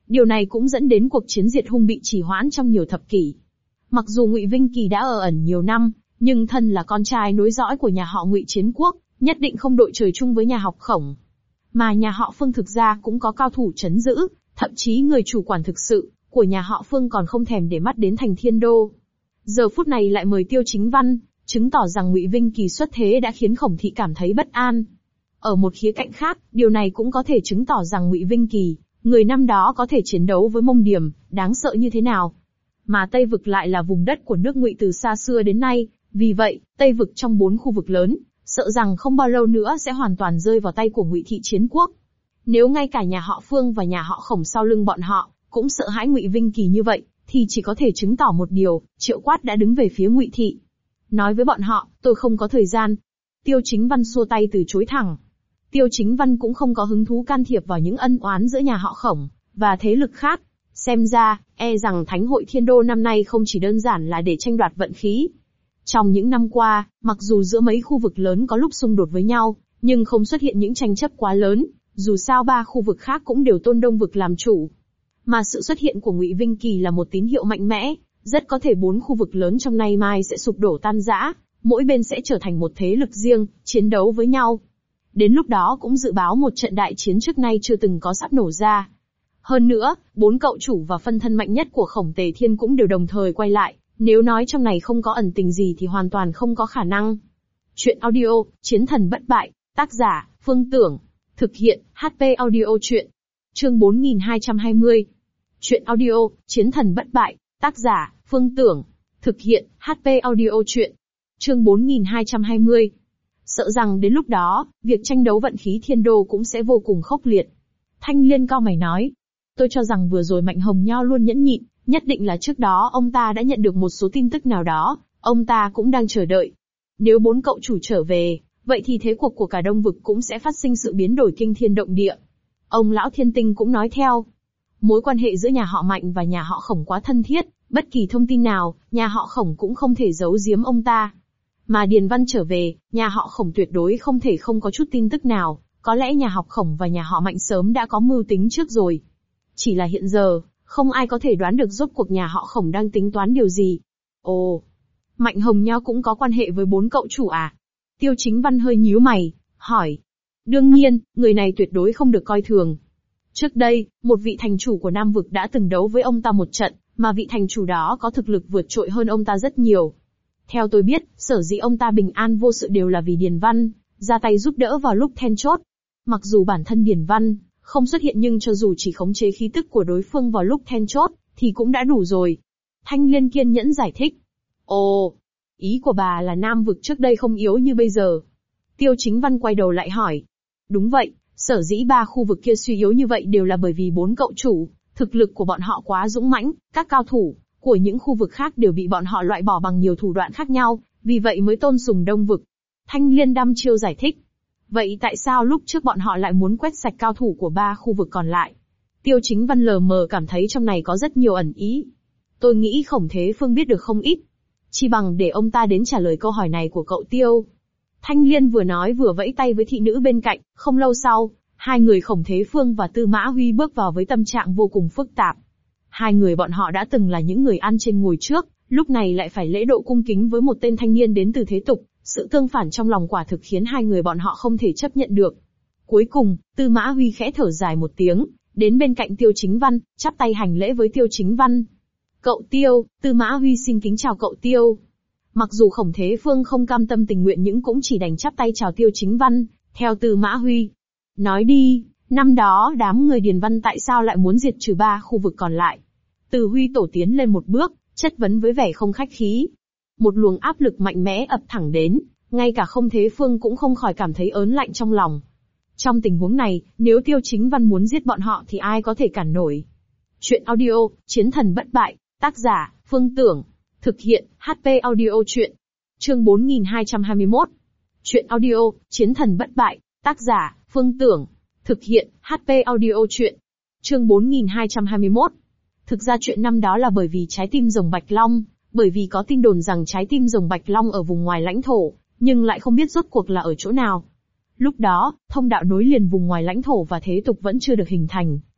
Điều này cũng dẫn đến cuộc chiến diệt hung bị trì hoãn trong nhiều thập kỷ. Mặc dù Ngụy Vinh Kỳ đã ở ẩn nhiều năm, nhưng thân là con trai nối dõi của nhà họ Ngụy Chiến Quốc, nhất định không đội trời chung với nhà học Khổng. Mà nhà họ Phương thực ra cũng có cao thủ trấn giữ, thậm chí người chủ quản thực sự của nhà họ Phương còn không thèm để mắt đến thành Thiên Đô. Giờ phút này lại mời Tiêu Chính Văn, chứng tỏ rằng Ngụy Vinh Kỳ xuất thế đã khiến Khổng thị cảm thấy bất an. Ở một khía cạnh khác, điều này cũng có thể chứng tỏ rằng Ngụy Vinh Kỳ, người năm đó có thể chiến đấu với Mông Điểm, đáng sợ như thế nào. Mà Tây Vực lại là vùng đất của nước Ngụy từ xa xưa đến nay, vì vậy, Tây Vực trong 4 khu vực lớn, sợ rằng không bao lâu nữa sẽ hoàn toàn rơi vào tay của Ngụy thị Chiến Quốc. Nếu ngay cả nhà họ Phương và nhà họ Khổng sau lưng bọn họ cũng sợ hãi Ngụy Vinh Kỳ như vậy, thì chỉ có thể chứng tỏ một điều, Triệu Quát đã đứng về phía Ngụy thị. Nói với bọn họ, tôi không có thời gian. Tiêu Chính Văn xua tay từ chối thẳng. Tiêu Chính Văn cũng không có hứng thú can thiệp vào những ân oán giữa nhà họ Khổng và thế lực khác. Xem ra, rằng Thánh hội Thiên Đô năm nay không chỉ đơn giản là để tranh đoạt vận khí. Trong những năm qua, mặc dù giữa mấy khu vực lớn có lúc xung đột với nhau, nhưng không xuất hiện những tranh chấp quá lớn, dù sao 3 khu vực khác cũng đều tôn Đông vực làm chủ. Mà sự xuất hiện của Ngụy Vinh Kỳ là một tín hiệu mạnh mẽ, rất có thể 4 khu vực lớn trong nay mai sẽ sụp đổ tan rã, mỗi bên sẽ trở thành một thế lực riêng, chiến đấu với nhau. Đến lúc đó cũng dự báo một trận đại chiến trước nay chưa từng có sắp nổ ra. Hơn nữa, 4 cậu chủ và phân thân mạnh nhất của Khổng Tề Thiên cũng đều đồng thời quay lại, nếu nói trong này không có ẩn tình gì thì hoàn toàn không có khả năng. Chuyện audio, Chiến thần bất bại, tác giả, Phương Tưởng. Thực hiện, HP audio chuyện. Chương 4220. Chuyện audio, Chiến thần bất bại, tác giả, Phương Tưởng. Thực hiện, HP audio chuyện. Chương 4220. Sợ rằng đến lúc đó, việc tranh đấu vận khí Thiên Đô cũng sẽ vô cùng khốc liệt. Thanh Liên cau mày nói. Tôi cho rằng vừa rồi Mạnh Hồng Nho luôn nhẫn nhịn, nhất định là trước đó ông ta đã nhận được một số tin tức nào đó, ông ta cũng đang chờ đợi. Nếu 4 cậu chủ trở về, vậy thì thế cuộc của cả Đông vực cũng sẽ phát sinh sự biến đổi kinh thiên động địa. Ông lão Thiên Tinh cũng nói theo. Mối quan hệ giữa nhà họ Mạnh và nhà họ Khổng quá thân thiết, bất kỳ thông tin nào, nhà họ Khổng cũng không thể giấu giếm ông ta. Mà Điền Văn trở về, nhà họ Khổng tuyệt đối không thể không có chút tin tức nào, có lẽ nhà họ Khổng và nhà họ Mạnh sớm đã có mưu tính trước rồi. Chỉ là hiện giờ, không ai có thể đoán được rốt cuộc nhà họ Khổng đang tính toán điều gì. Ồ, Mạnh Hồng Nho cũng có quan hệ với 4 cậu chủ à? Tiêu Chính Văn hơi nhíu mày, hỏi. Đương nhiên, người này tuyệt đối không được coi thường. Trước đây, một vị thành chủ của Nam vực đã từng đấu với ông ta một trận, mà vị thành chủ đó có thực lực vượt trội hơn ông ta rất nhiều. Theo tôi biết, sở dĩ ông ta bình an vô sự đều là vì Điền Văn ra tay giúp đỡ vào lúc then chốt. Mặc dù bản thân Điền Văn không xuất hiện nhưng cho dù chỉ khống chế khí tức của đối phương vào lúc then chốt, thì cũng đã đủ rồi. Thanh Liên kiên nhẫn giải thích. Ồ, ý của bà là Nam vực trước đây không yếu như bây giờ. Tiêu Chính Văn quay đầu lại hỏi. Đúng vậy, sở dĩ 3 khu vực kia suy yếu như vậy đều là bởi vì 4 cậu chủ, thực lực của bọn họ quá dũng mãnh, các cao thủ của những khu vực khác đều bị bọn họ loại bỏ bằng nhiều thủ đoạn khác nhau, vì vậy mới tôn sùng Đông vực. Thanh Liên đăm chiêu giải thích. Vậy tại sao lúc trước bọn họ lại muốn quét sạch cao thủ của 3 khu vực còn lại? Tiêu Chính Văn lờ mờ cảm thấy trong này có rất nhiều ẩn ý. Tôi nghĩ Khổng Thế Phương biết được không ít. Chi bằng để ông ta đến trả lời câu hỏi này của cậu Tiêu. Thanh Liên vừa nói vừa vẫy tay với thị nữ bên cạnh, không lâu sau, hai người Khổng Thế Phương và Tư Mã Huy bước vào với tâm trạng vô cùng phức tạp. Hai người bọn họ đã từng là những người ăn trên ngồi trước, lúc này lại phải lễ độ cung kính với một tên thanh niên đến từ thế tục, sự tương phản trong lòng quả thực khiến hai người bọn họ không thể chấp nhận được. Cuối cùng, Tư Mã Huy khẽ thở dài một tiếng, đến bên cạnh Tiêu Chính Văn, chắp tay hành lễ với Tiêu Chính Văn. Cậu Tiêu, Tư Mã Huy xin kính chào cậu Tiêu. Mặc dù Khổng Thế Phương không cam tâm tình nguyện nhưng cũng chỉ đành chắp tay chào Tiêu Chính Văn, theo Tư Mã Huy. Nói đi, năm đó đám người Điền Văn tại sao lại muốn diệt trừ 3 khu vực còn lại? Từ Huy tổ tiến lên một bước, chất vấn với vẻ không khách khí. Một luồng áp lực mạnh mẽ ập thẳng đến, ngay cả Khổng Thế Phương cũng không khỏi cảm thấy ớn lạnh trong lòng. Trong tình huống này, nếu Tiêu Chính Văn muốn giết bọn họ thì ai có thể cản nổi? Chuyện audio, Chiến thần bất bại, tác giả, Phương Tưởng. Thực hiện, HP audio chuyện. Chương 4221. Chuyện audio, Chiến thần bất bại, tác giả, Phương Tưởng. Thực hiện, HP audio chuyện. Chương 4221. Thực ra chuyện năm đó là bởi vì trái tim rồng Bạch Long, bởi vì có tin đồn rằng trái tim rồng Bạch Long ở vùng ngoài lãnh thổ, nhưng lại không biết rốt cuộc là ở chỗ nào. Lúc đó, thông đạo nối liền vùng ngoài lãnh thổ và thế tục vẫn chưa được hình thành,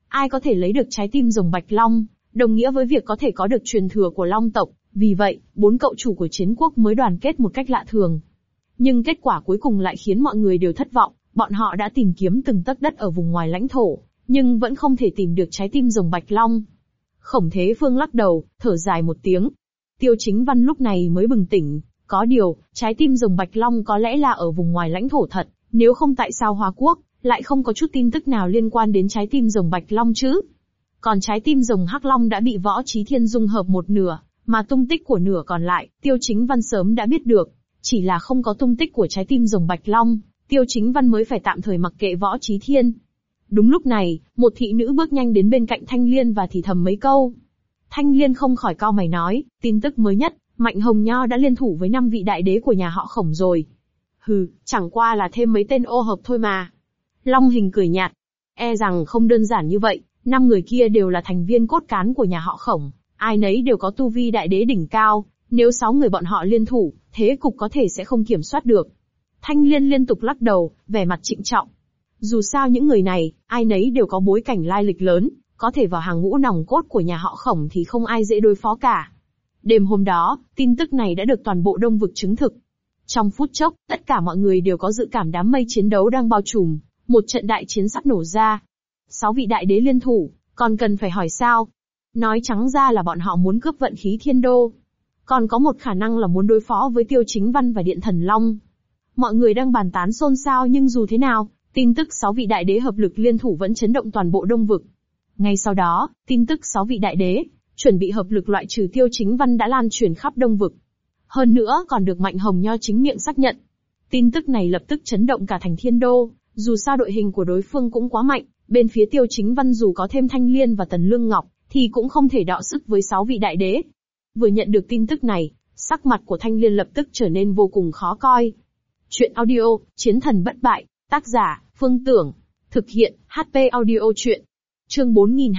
Ai có thể lấy được trái tim rồng Bạch Long, đồng nghĩa với việc có thể có được truyền thừa của Long tộc, vì vậy, 4 cậu chủ của chiến quốc mới đoàn kết một cách lạ thường. Nhưng kết quả cuối cùng lại khiến mọi người đều thất vọng, bọn họ đã tìm kiếm từng tấc đất ở vùng ngoài lãnh thổ, nhưng vẫn không thể tìm được trái tim rồng Bạch Long. Khổng Thế Phương lắc đầu, thở dài một tiếng. Tiêu Chính Văn lúc này mới bừng tỉnh, có điều, trái tim rồng Bạch Long có lẽ là ở vùng ngoài lãnh thổ thật, nếu không tại sao Hoa Quốc lại không có chút tin tức nào liên quan đến trái tim rồng Bạch Long chứ? Còn trái tim rồng Hắc Long đã bị Võ Chí Thiên dung hợp một nửa, mà tung tích của nửa còn lại, Tiêu Chính Văn sớm đã biết được, chỉ là không có tung tích của trái tim rồng Bạch Long, Tiêu Chính Văn mới phải tạm thời mặc kệ Võ Chí Thiên. Đúng lúc này, một thị nữ bước nhanh đến bên cạnh Thanh Liên và thì thầm mấy câu. Thanh Liên không khỏi cau mày nói, tin tức mới nhất, Mạnh Hồng Nho đã liên thủ với 5 vị đại đế của nhà họ Khổng rồi. Hừ, chẳng qua là thêm mấy tên ô hợp thôi mà. Long Hình cười nhạt, e rằng không đơn giản như vậy, 5 người kia đều là thành viên cốt cán của nhà họ Khổng, ai nấy đều có tu vi đại đế đỉnh cao, nếu 6 người bọn họ liên thủ, thế cục có thể sẽ không kiểm soát được. Thanh Liên liên tục lắc đầu, vẻ mặt trịnh trọng. Dù sao những người này, ai nấy đều có bối cảnh lai lịch lớn, có thể vào hàng ngũ nòng cốt của nhà họ Khổng thì không ai dễ đối phó cả. Đêm hôm đó, tin tức này đã được toàn bộ Đông vực chứng thực. Trong phút chốc, tất cả mọi người đều có dự cảm đám mây chiến đấu đang bao trùm, một trận đại chiến sắp nổ ra. 6 vị đại đế liên thủ, còn cần phải hỏi sao? Nói trắng ra là bọn họ muốn cướp vận khí thiên đô. Còn có một khả năng là muốn đối phó với Tiêu Chính Văn và Điện Thần Long. Mọi người đang bàn tán xôn xao nhưng dù thế nào, tin tức 6 vị đại đế hợp lực liên thủ vẫn chấn động toàn bộ Đông vực. Ngay sau đó, tin tức 6 vị đại đế chuẩn bị hợp lực loại trừ Tiêu Chính Văn đã lan truyền khắp Đông vực. Hơn nữa còn được Mạnh Hồng Nho chính miệng xác nhận. Tin tức này lập tức chấn động cả thành Thiên Đô, dù sao đội hình của đối phương cũng quá mạnh, bên phía Tiêu Chính Văn dù có thêm Thanh Liên và Tần Lương Ngọc, thì cũng không thể đọ sức với 6 vị đại đế. Vừa nhận được tin tức này, sắc mặt của Thanh Liên lập tức trở nên vô cùng khó coi. Chuyện audio, Chiến Thần Bất Bại, tác giả, Phương Tưởng, thực hiện, HP Audio Chuyện. Chương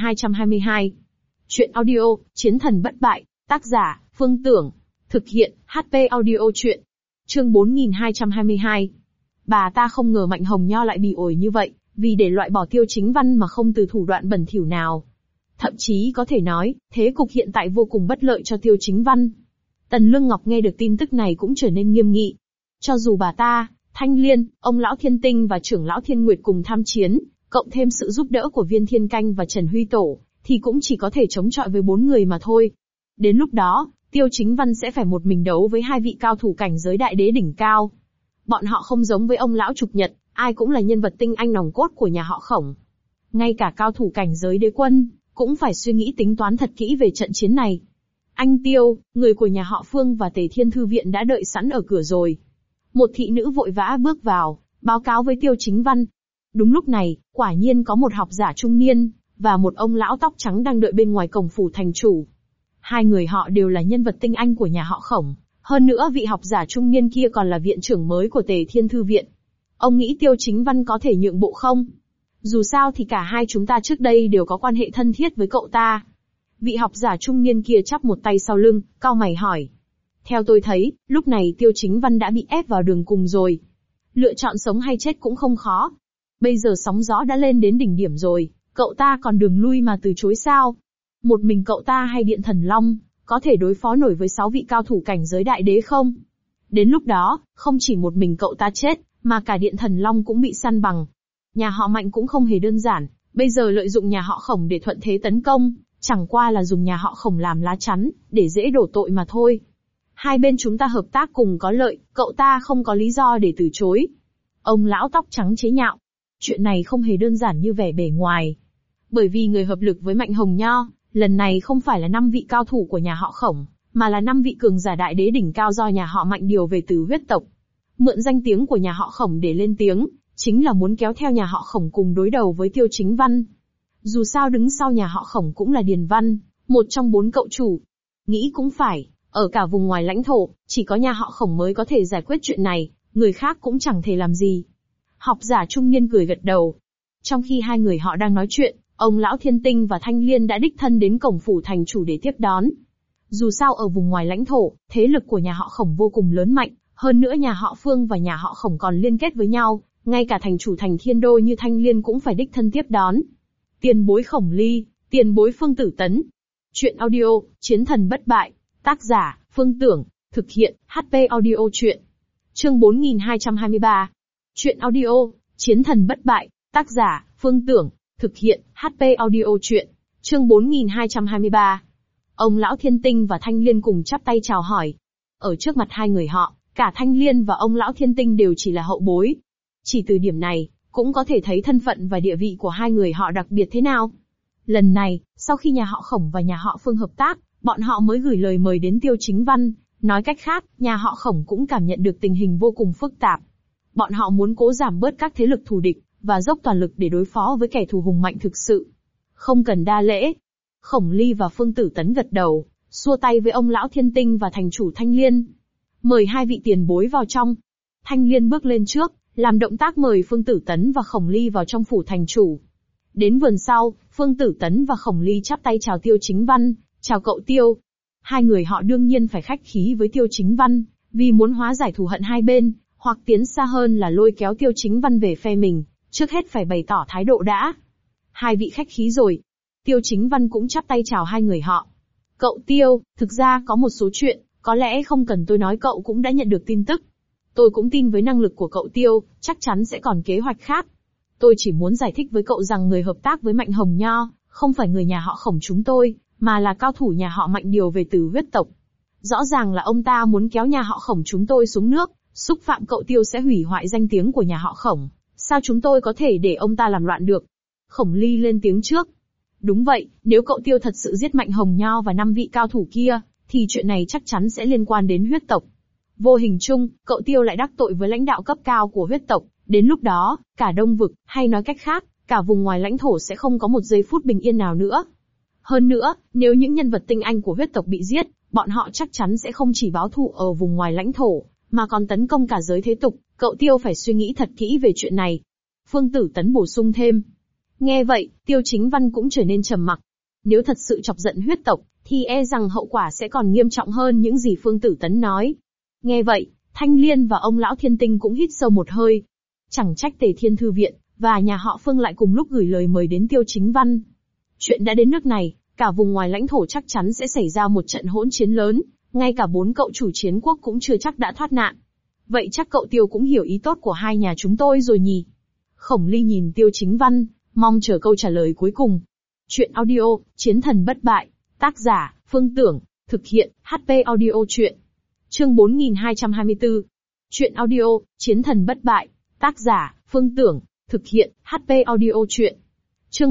4222. Chuyện audio, Chiến Thần Bất Bại, tác giả, Phương Tưởng, thực hiện, HP Audio Chuyện. Chương 4222. Bà ta không ngờ Mạnh Hồng Nho lại bị ổi như vậy, vì để loại bỏ Tiêu Chính Văn mà không từ thủ đoạn bẩn thỉu nào. Thậm chí có thể nói, thế cục hiện tại vô cùng bất lợi cho Tiêu Chính Văn. Tần Lương Ngọc nghe được tin tức này cũng trở nên nghiêm nghị. Cho dù bà ta, Thanh Liên, ông lão Thiên Tinh và trưởng lão Thiên Nguyệt cùng tham chiến, cộng thêm sự giúp đỡ của Viên Thiên Canh và Trần Huy Tổ, thì cũng chỉ có thể chống chọi với 4 người mà thôi. Đến lúc đó, Tiêu Chính Văn sẽ phải một mình đấu với 2 vị cao thủ cảnh giới đại đế đỉnh cao. Bọn họ không giống với ông lão Trục Nhật, ai cũng là nhân vật tinh anh nòng cốt của nhà họ Khổng. Ngay cả cao thủ cảnh giới đế quân, cũng phải suy nghĩ tính toán thật kỹ về trận chiến này. Anh Tiêu, người của nhà họ Phương và Tề Thiên Thư Viện đã đợi sẵn ở cửa rồi. Một thị nữ vội vã bước vào, báo cáo với Tiêu Chính Văn. Đúng lúc này, quả nhiên có một học giả trung niên, và một ông lão tóc trắng đang đợi bên ngoài cổng phủ thành chủ. Hai người họ đều là nhân vật tinh anh của nhà họ Khổng, hơn nữa vị học giả trung niên kia còn là viện trưởng mới của Tề Thiên Thư Viện. Ông nghĩ Tiêu Chính Văn có thể nhượng bộ không? Dù sao thì cả hai chúng ta trước đây đều có quan hệ thân thiết với cậu ta. Vị học giả trung niên kia chắp một tay sau lưng, cau mày hỏi. Theo tôi thấy, lúc này Tiêu Chính Văn đã bị ép vào đường cùng rồi. Lựa chọn sống hay chết cũng không khó. Bây giờ sóng gió đã lên đến đỉnh điểm rồi, cậu ta còn đường lui mà từ chối sao? Một mình cậu ta hay Điện Thần Long, có thể đối phó nổi với 6 vị cao thủ cảnh giới đại đế không? Đến lúc đó, không chỉ một mình cậu ta chết, mà cả Điện Thần Long cũng bị săn bằng. Nhà họ Mạnh cũng không hề đơn giản, bây giờ lợi dụng nhà họ Khổng để thuận thế tấn công, chẳng qua là dùng nhà họ Khổng làm lá chắn, để dễ đổ tội mà thôi. Hai bên chúng ta hợp tác cùng có lợi, cậu ta không có lý do để từ chối. Ông lão tóc trắng chế nhạo. Chuyện này không hề đơn giản như vẻ bề ngoài. Bởi vì người hợp lực với Mạnh Hồng Nho, lần này không phải là 5 vị cao thủ của nhà họ Khổng, mà là 5 vị cường giả đại đế đỉnh cao do nhà họ Mạnh điều về từ huyết tộc. Mượn danh tiếng của nhà họ Khổng để lên tiếng, chính là muốn kéo theo nhà họ Khổng cùng đối đầu với Tiêu Chính Văn. Dù sao đứng sau nhà họ Khổng cũng là Điền Văn, một trong 4 cậu chủ. Nghĩ cũng phải, ở cả vùng ngoài lãnh thổ, chỉ có nhà họ Khổng mới có thể giải quyết chuyện này, người khác cũng chẳng thể làm gì. Học giả trung niên cười gật đầu. Trong khi hai người họ đang nói chuyện, ông lão Thiên Tinh và Thanh Liên đã đích thân đến cổng phủ thành chủ để tiếp đón. Dù sao ở vùng ngoài lãnh thổ, thế lực của nhà họ Khổng vô cùng lớn mạnh, hơn nữa nhà họ Phương và nhà họ Khổng còn liên kết với nhau, ngay cả thành chủ thành Thiên Đô như Thanh Liên cũng phải đích thân tiếp đón. Tiền bối Khổng Ly, tiền bối Phương Tử Tấn. Chuyện audio, Chiến thần bất bại. Tác giả, Phương Tưởng. Thực hiện, HP audio chuyện. Chương 4223. Chuyện audio, Chiến thần bất bại. Tác giả, Phương Tưởng. Thực hiện, HP audio chuyện. Chương 4223. Ông lão Thiên Tinh và Thanh Liên cùng chắp tay chào hỏi. Ở trước mặt hai người họ, cả Thanh Liên và ông lão Thiên Tinh đều chỉ là hậu bối. Chỉ từ điểm này, cũng có thể thấy thân phận và địa vị của hai người họ đặc biệt thế nào. Lần này, sau khi nhà họ Khổng và nhà họ Phương hợp tác, bọn họ mới gửi lời mời đến Tiêu Chính Văn. Nói cách khác, nhà họ Khổng cũng cảm nhận được tình hình vô cùng phức tạp. Bọn họ muốn cố giảm bớt các thế lực thù địch, và dốc toàn lực để đối phó với kẻ thù hùng mạnh thực sự. Không cần đa lễ. Khổng Ly và Phương Tử Tấn gật đầu, xua tay với ông lão Thiên Tinh và thành chủ Thanh Liên. Mời hai vị tiền bối vào trong. Thanh Liên bước lên trước, làm động tác mời Phương Tử Tấn và Khổng Ly vào trong phủ thành chủ. Đến vườn sau, Phương Tử Tấn và Khổng Ly chắp tay chào Tiêu Chính Văn, chào cậu Tiêu. Hai người họ đương nhiên phải khách khí với Tiêu Chính Văn, vì muốn hóa giải thù hận hai bên, hoặc tiến xa hơn là lôi kéo Tiêu Chính Văn về phe mình, trước hết phải bày tỏ thái độ đã. Hai vị khách khí rồi. Tiêu Chính Văn cũng chắp tay chào hai người họ. Cậu Tiêu, thực ra có một số chuyện, có lẽ không cần tôi nói cậu cũng đã nhận được tin tức. Tôi cũng tin với năng lực của cậu Tiêu, chắc chắn sẽ còn kế hoạch khác. Tôi chỉ muốn giải thích với cậu rằng người hợp tác với Mạnh Hồng Nho, không phải người nhà họ Khổng chúng tôi, mà là cao thủ nhà họ Mạnh điều về từ huyết tộc. Rõ ràng là ông ta muốn kéo nhà họ Khổng chúng tôi xuống nước, xúc phạm cậu Tiêu sẽ hủy hoại danh tiếng của nhà họ Khổng. Sao chúng tôi có thể để ông ta làm loạn được? Khổng Ly lên tiếng trước. Đúng vậy, nếu cậu Tiêu thật sự giết Mạnh Hồng Nho và 5 vị cao thủ kia, thì chuyện này chắc chắn sẽ liên quan đến huyết tộc. Vô hình chung, cậu Tiêu lại đắc tội với lãnh đạo cấp cao của huyết tộc, đến lúc đó, cả Đông Vực, hay nói cách khác, cả vùng ngoài lãnh thổ sẽ không có một giây phút bình yên nào nữa. Hơn nữa, nếu những nhân vật tinh anh của huyết tộc bị giết, bọn họ chắc chắn sẽ không chỉ báo thù ở vùng ngoài lãnh thổ, mà còn tấn công cả giới thế tục, cậu Tiêu phải suy nghĩ thật kỹ về chuyện này. Phương Tử Tấn bổ sung thêm. Nghe vậy, Tiêu Chính Văn cũng trở nên trầm mặc. Nếu thật sự chọc giận huyết tộc, thì e rằng hậu quả sẽ còn nghiêm trọng hơn những gì Phương Tử Tấn nói. Nghe vậy, Thanh Liên và ông lão Thiên Tinh cũng hít sâu một hơi. Chẳng trách Tề Thiên Thư Viện và nhà họ Phương lại cùng lúc gửi lời mời đến Tiêu Chính Văn. Chuyện đã đến nước này, cả vùng ngoài lãnh thổ chắc chắn sẽ xảy ra một trận hỗn chiến lớn, ngay cả 4 cậu chủ chiến quốc cũng chưa chắc đã thoát nạn. Vậy chắc cậu Tiêu cũng hiểu ý tốt của hai nhà chúng tôi rồi nhỉ? Khổng Ly nhìn Tiêu Chính Văn, mong chờ câu trả lời cuối cùng. Chuyện audio, Chiến thần bất bại. Tác giả, Phương Tưởng. Thực hiện, HP audio chuyện. Chương 4224. Chuyện audio, Chiến thần bất bại. Tác giả, Phương Tưởng. Thực hiện, HP audio chuyện. Chương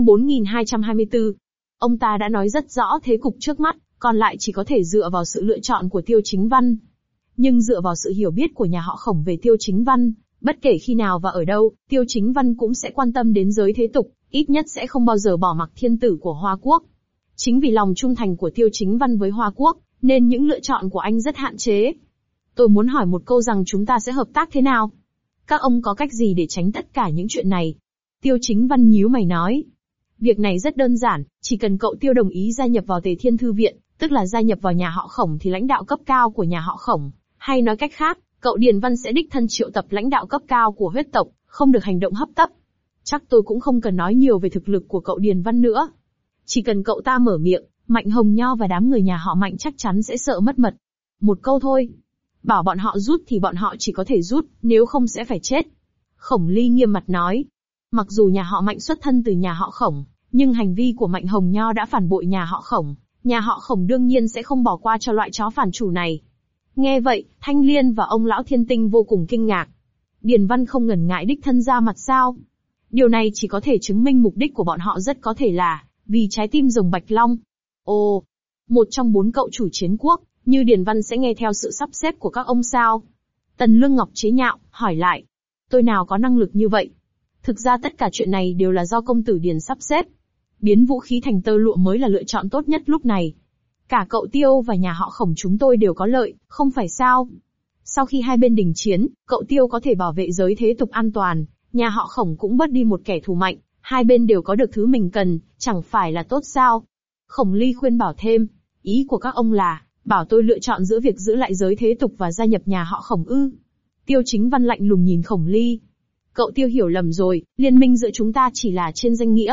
4224. Ông ta đã nói rất rõ thế cục trước mắt, còn lại chỉ có thể dựa vào sự lựa chọn của Tiêu Chính Văn. Nhưng dựa vào sự hiểu biết của nhà họ Khổng về Tiêu Chính Văn, bất kể khi nào và ở đâu, Tiêu Chính Văn cũng sẽ quan tâm đến giới thế tục, ít nhất sẽ không bao giờ bỏ mặc thiên tử của Hoa Quốc. Chính vì lòng trung thành của Tiêu Chính Văn với Hoa Quốc, nên những lựa chọn của anh rất hạn chế. Tôi muốn hỏi một câu rằng chúng ta sẽ hợp tác thế nào? Các ông có cách gì để tránh tất cả những chuyện này? Tiêu Chính Văn nhíu mày nói. Việc này rất đơn giản, chỉ cần cậu Tiêu đồng ý gia nhập vào Tề Thiên Thư Viện, tức là gia nhập vào nhà họ Khổng thì lãnh đạo cấp cao của nhà họ Khổng, hay nói cách khác, cậu Điền Văn sẽ đích thân triệu tập lãnh đạo cấp cao của huyết tộc, không được hành động hấp tấp. Chắc tôi cũng không cần nói nhiều về thực lực của cậu Điền Văn nữa. Chỉ cần cậu ta mở miệng, Mạnh Hồng Nho và đám người nhà họ Mạnh chắc chắn sẽ sợ mất mật. Một câu thôi. Bảo bọn họ rút thì bọn họ chỉ có thể rút, nếu không sẽ phải chết. Khổng Ly nghiêm mặt nói. Mặc dù nhà họ Mạnh xuất thân từ nhà họ Khổng, nhưng hành vi của Mạnh Hồng Nho đã phản bội nhà họ Khổng. Nhà họ Khổng đương nhiên sẽ không bỏ qua cho loại chó phản chủ này. Nghe vậy, Thanh Liên và ông lão Thiên Tinh vô cùng kinh ngạc. Điền Văn không ngần ngại đích thân ra mặt sao? Điều này chỉ có thể chứng minh mục đích của bọn họ rất có thể là vì trái tim rồng Bạch Long. Ồ, một trong 4 cậu chủ chiến quốc, như Điền Văn sẽ nghe theo sự sắp xếp của các ông sao? Tần Lương Ngọc chế nhạo, hỏi lại. Tôi nào có năng lực như vậy? Thực ra tất cả chuyện này đều là do công tử Điền sắp xếp. Biến vũ khí thành tơ lụa mới là lựa chọn tốt nhất lúc này. Cả cậu Tiêu và nhà họ Khổng chúng tôi đều có lợi, không phải sao? Sau khi hai bên đình chiến, cậu Tiêu có thể bảo vệ giới thế tục an toàn, nhà họ Khổng cũng bớt đi một kẻ thù mạnh, hai bên đều có được thứ mình cần, chẳng phải là tốt sao? Khổng Ly khuyên bảo thêm, ý của các ông là, bảo tôi lựa chọn giữa việc giữ lại giới thế tục và gia nhập nhà họ Khổng ư? Tiêu Chính Văn lạnh lùng nhìn Khổng Ly. Cậu Tiêu hiểu lầm rồi, liên minh giữa chúng ta chỉ là trên danh nghĩa,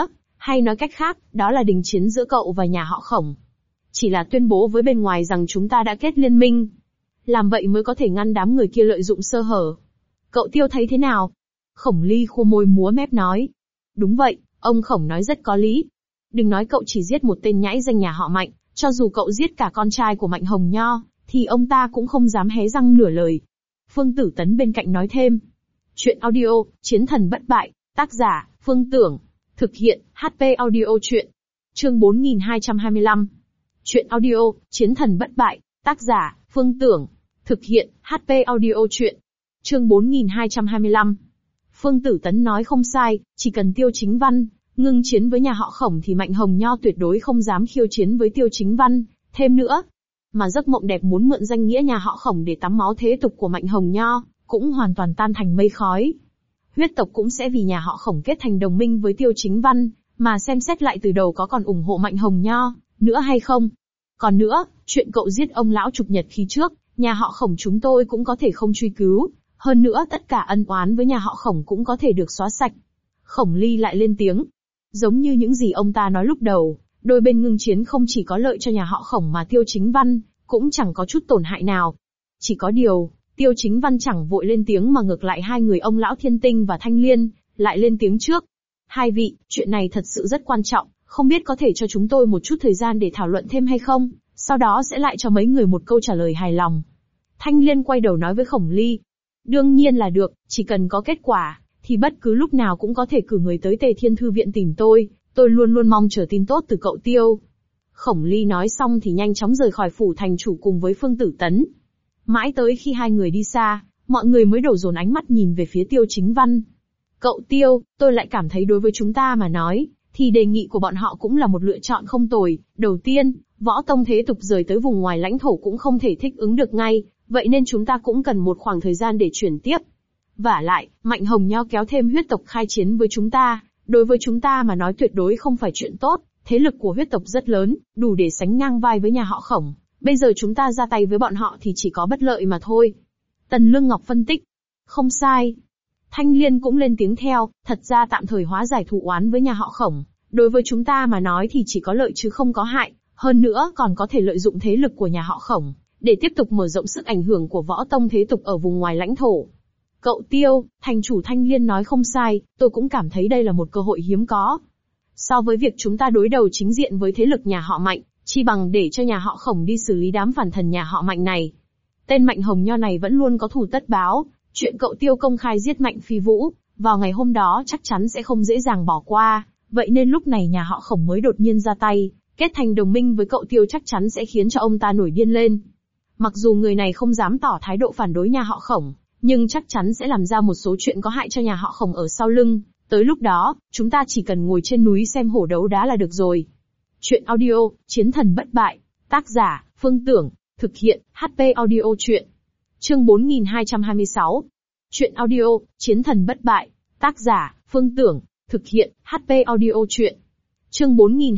Hay nói cách khác, đó là đình chiến giữa cậu và nhà họ Khổng. Chỉ là tuyên bố với bên ngoài rằng chúng ta đã kết liên minh. Làm vậy mới có thể ngăn đám người kia lợi dụng sơ hở. Cậu Tiêu thấy thế nào? Khổng Ly khô môi múa mép nói. Đúng vậy, ông Khổng nói rất có lý. Đừng nói cậu chỉ giết một tên nhãi danh nhà họ Mạnh, cho dù cậu giết cả con trai của Mạnh Hồng Nho, thì ông ta cũng không dám hé răng nửa lời. Phương Tử Tấn bên cạnh nói thêm. Chuyện audio, Chiến thần bất bại, tác giả, Phương Tưởng. Thực hiện, HP audio chuyện. Chương 4225. Chuyện audio, Chiến thần bất bại, tác giả, Phương Tưởng. Thực hiện, HP audio chuyện. Chương 4225. Phương Tử Tấn nói không sai, chỉ cần Tiêu Chính Văn ngưng chiến với nhà họ Khổng thì Mạnh Hồng Nho tuyệt đối không dám khiêu chiến với Tiêu Chính Văn. Thêm nữa, mà giấc mộng đẹp muốn mượn danh nghĩa nhà họ Khổng để tắm máu thế tục của Mạnh Hồng Nho, cũng hoàn toàn tan thành mây khói. Huyết tộc cũng sẽ vì nhà họ Khổng kết thành đồng minh với Tiêu Chính Văn, mà xem xét lại từ đầu có còn ủng hộ Mạnh Hồng Nho nữa hay không. Còn nữa, chuyện cậu giết ông lão Trục Nhật khi trước, nhà họ Khổng chúng tôi cũng có thể không truy cứu. Hơn nữa tất cả ân oán với nhà họ Khổng cũng có thể được xóa sạch. Khổng Ly lại lên tiếng. Giống như những gì ông ta nói lúc đầu, đôi bên ngưng chiến không chỉ có lợi cho nhà họ Khổng mà Tiêu Chính Văn cũng chẳng có chút tổn hại nào. Chỉ có điều, Tiêu Chính Văn chẳng vội lên tiếng mà ngược lại hai người ông lão Thiên Tinh và Thanh Liên lại lên tiếng trước. Hai vị, chuyện này thật sự rất quan trọng, không biết có thể cho chúng tôi một chút thời gian để thảo luận thêm hay không, sau đó sẽ lại cho mấy người một câu trả lời hài lòng. Thanh Liên quay đầu nói với Khổng Ly. Đương nhiên là được, chỉ cần có kết quả, thì bất cứ lúc nào cũng có thể cử người tới Tề Thiên Thư Viện tìm tôi luôn luôn mong chờ tin tốt từ cậu Tiêu. Khổng Ly nói xong thì nhanh chóng rời khỏi phủ thành chủ cùng với Phương Tử Tấn. Mãi tới khi hai người đi xa, mọi người mới đổ dồn ánh mắt nhìn về phía Tiêu Chính Văn. Cậu Tiêu, tôi lại cảm thấy đối với chúng ta mà nói, thì đề nghị của bọn họ cũng là một lựa chọn không tồi. Đầu tiên, võ tông thế tục rời tới vùng ngoài lãnh thổ cũng không thể thích ứng được ngay, vậy nên chúng ta cũng cần một khoảng thời gian để chuyển tiếp. Vả lại, Mạnh Hồng Nho kéo thêm huyết tộc khai chiến với chúng ta, đối với chúng ta mà nói tuyệt đối không phải chuyện tốt, thế lực của huyết tộc rất lớn, đủ để sánh ngang vai với nhà họ Khổng. Bây giờ chúng ta ra tay với bọn họ thì chỉ có bất lợi mà thôi. Tần Lương Ngọc phân tích. Không sai. Thanh Liên cũng lên tiếng theo, thật ra tạm thời hóa giải thù oán với nhà họ Khổng, đối với chúng ta mà nói thì chỉ có lợi chứ không có hại, hơn nữa còn có thể lợi dụng thế lực của nhà họ Khổng, để tiếp tục mở rộng sức ảnh hưởng của võ tông thế tục ở vùng ngoài lãnh thổ. Cậu Tiêu, thành chủ Thanh Liên nói không sai, tôi cũng cảm thấy đây là một cơ hội hiếm có. So với việc chúng ta đối đầu chính diện với thế lực nhà họ Mạnh, chi bằng để cho nhà họ Khổng đi xử lý đám phản thần nhà họ Mạnh này. Tên Mạnh Hồng Nho này vẫn luôn có thù tất báo, chuyện cậu Tiêu công khai giết Mạnh Phi Vũ, vào ngày hôm đó chắc chắn sẽ không dễ dàng bỏ qua, vậy nên lúc này nhà họ Khổng mới đột nhiên ra tay, kết thành đồng minh với cậu Tiêu chắc chắn sẽ khiến cho ông ta nổi điên lên. Mặc dù người này không dám tỏ thái độ phản đối nhà họ Khổng, nhưng chắc chắn sẽ làm ra một số chuyện có hại cho nhà họ Khổng ở sau lưng, tới lúc đó, chúng ta chỉ cần ngồi trên núi xem hổ đấu đá là được rồi. Chuyện audio, Chiến thần bất bại, tác giả, Phương Tưởng, thực hiện, HP audio chuyện. Chương 4226. Chuyện audio, Chiến thần bất bại, tác giả, Phương Tưởng, thực hiện, HP audio chuyện. Chương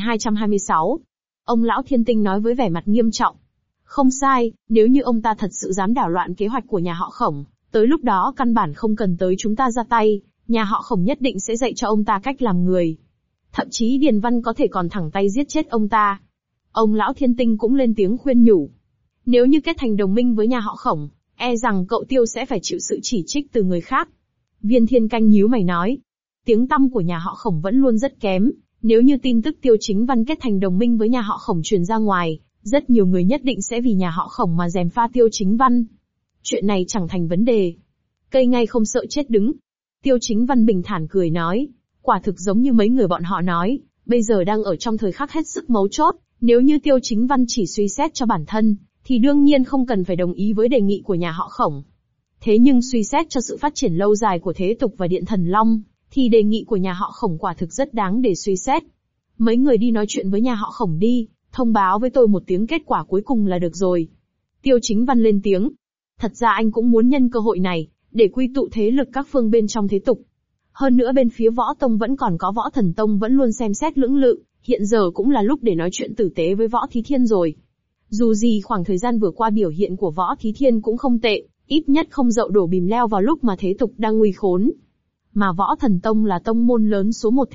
4226. Ông lão Thiên Tinh nói với vẻ mặt nghiêm trọng. Không sai, nếu như ông ta thật sự dám đảo loạn kế hoạch của nhà họ Khổng, tới lúc đó căn bản không cần tới chúng ta ra tay, nhà họ Khổng nhất định sẽ dạy cho ông ta cách làm người. Thậm chí Điền Văn có thể còn thẳng tay giết chết ông ta. Ông lão Thiên Tinh cũng lên tiếng khuyên nhủ. Nếu như kết thành đồng minh với nhà họ Khổng, e rằng cậu Tiêu sẽ phải chịu sự chỉ trích từ người khác. Viên Thiên Canh nhíu mày nói. Tiếng tăm của nhà họ Khổng vẫn luôn rất kém, nếu như tin tức Tiêu Chính Văn kết thành đồng minh với nhà họ Khổng truyền ra ngoài, rất nhiều người nhất định sẽ vì nhà họ Khổng mà gièm pha Tiêu Chính Văn. Chuyện này chẳng thành vấn đề. Cây ngay không sợ chết đứng. Tiêu Chính Văn bình thản cười nói. Quả thực giống như mấy người bọn họ nói, bây giờ đang ở trong thời khắc hết sức mấu chốt, nếu như Tiêu Chính Văn chỉ suy xét cho bản thân, thì đương nhiên không cần phải đồng ý với đề nghị của nhà họ Khổng. Thế nhưng suy xét cho sự phát triển lâu dài của thế tục và Điện Thần Long, thì đề nghị của nhà họ Khổng quả thực rất đáng để suy xét. Mấy người đi nói chuyện với nhà họ Khổng đi, thông báo với tôi một tiếng kết quả cuối cùng là được rồi. Tiêu Chính Văn lên tiếng. Thật ra anh cũng muốn nhân cơ hội này, để quy tụ thế lực các phương bên trong thế tục. Hơn nữa bên phía Võ Tông vẫn còn có Võ Thần Tông vẫn luôn xem xét lưỡng lự, hiện giờ cũng là lúc để nói chuyện tử tế với Võ Thí Thiên rồi. Dù gì khoảng thời gian vừa qua biểu hiện của Võ Thí Thiên cũng không tệ, ít nhất không dậu đổ bìm leo vào lúc mà thế tục đang nguy khốn. Mà Võ Thần Tông là tông môn lớn số một thế tục,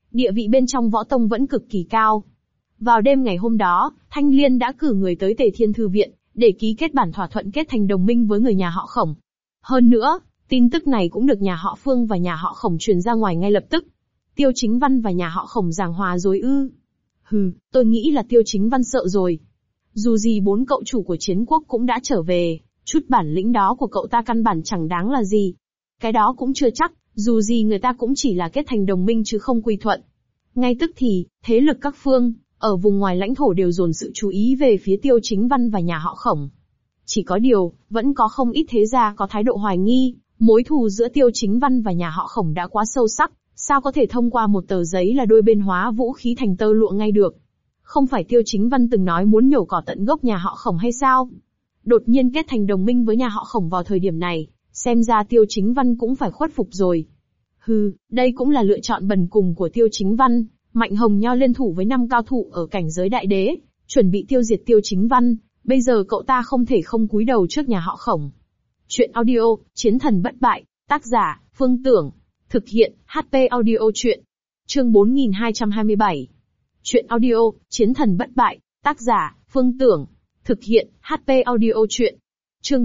địa vị bên trong võ tông vẫn cực kỳ cao. Vào đêm ngày hôm đó, Thanh Liên đã cử người tới Tề Thiên Thư Viện, để ký kết bản thỏa thuận kết thành đồng minh với người nhà họ Khổng. Hơn nữa, tin tức này cũng được nhà họ Phương và nhà họ Khổng truyền ra ngoài ngay lập tức. Tiêu Chính Văn và nhà họ Khổng giảng hòa rồi ư? Hừ, tôi nghĩ là Tiêu Chính Văn sợ rồi. Dù gì 4 cậu chủ của chiến quốc cũng đã trở về, chút bản lĩnh đó của cậu ta căn bản chẳng đáng là gì. Cái đó cũng chưa chắc, dù gì người ta cũng chỉ là kết thành đồng minh chứ không quy thuận. Ngay tức thì, thế lực các phương, ở vùng ngoài lãnh thổ đều dồn sự chú ý về phía Tiêu Chính Văn và nhà họ Khổng. Chỉ có điều, vẫn có không ít thế gia có thái độ hoài nghi, mối thù giữa Tiêu Chính Văn và nhà họ Khổng đã quá sâu sắc, sao có thể thông qua một tờ giấy là đôi bên hóa vũ khí thành tơ lụa ngay được. Không phải Tiêu Chính Văn từng nói muốn nhổ cỏ tận gốc nhà họ Khổng hay sao? Đột nhiên kết thành đồng minh với nhà họ Khổng vào thời điểm này, xem ra Tiêu Chính Văn cũng phải khuất phục rồi. Hừ, đây cũng là lựa chọn bần cùng của Tiêu Chính Văn. Mạnh Hồng Nho liên thủ với 5 cao thủ ở cảnh giới đại đế, chuẩn bị tiêu diệt Tiêu Chính Văn, bây giờ cậu ta không thể không cúi đầu trước nhà họ Khổng. Chuyện audio, Chiến thần bất bại, tác giả, Phương Tưởng, thực hiện, HP audio chuyện. Chương 4227. Chuyện audio, Chiến thần bất bại, tác giả, Phương Tưởng, thực hiện, HP audio chuyện. Chương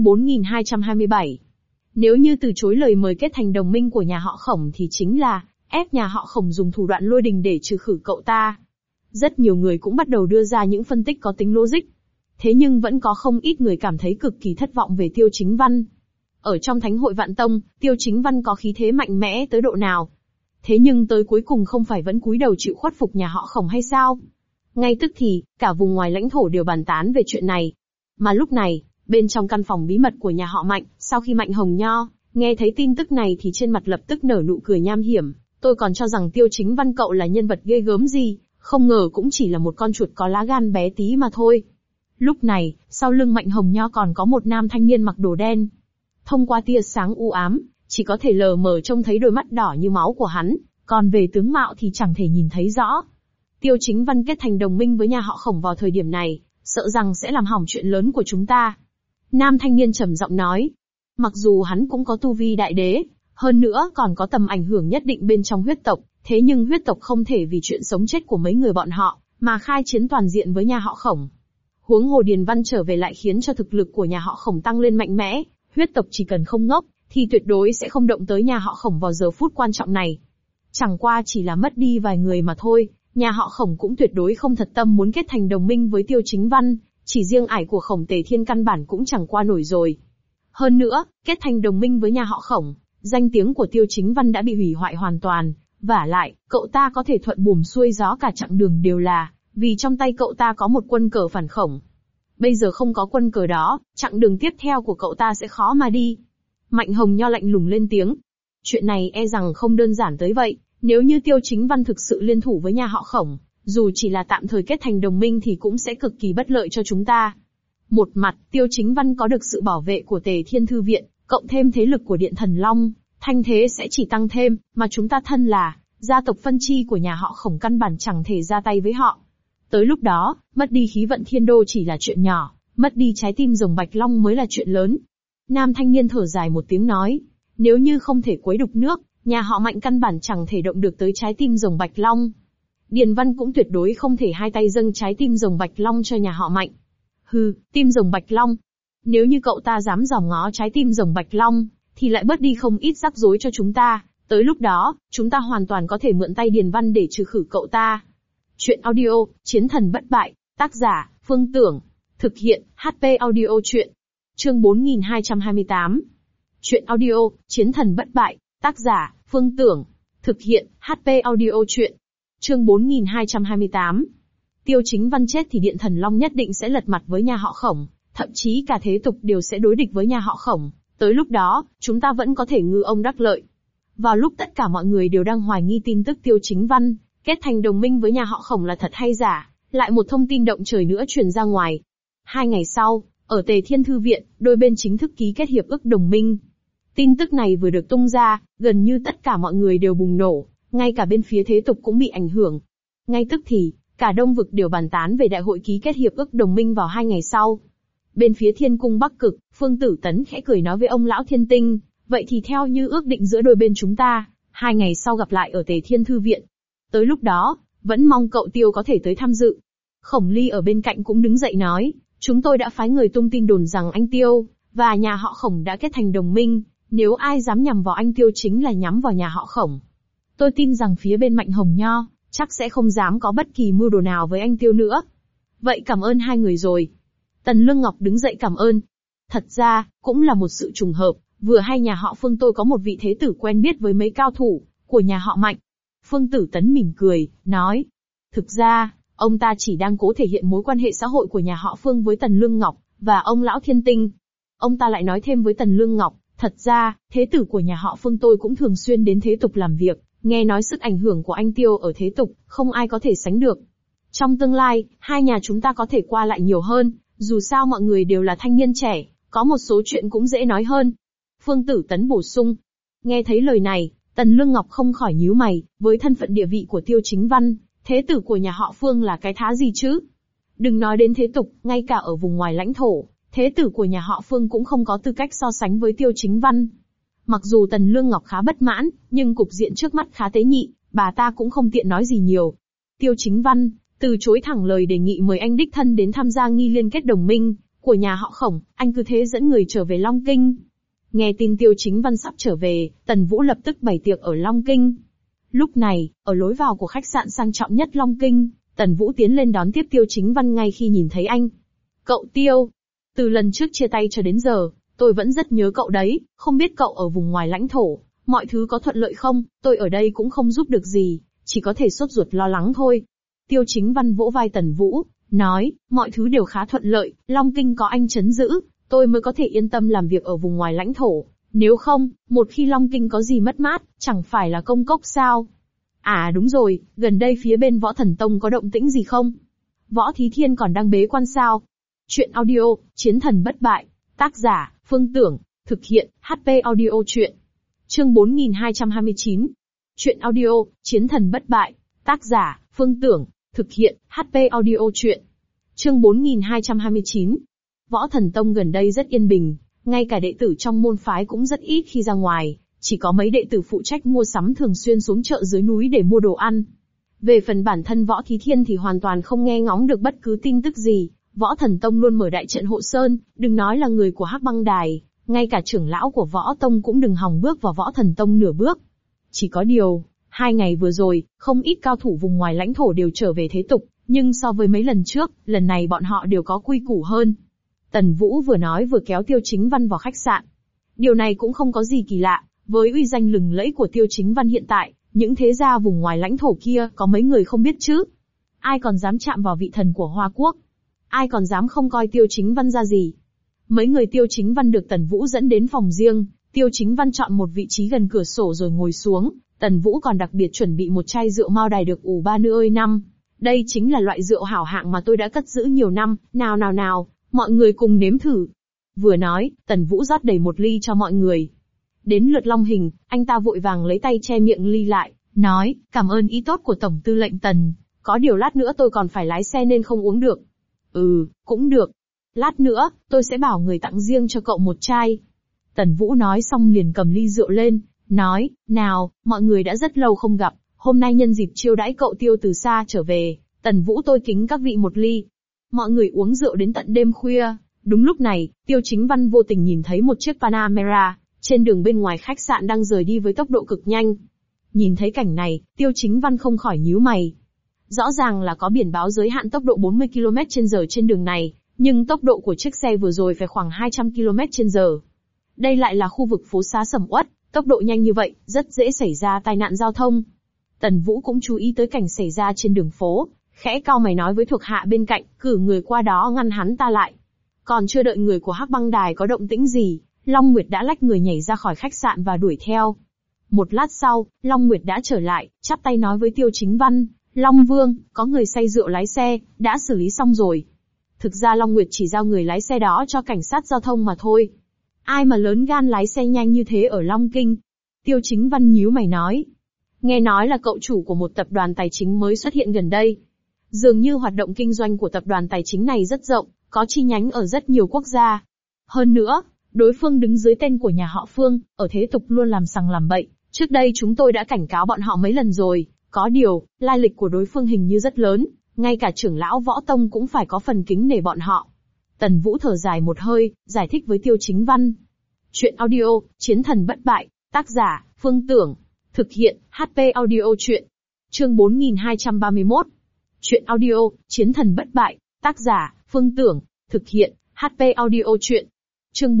4227. Nếu như từ chối lời mời kết thành đồng minh của nhà họ Khổng thì chính là ép nhà họ Khổng dùng thủ đoạn lôi đình để trừ khử cậu ta. Rất nhiều người cũng bắt đầu đưa ra những phân tích có tính logic. Thế nhưng vẫn có không ít người cảm thấy cực kỳ thất vọng về Tiêu Chính Văn. Ở trong Thánh hội Vạn Tông, Tiêu Chính Văn có khí thế mạnh mẽ tới độ nào? Thế nhưng tới cuối cùng không phải vẫn cúi đầu chịu khuất phục nhà họ Khổng hay sao? Ngay tức thì, cả vùng ngoài lãnh thổ đều bàn tán về chuyện này. Mà lúc này, bên trong căn phòng bí mật của nhà họ Mạnh, sau khi Mạnh Hồng Nho nghe thấy tin tức này thì trên mặt lập tức nở nụ cười nham hiểm. Tôi còn cho rằng Tiêu Chính Văn cậu là nhân vật ghê gớm gì, không ngờ cũng chỉ là một con chuột có lá gan bé tí mà thôi. Lúc này, sau lưng Mạnh Hồng Nho còn có một nam thanh niên mặc đồ đen. Thông qua tia sáng u ám, chỉ có thể lờ mờ trông thấy đôi mắt đỏ như máu của hắn, còn về tướng mạo thì chẳng thể nhìn thấy rõ. Tiêu Chính Văn kết thành đồng minh với nhà họ Khổng vào thời điểm này, sợ rằng sẽ làm hỏng chuyện lớn của chúng ta. Nam thanh niên trầm giọng nói. Mặc dù hắn cũng có tu vi đại đế, hơn nữa còn có tầm ảnh hưởng nhất định bên trong huyết tộc, thế nhưng huyết tộc không thể vì chuyện sống chết của mấy người bọn họ, mà khai chiến toàn diện với nhà họ Khổng. Huống hồ Điền Văn trở về lại khiến cho thực lực của nhà họ Khổng tăng lên mạnh mẽ, huyết tộc chỉ cần không ngốc, thì tuyệt đối sẽ không động tới nhà họ Khổng vào giờ phút quan trọng này. Chẳng qua chỉ là mất đi vài người mà thôi, nhà họ Khổng cũng tuyệt đối không thật tâm muốn kết thành đồng minh với Tiêu Chính Văn, chỉ riêng ải của Khổng Tề Thiên căn bản cũng chẳng qua nổi rồi. Hơn nữa, kết thành đồng minh với nhà họ Khổng, danh tiếng của Tiêu Chính Văn đã bị hủy hoại hoàn toàn, vả lại, cậu ta có thể thuận buồm xuôi gió cả chặng đường đều là vì trong tay cậu ta có một quân cờ phản Khổng. Bây giờ không có quân cờ đó, chặng đường tiếp theo của cậu ta sẽ khó mà đi. Mạnh Hồng Nho lạnh lùng lên tiếng. Chuyện này e rằng không đơn giản tới vậy, nếu như Tiêu Chính Văn thực sự liên thủ với nhà họ Khổng, dù chỉ là tạm thời kết thành đồng minh thì cũng sẽ cực kỳ bất lợi cho chúng ta. Một mặt, Tiêu Chính Văn có được sự bảo vệ của Tề Thiên Thư Viện, cộng thêm thế lực của Điện Thần Long, thanh thế sẽ chỉ tăng thêm, mà chúng ta thân là gia tộc phân chi của nhà họ Khổng căn bản chẳng thể ra tay với họ. Tới lúc đó, mất đi khí vận thiên đô chỉ là chuyện nhỏ, mất đi trái tim rồng Bạch Long mới là chuyện lớn. Nam thanh niên thở dài một tiếng nói, nếu như không thể quấy đục nước, nhà họ Mạnh căn bản chẳng thể động được tới trái tim rồng Bạch Long. Điền Văn cũng tuyệt đối không thể hai tay dâng trái tim rồng Bạch Long cho nhà họ Mạnh. Hừ, tim rồng Bạch Long. Nếu như cậu ta dám dòm ngó trái tim rồng Bạch Long, thì lại bớt đi không ít rắc rối cho chúng ta. Tới lúc đó, chúng ta hoàn toàn có thể mượn tay Điền Văn để trừ khử cậu ta. Chuyện audio, Chiến thần bất bại, tác giả, Phương Tưởng, thực hiện, HP audio chuyện. Chương 4228. Chuyện audio, Chiến thần bất bại, tác giả, Phương Tưởng, thực hiện, HP audio chuyện. Chương 4228. Tiêu Chính Văn chết thì Điện Thần Long nhất định sẽ lật mặt với nhà họ Khổng, thậm chí cả thế tục đều sẽ đối địch với nhà họ Khổng. Tới lúc đó, chúng ta vẫn có thể ngư ông đắc lợi. Vào lúc tất cả mọi người đều đang hoài nghi tin tức Tiêu Chính Văn kết thành đồng minh với nhà họ Khổng là thật hay giả, lại một thông tin động trời nữa truyền ra ngoài. 2 ngày sau, ở Tề Thiên Thư Viện, đôi bên chính thức ký kết hiệp ước đồng minh. Tin tức này vừa được tung ra, gần như tất cả mọi người đều bùng nổ, ngay cả bên phía thế tục cũng bị ảnh hưởng. Ngay tức thì, cả Đông Vực đều bàn tán về đại hội ký kết hiệp ước đồng minh vào 2 ngày sau. Bên phía Thiên Cung Bắc Cực, Phương Tử Tấn khẽ cười nói với ông lão Thiên Tinh, vậy thì theo như ước định giữa đôi bên chúng ta, 2 ngày sau gặp lại ở Tề Thiên Thư Viện. Tới lúc đó, vẫn mong cậu Tiêu có thể tới tham dự. Khổng Ly ở bên cạnh cũng đứng dậy nói, chúng tôi đã phái người tung tin đồn rằng anh Tiêu và nhà họ Khổng đã kết thành đồng minh, nếu ai dám nhằm vào anh Tiêu chính là nhắm vào nhà họ Khổng. Tôi tin rằng phía bên Mạnh Hồng Nho, chắc sẽ không dám có bất kỳ mưu đồ nào với anh Tiêu nữa. Vậy cảm ơn hai người rồi. Tần Lương Ngọc đứng dậy cảm ơn. Thật ra, cũng là một sự trùng hợp, vừa hay nhà họ Phương tôi có một vị thế tử quen biết với mấy cao thủ của nhà họ Mạnh. Phương Tử Tấn mỉm cười, nói. Thực ra, ông ta chỉ đang cố thể hiện mối quan hệ xã hội của nhà họ Phương với Tần Lương Ngọc và ông Lão Thiên Tinh. Ông ta lại nói thêm với Tần Lương Ngọc, thật ra, thế tử của nhà họ Phương tôi cũng thường xuyên đến thế tục làm việc, nghe nói sức ảnh hưởng của anh Tiêu ở thế tục, không ai có thể sánh được. Trong tương lai, hai nhà chúng ta có thể qua lại nhiều hơn, dù sao mọi người đều là thanh niên trẻ, có một số chuyện cũng dễ nói hơn. Phương Tử Tấn bổ sung. Nghe thấy lời này, Tần Lương Ngọc không khỏi nhíu mày, với thân phận địa vị của Tiêu Chính Văn, thế tử của nhà họ Phương là cái thá gì chứ? Đừng nói đến thế tục, ngay cả ở vùng ngoài lãnh thổ, thế tử của nhà họ Phương cũng không có tư cách so sánh với Tiêu Chính Văn. Mặc dù Tần Lương Ngọc khá bất mãn, nhưng cục diện trước mắt khá tế nhị, bà ta cũng không tiện nói gì nhiều. Tiêu Chính Văn từ chối thẳng lời đề nghị mời anh đích thân đến tham gia nghi liên kết đồng minh của nhà họ Khổng, anh cứ thế dẫn người trở về Long Kinh. Nghe tin Tiêu Chính Văn sắp trở về, Tần Vũ lập tức bày tiệc ở Long Kinh. Lúc này, ở lối vào của khách sạn sang trọng nhất Long Kinh, Tần Vũ tiến lên đón tiếp Tiêu Chính Văn ngay khi nhìn thấy anh. Cậu Tiêu, từ lần trước chia tay cho đến giờ, tôi vẫn rất nhớ cậu đấy, không biết cậu ở vùng ngoài lãnh thổ, mọi thứ có thuận lợi không, tôi ở đây cũng không giúp được gì, chỉ có thể sốt ruột lo lắng thôi. Tiêu Chính Văn vỗ vai Tần Vũ, nói, mọi thứ đều khá thuận lợi, Long Kinh có anh trấn giữ, tôi mới có thể yên tâm làm việc ở vùng ngoài lãnh thổ. Nếu không, một khi Long Kinh có gì mất mát, chẳng phải là công cốc sao? À đúng rồi, gần đây phía bên Võ Thần Tông có động tĩnh gì không? Võ Thí Thiên còn đang bế quan sao? Chuyện audio, Chiến Thần Bất Bại. Tác giả, Phương Tưởng. Thực hiện, HP Audio Chuyện. Chương 4229. Chuyện audio, Chiến Thần Bất Bại. Tác giả, Phương Tưởng. Thực hiện, HP Audio Chuyện. Chương 4229. Võ Thần Tông gần đây rất yên bình, ngay cả đệ tử trong môn phái cũng rất ít khi ra ngoài, chỉ có mấy đệ tử phụ trách mua sắm thường xuyên xuống chợ dưới núi để mua đồ ăn. Về phần bản thân Võ Thí Thiên thì hoàn toàn không nghe ngóng được bất cứ tin tức gì. Võ Thần Tông luôn mở đại trận hộ sơn, đừng nói là người của Hắc Băng Đài, ngay cả trưởng lão của Võ Tông cũng đừng hòng bước vào Võ Thần Tông nửa bước. Chỉ có điều, 2 ngày vừa rồi, không ít cao thủ vùng ngoài lãnh thổ đều trở về thế tục, nhưng so với mấy lần trước, lần này bọn họ đều có quy củ hơn. Tần Vũ vừa nói vừa kéo Tiêu Chính Văn vào khách sạn. Điều này cũng không có gì kỳ lạ, với uy danh lừng lẫy của Tiêu Chính Văn hiện tại, những thế gia vùng ngoài lãnh thổ kia có mấy người không biết chứ? Ai còn dám chạm vào vị thần của Hoa Quốc? Ai còn dám không coi Tiêu Chính Văn ra gì? Mấy người Tiêu Chính Văn được Tần Vũ dẫn đến phòng riêng, Tiêu Chính Văn chọn một vị trí gần cửa sổ rồi ngồi xuống, Tần Vũ còn đặc biệt chuẩn bị một chai rượu Mao Đài được ủ 3 nữ ơi năm. Đây chính là loại rượu hảo hạng mà tôi đã cất giữ nhiều năm, nào, mọi người cùng nếm thử. Vừa nói, Tần Vũ rót đầy một ly cho mọi người. Đến lượt Long Hình, anh ta vội vàng lấy tay che miệng ly lại, nói, cảm ơn ý tốt của Tổng Tư lệnh Tần, có điều lát nữa tôi còn phải lái xe nên không uống được. Cũng được. Lát nữa, tôi sẽ bảo người tặng riêng cho cậu một chai. Tần Vũ nói xong liền cầm ly rượu lên, nói, nào, mọi người đã rất lâu không gặp, hôm nay nhân dịp chiêu đãi cậu Tiêu từ xa trở về, Tần Vũ tôi kính các vị một ly. Mọi người uống rượu đến tận đêm khuya. Đúng lúc này, Tiêu Chính Văn vô tình nhìn thấy một chiếc Panamera trên đường bên ngoài khách sạn đang rời đi với tốc độ cực nhanh. Nhìn thấy cảnh này, Tiêu Chính Văn không khỏi nhíu mày. Rõ ràng là có biển báo giới hạn tốc độ 40 km/h trên đường này, nhưng tốc độ của chiếc xe vừa rồi phải khoảng 200 km/h. Đây lại là khu vực phố xá sầm uất, tốc độ nhanh như vậy, rất dễ xảy ra tai nạn giao thông. Tần Vũ cũng chú ý tới cảnh xảy ra trên đường phố, khẽ cau mày nói với thuộc hạ bên cạnh, cử người qua đó ngăn hắn ta lại. Còn chưa đợi người của Hắc Băng Đài có động tĩnh gì, Long Nguyệt đã lách người nhảy ra khỏi khách sạn và đuổi theo. Một lát sau, Long Nguyệt đã trở lại, chắp tay nói với Tiêu Chính Văn, Long Vương, có người say rượu lái xe, đã xử lý xong rồi. Thực ra Long Nguyệt chỉ giao người lái xe đó cho cảnh sát giao thông mà thôi. Ai mà lớn gan lái xe nhanh như thế ở Long Kinh? Tiêu Chính Văn nhíu mày nói. Nghe nói là cậu chủ của một tập đoàn tài chính mới xuất hiện gần đây. Dường như hoạt động kinh doanh của tập đoàn tài chính này rất rộng, có chi nhánh ở rất nhiều quốc gia. Hơn nữa, đối phương đứng dưới tên của nhà họ Phương, ở thế tục luôn làm sằng làm bậy. Trước đây chúng tôi đã cảnh cáo bọn họ mấy lần rồi, Có điều, lai lịch của đối phương hình như rất lớn, ngay cả trưởng lão võ tông cũng phải có phần kính nể bọn họ. Tần Vũ thở dài một hơi, giải thích với Tiêu Chính Văn. Chuyện audio, Chiến thần bất bại, tác giả, Phương Tưởng. Thực hiện, HP audio chuyện. Chương 4231. Chuyện audio, Chiến thần bất bại, tác giả, Phương Tưởng. Thực hiện, HP audio chuyện. Chương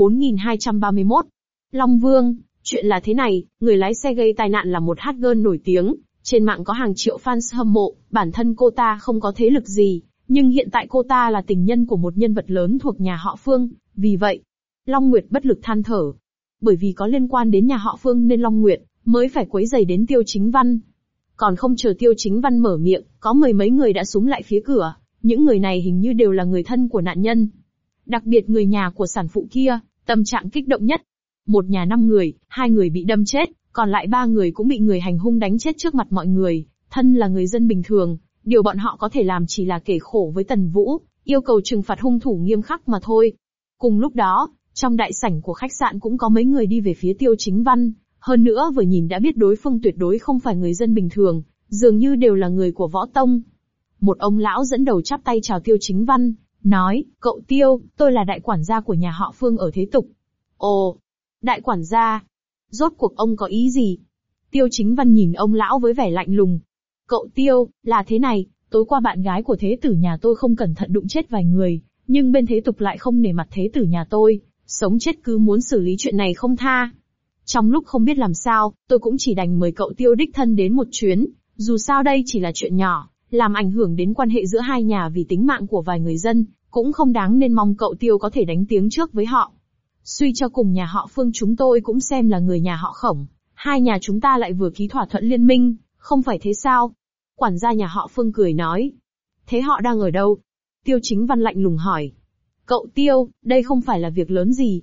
4231. Long Vương, chuyện là thế này, người lái xe gây tai nạn là một hot girl nổi tiếng, trên mạng có hàng triệu fans hâm mộ, bản thân cô ta không có thế lực gì, nhưng hiện tại cô ta là tình nhân của một nhân vật lớn thuộc nhà họ Phương, vì vậy, Long Nguyệt bất lực than thở. Bởi vì có liên quan đến nhà họ Phương nên Long Nguyệt mới phải quấy rầy đến Tiêu Chính Văn. Còn không chờ Tiêu Chính Văn mở miệng, có mười mấy người đã xúm lại phía cửa, những người này hình như đều là người thân của nạn nhân. Đặc biệt người nhà của sản phụ kia, tâm trạng kích động nhất. Một nhà 5 người, 2 người bị đâm chết, còn lại 3 người cũng bị người hành hung đánh chết trước mặt mọi người. Thân là người dân bình thường, điều bọn họ có thể làm chỉ là kể khổ với Tần Vũ, yêu cầu trừng phạt hung thủ nghiêm khắc mà thôi. Cùng lúc đó, trong đại sảnh của khách sạn cũng có mấy người đi về phía Tiêu Chính Văn, hơn nữa vừa nhìn đã biết đối phương tuyệt đối không phải người dân bình thường, dường như đều là người của võ tông. Một ông lão dẫn đầu chắp tay chào Tiêu Chính Văn, nói, cậu Tiêu, tôi là đại quản gia của nhà họ Phương ở Thế Tục. Ồ, đại quản gia? Rốt cuộc ông có ý gì? Tiêu Chính Văn nhìn ông lão với vẻ lạnh lùng. Cậu Tiêu, là thế này, tối qua bạn gái của thế tử nhà tôi không cẩn thận đụng chết vài người, nhưng bên Thế Tục lại không nể mặt thế tử nhà tôi, sống chết cứ muốn xử lý chuyện này không tha. Trong lúc không biết làm sao, tôi cũng chỉ đành mời cậu Tiêu đích thân đến một chuyến, dù sao đây chỉ là chuyện nhỏ, làm ảnh hưởng đến quan hệ giữa hai nhà vì tính mạng của vài người dân, cũng không đáng nên mong cậu Tiêu có thể đánh tiếng trước với họ. Suy cho cùng nhà họ Phương chúng tôi cũng xem là người nhà họ Khổng, hai nhà chúng ta lại vừa ký thỏa thuận liên minh, không phải thế sao? Quản gia nhà họ Phương cười nói. Thế họ đang ở đâu? Tiêu Chính Văn lạnh lùng hỏi. Cậu Tiêu, đây không phải là việc lớn gì,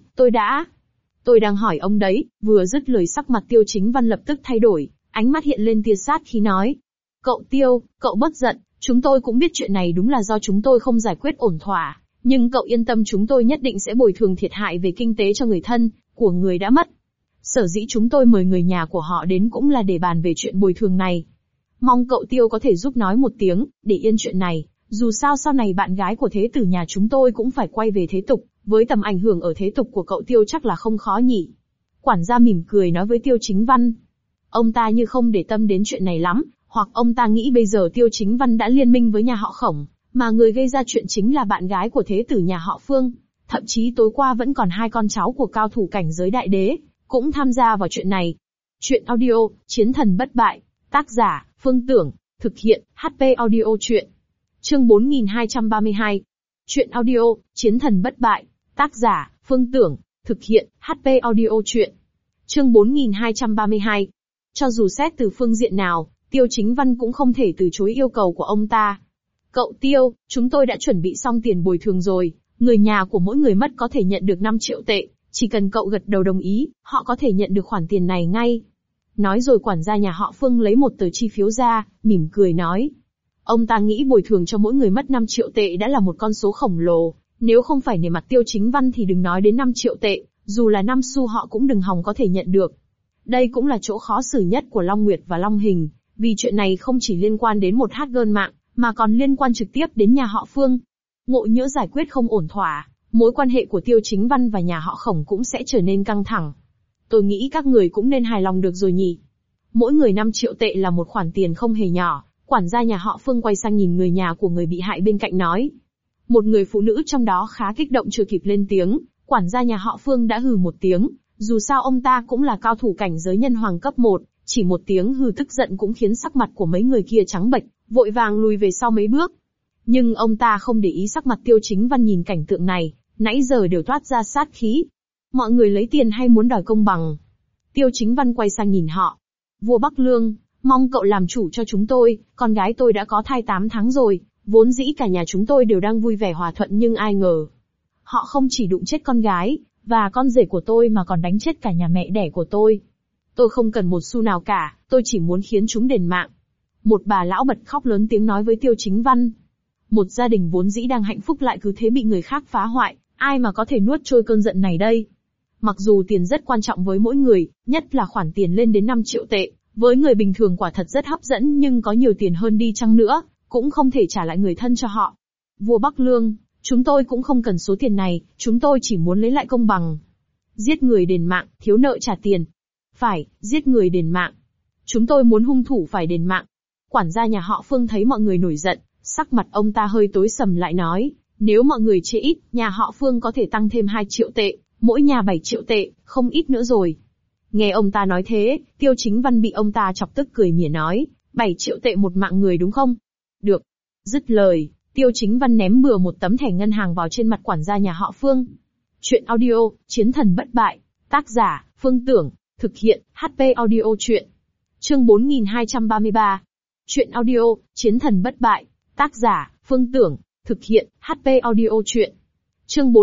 tôi đang hỏi ông đấy. Vừa dứt lời sắc mặt Tiêu Chính Văn lập tức thay đổi, ánh mắt hiện lên tia sát khí nói. Cậu Tiêu, cậu bất giận, chúng tôi cũng biết chuyện này đúng là do chúng tôi không giải quyết ổn thỏa, nhưng cậu yên tâm chúng tôi nhất định sẽ bồi thường thiệt hại về kinh tế cho người thân của người đã mất. Sở dĩ chúng tôi mời người nhà của họ đến cũng là để bàn về chuyện bồi thường này. Mong cậu Tiêu có thể giúp nói một tiếng, để yên chuyện này, dù sao sau này bạn gái của thế tử nhà chúng tôi cũng phải quay về Thế Tục, với tầm ảnh hưởng ở Thế Tục của cậu Tiêu chắc là không khó nhỉ. Quản gia mỉm cười nói với Tiêu Chính Văn. Ông ta như không để tâm đến chuyện này lắm, hoặc ông ta nghĩ bây giờ Tiêu Chính Văn đã liên minh với nhà họ Khổng, mà người gây ra chuyện chính là bạn gái của thế tử nhà họ Phương. Thậm chí tối qua vẫn còn 2 con cháu của cao thủ cảnh giới đại đế, cũng tham gia vào chuyện này. Chuyện audio, Chiến thần bất bại, tác giả, Phương Tưởng, thực hiện, HP audio chuyện. Chương 4232. Chuyện audio, Chiến thần bất bại, tác giả, Phương Tưởng, thực hiện, HP audio chuyện. Chương 4232. Cho dù xét từ phương diện nào, Tiêu Chính Văn cũng không thể từ chối yêu cầu của ông ta. Cậu Tiêu, chúng tôi đã chuẩn bị xong tiền bồi thường rồi, người nhà của mỗi người mất có thể nhận được 5 triệu tệ, chỉ cần cậu gật đầu đồng ý, họ có thể nhận được khoản tiền này ngay. Nói rồi quản gia nhà họ Phương lấy một tờ chi phiếu ra, mỉm cười nói. Ông ta nghĩ bồi thường cho mỗi người mất 5 triệu tệ đã là một con số khổng lồ, nếu không phải nể mặt Tiêu Chính Văn thì đừng nói đến 5 triệu tệ, dù là 5 xu họ cũng đừng hòng có thể nhận được. Đây cũng là chỗ khó xử nhất của Long Nguyệt và Long Hình, vì chuyện này không chỉ liên quan đến một hot girl mạng, mà còn liên quan trực tiếp đến nhà họ Phương. Ngộ nhỡ giải quyết không ổn thỏa, mối quan hệ của Tiêu Chính Văn và nhà họ Khổng cũng sẽ trở nên căng thẳng. Tôi nghĩ các người cũng nên hài lòng được rồi nhỉ. Mỗi người 5 triệu tệ là một khoản tiền không hề nhỏ, quản gia nhà họ Phương quay sang nhìn người nhà của người bị hại bên cạnh nói. Một người phụ nữ trong đó khá kích động chưa kịp lên tiếng, quản gia nhà họ Phương đã hừ một tiếng, dù sao ông ta cũng là cao thủ cảnh giới nhân hoàng cấp 1, chỉ một tiếng hừ tức giận cũng khiến sắc mặt của mấy người kia trắng bệch, vội vàng lùi về sau mấy bước. Nhưng ông ta không để ý sắc mặt Tiêu Chính Văn nhìn cảnh tượng này, nãy giờ đều toát ra sát khí. Mọi người lấy tiền hay muốn đòi công bằng? Tiêu Chính Văn quay sang nhìn họ. Vua Bắc Lương, mong cậu làm chủ cho chúng tôi, con gái tôi đã có thai 8 tháng rồi, vốn dĩ cả nhà chúng tôi đều đang vui vẻ hòa thuận nhưng ai ngờ. Họ không chỉ đụng chết con gái, và con rể của tôi mà còn đánh chết cả nhà mẹ đẻ của tôi. Tôi không cần một xu nào cả, tôi chỉ muốn khiến chúng đền mạng. Một bà lão bật khóc lớn tiếng nói với Tiêu Chính Văn. Một gia đình vốn dĩ đang hạnh phúc lại cứ thế bị người khác phá hoại, ai mà có thể nuốt trôi cơn giận này đây. Mặc dù tiền rất quan trọng với mỗi người, nhất là khoản tiền lên đến 5 triệu tệ, Với người bình thường quả thật rất hấp dẫn, nhưng có nhiều tiền hơn đi chăng nữa, cũng không thể trả lại người thân cho họ. Vua Bắc Lương, chúng tôi cũng không cần số tiền này, chúng tôi chỉ muốn lấy lại công bằng. Giết người đền mạng, thiếu nợ trả tiền. Phải, giết người đền mạng. Chúng tôi muốn hung thủ phải đền mạng. Quản gia nhà họ Phương thấy mọi người nổi giận, sắc mặt ông ta hơi tối sầm lại nói, nếu mọi người chê ít, nhà họ Phương có thể tăng thêm 2 triệu tệ, mỗi nhà 7 triệu tệ, không ít nữa rồi. Nghe ông ta nói thế, Tiêu Chính Văn bị ông ta chọc tức cười mỉa nói, 7 triệu tệ một mạng người đúng không? Được. Dứt lời, Tiêu Chính Văn ném bừa một tấm thẻ ngân hàng vào trên mặt quản gia nhà họ Phương. Chuyện audio, Chiến thần bất bại. Tác giả, Phương Tưởng. Thực hiện, HP Audio Chuyện. Chương 4233. Chuyện audio, Chiến thần bất bại. Tác giả, Phương Tưởng. Thực hiện, HP Audio Chuyện. Chương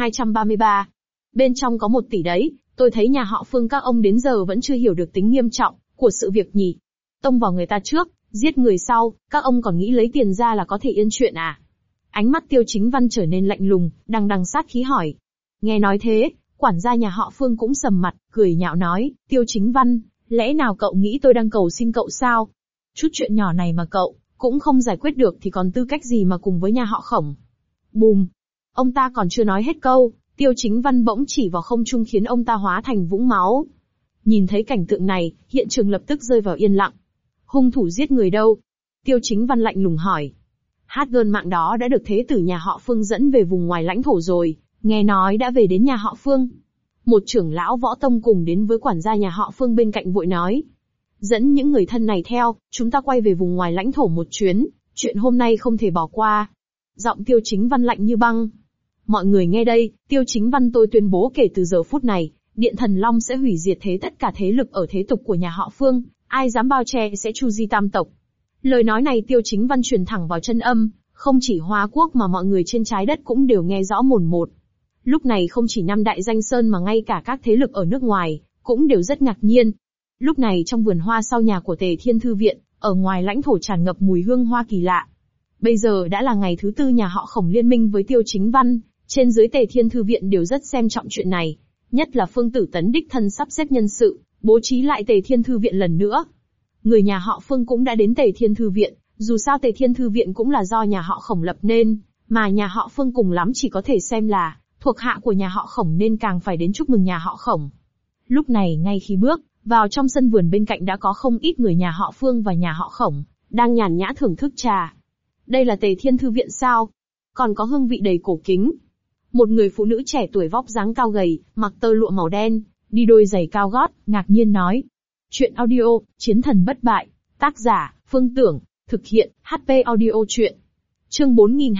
4233. Bên trong có 1 tỷ đấy, tôi thấy nhà họ Phương các ông đến giờ vẫn chưa hiểu được tính nghiêm trọng của sự việc nhỉ. Tông vào người ta trước, giết người sau, các ông còn nghĩ lấy tiền ra là có thể yên chuyện à? Ánh mắt Tiêu Chính Văn trở nên lạnh lùng, đằng đằng sát khí hỏi. Nghe nói thế, quản gia nhà họ Phương cũng sầm mặt, cười nhạo nói, Tiêu Chính Văn, lẽ nào cậu nghĩ tôi đang cầu xin cậu sao? Chút chuyện nhỏ này mà cậu cũng không giải quyết được thì còn tư cách gì mà cùng với nhà họ Khổng? Bùm! Ông ta còn chưa nói hết câu, Tiêu Chính Văn bỗng chỉ vào không trung khiến ông ta hóa thành vũng máu. Nhìn thấy cảnh tượng này, hiện trường lập tức rơi vào yên lặng. Hung thủ giết người đâu? Tiêu Chính Văn lạnh lùng hỏi. Gơn mạng đó đã được thế tử nhà họ Phương dẫn về vùng ngoài lãnh thổ rồi, nghe nói đã về đến nhà họ Phương. Một trưởng lão võ tông cùng đến với quản gia nhà họ Phương bên cạnh vội nói. Dẫn những người thân này theo, chúng ta quay về vùng ngoài lãnh thổ một chuyến, chuyện hôm nay không thể bỏ qua. Giọng Tiêu Chính Văn lạnh như băng. Mọi người nghe đây, Tiêu Chính Văn tôi tuyên bố kể từ giờ phút này, Điện Thần Long sẽ hủy diệt tất cả thế lực ở thế tục của nhà họ Phương, ai dám bao che sẽ chu di tam tộc. Lời nói này Tiêu Chính Văn truyền thẳng vào chân âm, không chỉ Hoa Quốc mà mọi người trên trái đất cũng đều nghe rõ mồn một. Lúc này không chỉ 5 đại danh sơn mà ngay cả các thế lực ở nước ngoài, cũng đều rất ngạc nhiên. Lúc này trong vườn hoa sau nhà của Tề Thiên Thư Viện, ở ngoài lãnh thổ tràn ngập mùi hương hoa kỳ lạ. Bây giờ đã là ngày thứ 4 nhà họ Khổng liên minh với Tiêu Chính Văn, trên dưới Tề Thiên Thư Viện đều rất xem trọng chuyện này. Nhất là Phương Tử Tấn đích thân sắp xếp nhân sự, bố trí lại Tề Thiên Thư Viện lần nữa. Người nhà họ Phương cũng đã đến Tề Thiên Thư Viện, dù sao Tề Thiên Thư Viện cũng là do nhà họ Khổng lập nên, mà nhà họ Phương cùng lắm chỉ có thể xem là thuộc hạ của nhà họ Khổng nên càng phải đến chúc mừng nhà họ Khổng. Lúc này ngay khi bước vào trong sân vườn bên cạnh đã có không ít người nhà họ Phương và nhà họ Khổng, đang nhàn nhã thưởng thức trà. Đây là Tề Thiên Thư Viện sao? Còn có hương vị đầy cổ kính. Một người phụ nữ trẻ tuổi vóc dáng cao gầy, mặc tơ lụa màu đen, đi đôi giày cao gót, ngạc nhiên nói. Chuyện audio, Chiến thần bất bại. Tác giả, Phương Tưởng. Thực hiện, HP Audio Chuyện. Chương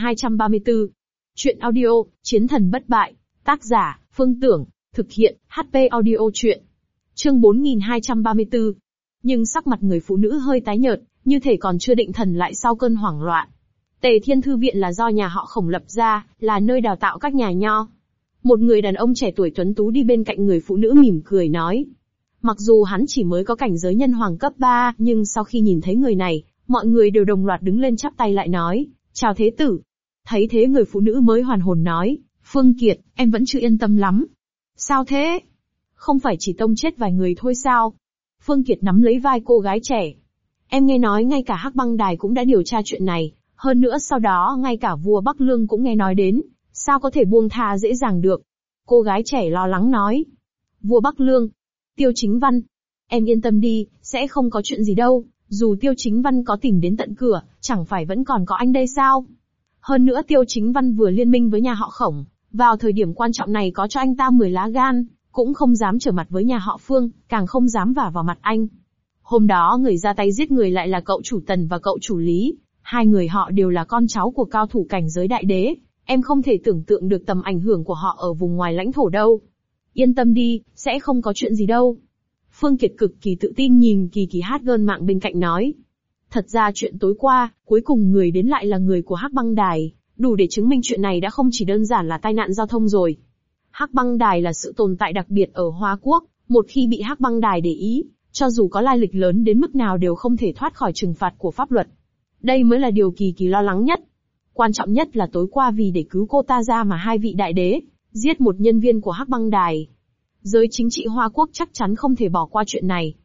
4234. Chuyện audio, Chiến thần bất bại. Tác giả, Phương Tưởng. Thực hiện, HP Audio Chuyện. Chương 4234. Nhưng sắc mặt người phụ nữ hơi tái nhợt, như thể còn chưa định thần lại sau cơn hoảng loạn. Tề Thiên Thư Viện là do nhà họ Khổng lập ra, là nơi đào tạo các nhà nho. Một người đàn ông trẻ tuổi tuấn tú đi bên cạnh người phụ nữ mỉm cười nói. Mặc dù hắn chỉ mới có cảnh giới nhân hoàng cấp 3, nhưng sau khi nhìn thấy người này, mọi người đều đồng loạt đứng lên chắp tay lại nói, chào thế tử. Thấy thế người phụ nữ mới hoàn hồn nói, Phương Kiệt, em vẫn chưa yên tâm lắm. Sao thế? Không phải chỉ tông chết vài người thôi sao? Phương Kiệt nắm lấy vai cô gái trẻ. Em nghe nói ngay cả Hắc Băng Đài cũng đã điều tra chuyện này, hơn nữa sau đó ngay cả vua Bắc Lương cũng nghe nói đến, sao có thể buông tha dễ dàng được? Cô gái trẻ lo lắng nói. Vua Bắc Lương, Tiêu Chính Văn, em yên tâm đi, sẽ không có chuyện gì đâu, dù Tiêu Chính Văn có tìm đến tận cửa, chẳng phải vẫn còn có anh đây sao? Hơn nữa Tiêu Chính Văn vừa liên minh với nhà họ Khổng, vào thời điểm quan trọng này có cho anh ta 10 lá gan, cũng không dám trở mặt với nhà họ Phương, càng không dám vả vào mặt anh. Hôm đó người ra tay giết người lại là cậu chủ Tần và cậu chủ Lý, hai người họ đều là con cháu của cao thủ cảnh giới đại đế, em không thể tưởng tượng được tầm ảnh hưởng của họ ở vùng ngoài lãnh thổ đâu. Yên tâm đi, sẽ không có chuyện gì đâu. Phương Kiệt cực kỳ tự tin nhìn Kỳ Gơn mạng bên cạnh nói. Thật ra chuyện tối qua, cuối cùng người đến lại là người của Hắc Băng Đài, đủ để chứng minh chuyện này đã không chỉ đơn giản là tai nạn giao thông rồi. Hắc Băng Đài là sự tồn tại đặc biệt ở Hoa Quốc, một khi bị Hắc Băng Đài để ý, cho dù có lai lịch lớn đến mức nào đều không thể thoát khỏi trừng phạt của pháp luật. Đây mới là điều Kỳ lo lắng nhất. Quan trọng nhất là tối qua vì để cứu cô ta ra mà hai vị đại đế giết một nhân viên của Hắc Băng Đài. Giới chính trị Hoa Quốc chắc chắn không thể bỏ qua chuyện này.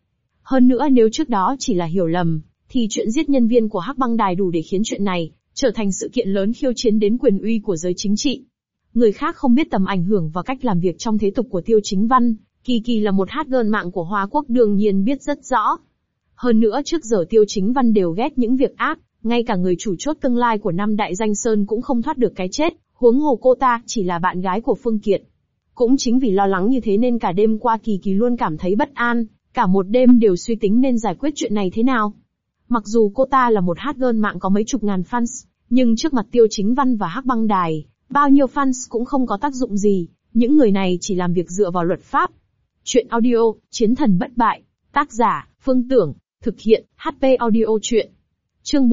Hơn nữa nếu trước đó chỉ là hiểu lầm, thì chuyện giết nhân viên của Hắc Băng Đài đủ để khiến chuyện này trở thành sự kiện lớn khiêu chiến đến quyền uy của giới chính trị. Người khác không biết tầm ảnh hưởng và cách làm việc trong thế tục của Tiêu Chính Văn, Kỳ Kỳ là một hacker mạng của Hoa Quốc đương nhiên biết rất rõ. Hơn nữa trước giờ Tiêu Chính Văn đều ghét những việc ác, ngay cả người chủ chốt tương lai của năm Đại Danh Sơn cũng không thoát được cái chết, huống hồ cô ta chỉ là bạn gái của Phương Kiệt. Cũng chính vì lo lắng như thế nên cả đêm qua Kỳ Kỳ luôn cảm thấy bất an, cả một đêm đều suy tính nên giải quyết chuyện này thế nào. Mặc dù cô ta là một hacker mạng có mấy chục ngàn fans, nhưng trước mặt Tiêu Chính Văn và Hắc Băng Đài, bao nhiêu fans cũng không có tác dụng gì, những người này chỉ làm việc dựa vào luật pháp. Chuyện audio, Chiến thần bất bại, tác giả, Phương Tưởng, thực hiện, HP audio truyện. Chương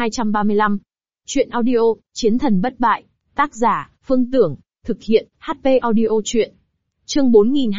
4235. Chuyện audio, Chiến thần bất bại, tác giả, Phương Tưởng, thực hiện, HP audio truyện. Chương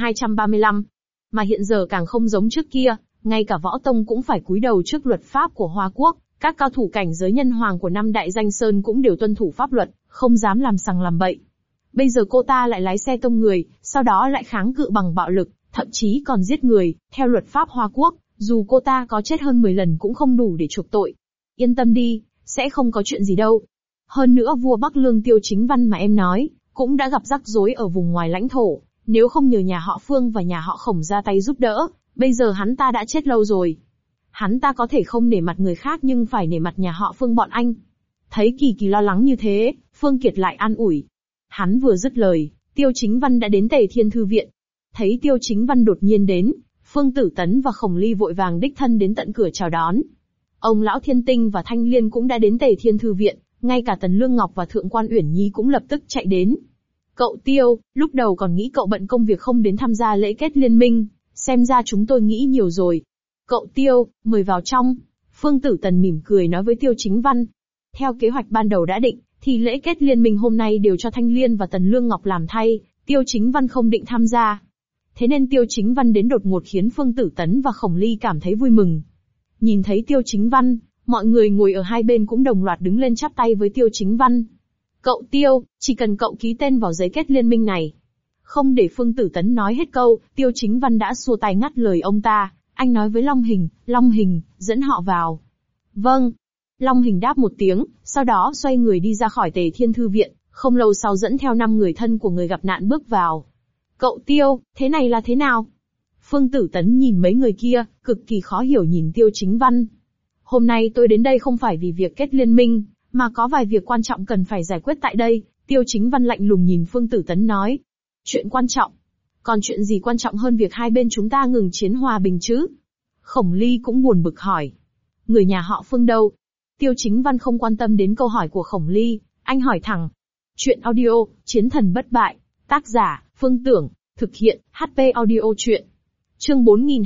4235. Mà hiện giờ càng không giống trước kia, ngay cả võ tông cũng phải cúi đầu trước luật pháp của Hoa Quốc, các cao thủ cảnh giới nhân hoàng của năm Đại Danh Sơn cũng đều tuân thủ pháp luật, không dám làm sằng làm bậy. Bây giờ cô ta lại lái xe tông người, sau đó lại kháng cự bằng bạo lực, thậm chí còn giết người, theo luật pháp Hoa Quốc, dù cô ta có chết hơn 10 lần cũng không đủ để chuộc tội. Yên tâm đi, sẽ không có chuyện gì đâu. Hơn nữa vua Bắc Lương Tiêu Chính Văn mà em nói, cũng đã gặp rắc rối ở vùng ngoài lãnh thổ, nếu không nhờ nhà họ Phương và nhà họ Khổng ra tay giúp đỡ, bây giờ hắn ta đã chết lâu rồi. Hắn ta có thể không nể mặt người khác nhưng phải nể mặt nhà họ Phương bọn anh. Thấy Kỳ Kỳ lo lắng như thế, Phương Kiệt lại an ủi. Hắn vừa dứt lời, Tiêu Chính Văn đã đến Tề Thiên Thư Viện. Thấy Tiêu Chính Văn đột nhiên đến, Phương Tử Tấn và Khổng Ly vội vàng đích thân đến tận cửa chào đón. Ông Lão Thiên Tinh và Thanh Liên cũng đã đến Tề Thiên Thư Viện, ngay cả Tần Lương Ngọc và Thượng quan Uyển Nhi cũng lập tức chạy đến. Cậu Tiêu, lúc đầu còn nghĩ cậu bận công việc không đến tham gia lễ kết liên minh, xem ra chúng tôi nghĩ nhiều rồi. Cậu Tiêu, mời vào trong. Phương Tử Tần mỉm cười nói với Tiêu Chính Văn. Theo kế hoạch ban đầu đã định, thì lễ kết liên minh hôm nay đều cho Thanh Liên và Tần Lương Ngọc làm thay, Tiêu Chính Văn không định tham gia. Thế nên Tiêu Chính Văn đến đột ngột khiến Phương Tử Tấn và Khổng Ly cảm thấy vui mừng. Nhìn thấy Tiêu Chính Văn, mọi người ngồi ở hai bên cũng đồng loạt đứng lên chắp tay với Tiêu Chính Văn. Cậu Tiêu, chỉ cần cậu ký tên vào giấy kết liên minh này. Không để Phương Tử Tấn nói hết câu, Tiêu Chính Văn đã xua tay ngắt lời ông ta. Anh nói với Long Hình, dẫn họ vào. Vâng. Long Hình đáp một tiếng, sau đó xoay người đi ra khỏi Tề Thiên Thư Viện, không lâu sau dẫn theo 5 người thân của người gặp nạn bước vào. Cậu Tiêu, thế này là thế nào? Phương Tử Tấn nhìn mấy người kia, cực kỳ khó hiểu nhìn Tiêu Chính Văn. Hôm nay tôi đến đây không phải vì việc kết liên minh, mà có vài việc quan trọng cần phải giải quyết tại đây, Tiêu Chính Văn lạnh lùng nhìn Phương Tử Tấn nói. Chuyện quan trọng? Còn chuyện gì quan trọng hơn việc hai bên chúng ta ngừng chiến hòa bình chứ? Khổng Ly cũng buồn bực hỏi. Người nhà họ Phương đâu? Tiêu Chính Văn không quan tâm đến câu hỏi của Khổng Ly, anh hỏi thẳng. Chuyện audio, Chiến thần bất bại, tác giả, Phương Tưởng, thực hiện, HP audio truyện. Chương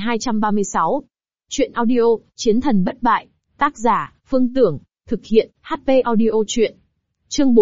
4236. Chuyện audio, Chiến thần bất bại, tác giả, Phương Tưởng, thực hiện, HP audio truyện. Chương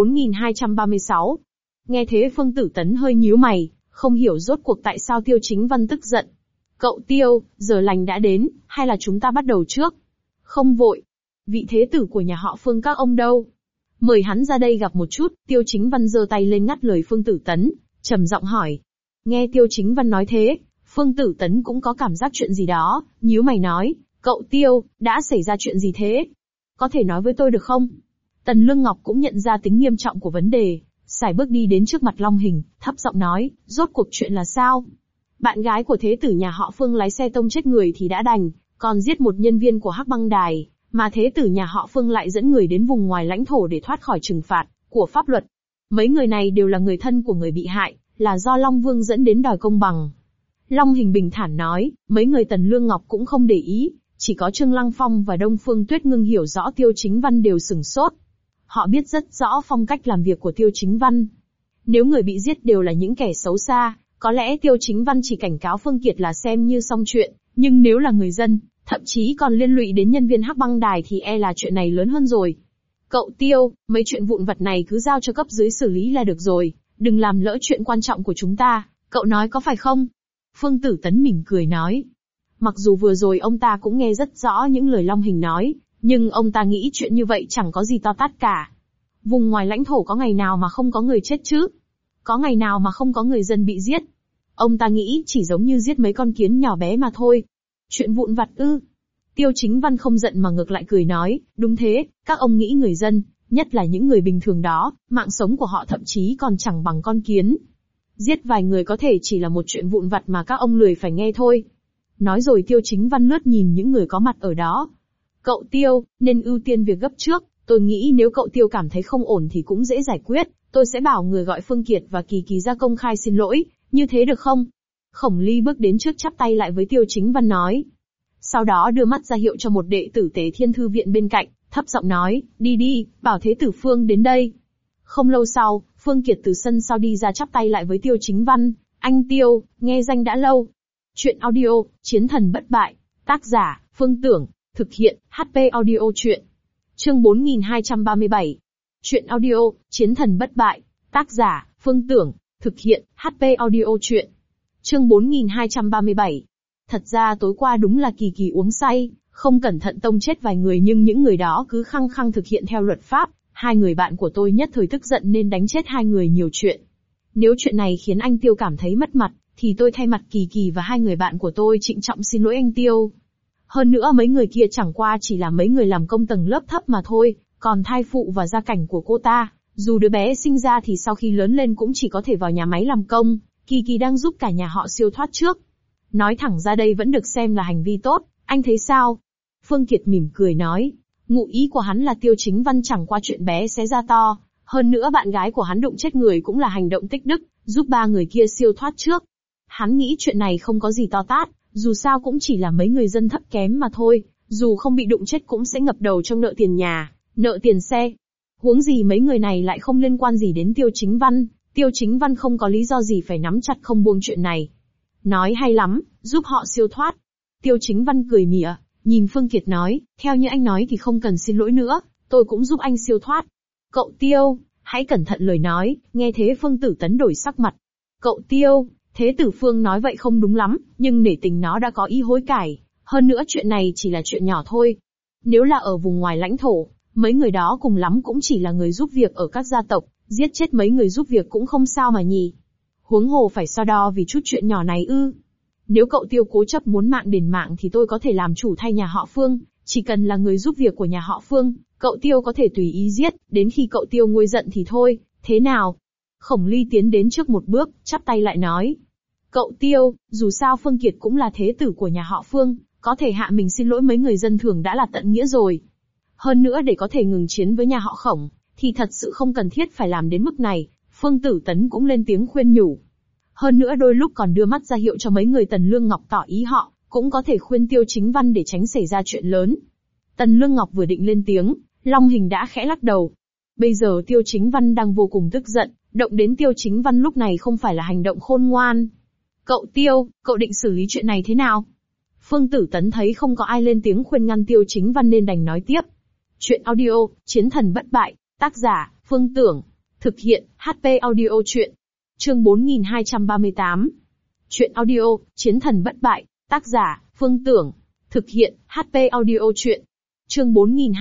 4236. Nghe thế Phương Tử Tấn hơi nhíu mày, không hiểu rốt cuộc tại sao Tiêu Chính Văn tức giận. Cậu Tiêu, giờ lành đã đến, hay là chúng ta bắt đầu trước? Không vội. Vị thế tử của nhà họ Phương các ông đâu? Mời hắn ra đây gặp một chút, Tiêu Chính Văn giơ tay lên ngắt lời Phương Tử Tấn, trầm giọng hỏi. Nghe Tiêu Chính Văn nói thế, Phương Tử Tấn cũng có cảm giác chuyện gì đó, nhíu mày nói, cậu Tiêu, đã xảy ra chuyện gì thế? Có thể nói với tôi được không? Tần Lương Ngọc cũng nhận ra tính nghiêm trọng của vấn đề, sải bước đi đến trước mặt Long Hình, thấp giọng nói, rốt cuộc chuyện là sao? Bạn gái của thế tử nhà họ Phương lái xe tông chết người thì đã đành, còn giết một nhân viên của Hắc Băng Đài, mà thế tử nhà họ Phương lại dẫn người đến vùng ngoài lãnh thổ để thoát khỏi trừng phạt của pháp luật. Mấy người này đều là người thân của người bị hại, là do Long Vương dẫn đến đòi công bằng. Long Hình bình thản nói, mấy người Tần Lương Ngọc cũng không để ý, chỉ có Trương Lăng Phong và Đông Phương Tuyết Ngưng hiểu rõ Tiêu Chính Văn đều sửng sốt. Họ biết rất rõ phong cách làm việc của Tiêu Chính Văn. Nếu người bị giết đều là những kẻ xấu xa, có lẽ Tiêu Chính Văn chỉ cảnh cáo Phương Kiệt là xem như xong chuyện, nhưng nếu là người dân, thậm chí còn liên lụy đến nhân viên Hắc Băng Đài thì e là chuyện này lớn hơn rồi. Cậu Tiêu, mấy chuyện vụn vặt này cứ giao cho cấp dưới xử lý là được rồi, đừng làm lỡ chuyện quan trọng của chúng ta, cậu nói có phải không? Phương Tử Tấn mỉm cười nói. Mặc dù vừa rồi ông ta cũng nghe rất rõ những lời Long Hình nói, nhưng ông ta nghĩ chuyện như vậy chẳng có gì to tát cả. Vùng ngoài lãnh thổ có ngày nào mà không có người chết chứ? Có ngày nào mà không có người dân bị giết? Ông ta nghĩ chỉ giống như giết mấy con kiến nhỏ bé mà thôi. Chuyện vụn vặt ư? Tiêu Chính Văn không giận mà ngược lại cười nói, đúng thế, các ông nghĩ người dân, nhất là những người bình thường đó, mạng sống của họ thậm chí còn chẳng bằng con kiến. Giết vài người có thể chỉ là một chuyện vụn vặt mà các ông lười phải nghe thôi. Nói rồi Tiêu Chính Văn lướt nhìn những người có mặt ở đó. Cậu Tiêu, nên ưu tiên việc gấp trước, tôi nghĩ nếu cậu Tiêu cảm thấy không ổn thì cũng dễ giải quyết, tôi sẽ bảo người gọi Phương Kiệt và Kỳ Kỳ ra công khai xin lỗi, như thế được không? Khổng Ly bước đến trước chắp tay lại với Tiêu Chính Văn nói. Sau đó đưa mắt ra hiệu cho một đệ tử Tế Thiên Thư Viện bên cạnh, thấp giọng nói, đi đi, bảo Thế Tử Phương đến đây. Không lâu sau, Phương Kiệt từ sân sau đi ra chắp tay lại với Tiêu Chính Văn, anh Tiêu, nghe danh đã lâu. Chuyện audio, Chiến Thần Bất Bại, tác giả, Phương Tưởng, thực hiện, HP Audio Chuyện. Chương 4237. Chuyện audio, Chiến Thần Bất Bại, tác giả, Phương Tưởng, thực hiện, HP Audio Chuyện. Chương 4237. Thật ra tối qua đúng là Kỳ Kỳ uống say, không cẩn thận tông chết vài người nhưng những người đó cứ khăng khăng thực hiện theo luật pháp, hai người bạn của tôi nhất thời tức giận nên đánh chết hai người nhiều chuyện. Nếu chuyện này khiến anh Tiêu cảm thấy mất mặt, thì tôi thay mặt Kỳ Kỳ và hai người bạn của tôi trịnh trọng xin lỗi anh Tiêu. Hơn nữa mấy người kia chẳng qua chỉ là mấy người làm công tầng lớp thấp mà thôi, còn thai phụ và gia cảnh của cô ta, dù đứa bé sinh ra thì sau khi lớn lên cũng chỉ có thể vào nhà máy làm công, Kỳ Kỳ đang giúp cả nhà họ siêu thoát trước. Nói thẳng ra đây vẫn được xem là hành vi tốt, anh thấy sao? Phương Kiệt mỉm cười nói, ngụ ý của hắn là Tiêu Chính Văn chẳng qua chuyện bé xé ra to, hơn nữa bạn gái của hắn đụng chết người cũng là hành động tích đức, giúp ba người kia siêu thoát trước. Hắn nghĩ chuyện này không có gì to tát, dù sao cũng chỉ là mấy người dân thấp kém mà thôi, dù không bị đụng chết cũng sẽ ngập đầu trong nợ tiền nhà, nợ tiền xe. Huống gì mấy người này lại không liên quan gì đến Tiêu Chính Văn không có lý do gì phải nắm chặt không buông chuyện này. Nói hay lắm, giúp họ siêu thoát. Tiêu Chính Văn cười mỉa, nhìn Phương Kiệt nói, theo như anh nói thì không cần xin lỗi nữa, tôi cũng giúp anh siêu thoát. Cậu Tiêu, hãy cẩn thận lời nói, nghe thế Phương Tử Tấn đổi sắc mặt. Cậu Tiêu, Thế Tử Phương nói vậy không đúng lắm, nhưng nể tình nó đã có ý hối cải, hơn nữa chuyện này chỉ là chuyện nhỏ thôi. Nếu là ở vùng ngoài lãnh thổ, mấy người đó cùng lắm cũng chỉ là người giúp việc ở các gia tộc, giết chết mấy người giúp việc cũng không sao mà nhỉ. Huống hồ phải so đo vì chút chuyện nhỏ này ư. Nếu cậu Tiêu cố chấp muốn mạng đền mạng thì tôi có thể làm chủ thay nhà họ Phương, chỉ cần là người giúp việc của nhà họ Phương, cậu Tiêu có thể tùy ý giết, đến khi cậu Tiêu nguôi giận thì thôi, thế nào? Khổng Ly tiến đến trước một bước, chắp tay lại nói. Cậu Tiêu, dù sao Phương Kiệt cũng là thế tử của nhà họ Phương, có thể hạ mình xin lỗi mấy người dân thường đã là tận nghĩa rồi. Hơn nữa để có thể ngừng chiến với nhà họ Khổng, thì thật sự không cần thiết phải làm đến mức này, Phương Tử Tấn cũng lên tiếng khuyên nhủ. Hơn nữa đôi lúc còn đưa mắt ra hiệu cho mấy người Tần Lương Ngọc tỏ ý họ, cũng có thể khuyên Tiêu Chính Văn để tránh xảy ra chuyện lớn. Tần Lương Ngọc vừa định lên tiếng, Long Hình đã khẽ lắc đầu. Bây giờ Tiêu Chính Văn đang vô cùng tức giận, động đến Tiêu Chính Văn lúc này không phải là hành động khôn ngoan. Cậu Tiêu, cậu định xử lý chuyện này thế nào? Phương Tử Tấn thấy không có ai lên tiếng khuyên ngăn Tiêu Chính Văn nên đành nói tiếp. Chuyện audio, Chiến Thần Bất Bại, tác giả, Phương Tưởng, thực hiện, HP Audio Chuyện. Chương 4238. Chuyện audio, Chiến Thần Bất Bại, tác giả, Phương Tưởng, thực hiện, HP Audio Chuyện. Chương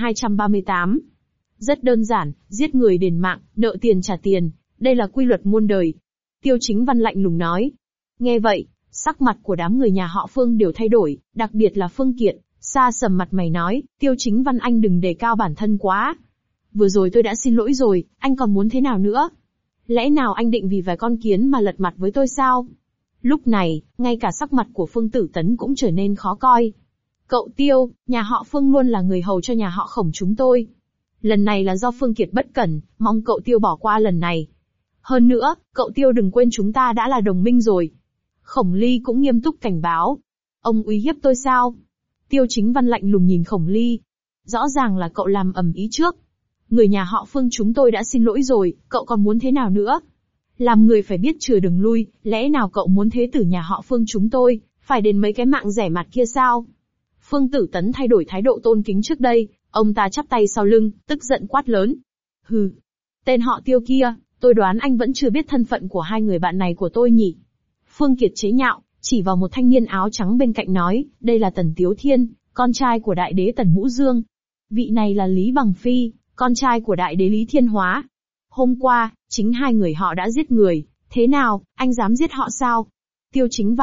4238. Rất đơn giản, giết người đền mạng, nợ tiền trả tiền, đây là quy luật muôn đời. Tiêu Chính Văn lạnh lùng nói. Nghe vậy, sắc mặt của đám người nhà họ Phương đều thay đổi, đặc biệt là Phương Kiệt, xa sầm mặt mày nói, Tiêu Chính Văn anh đừng đề cao bản thân quá. Vừa rồi tôi đã xin lỗi rồi, anh còn muốn thế nào nữa? Lẽ nào anh định vì vài con kiến mà lật mặt với tôi sao? Lúc này, ngay cả sắc mặt của Phương Tử Tấn cũng trở nên khó coi. Cậu Tiêu, nhà họ Phương luôn là người hầu cho nhà họ Khổng chúng tôi. Lần này là do Phương Kiệt bất cẩn, mong cậu Tiêu bỏ qua lần này. Hơn nữa, cậu Tiêu đừng quên chúng ta đã là đồng minh rồi. Khổng Ly cũng nghiêm túc cảnh báo. Ông uy hiếp tôi sao? Tiêu Chính Văn lạnh lùng nhìn Khổng Ly. Rõ ràng là cậu làm ầm ĩ trước. Người nhà họ Phương chúng tôi đã xin lỗi rồi, cậu còn muốn thế nào nữa? Làm người phải biết chừa đường lui, lẽ nào cậu muốn thế tử nhà họ Phương chúng tôi, phải đến mấy cái mạng rẻ mạt kia sao? Phương Tử Tấn thay đổi thái độ tôn kính trước đây, ông ta chắp tay sau lưng, tức giận quát lớn. Hừ, tên họ Tiêu kia, tôi đoán anh vẫn chưa biết thân phận của hai người bạn này của tôi nhỉ? Phương Kiệt chế nhạo, chỉ vào một thanh niên áo trắng bên cạnh nói, đây là Tần Tiếu Thiên, con trai của đại đế Tần Mũ Dương. Vị này là Lý Bằng Phi, con trai của đại đế Lý Thiên Hóa. Hôm qua, chính hai người họ đã giết người, thế nào, anh dám giết họ sao? Tiêu Chính Văn,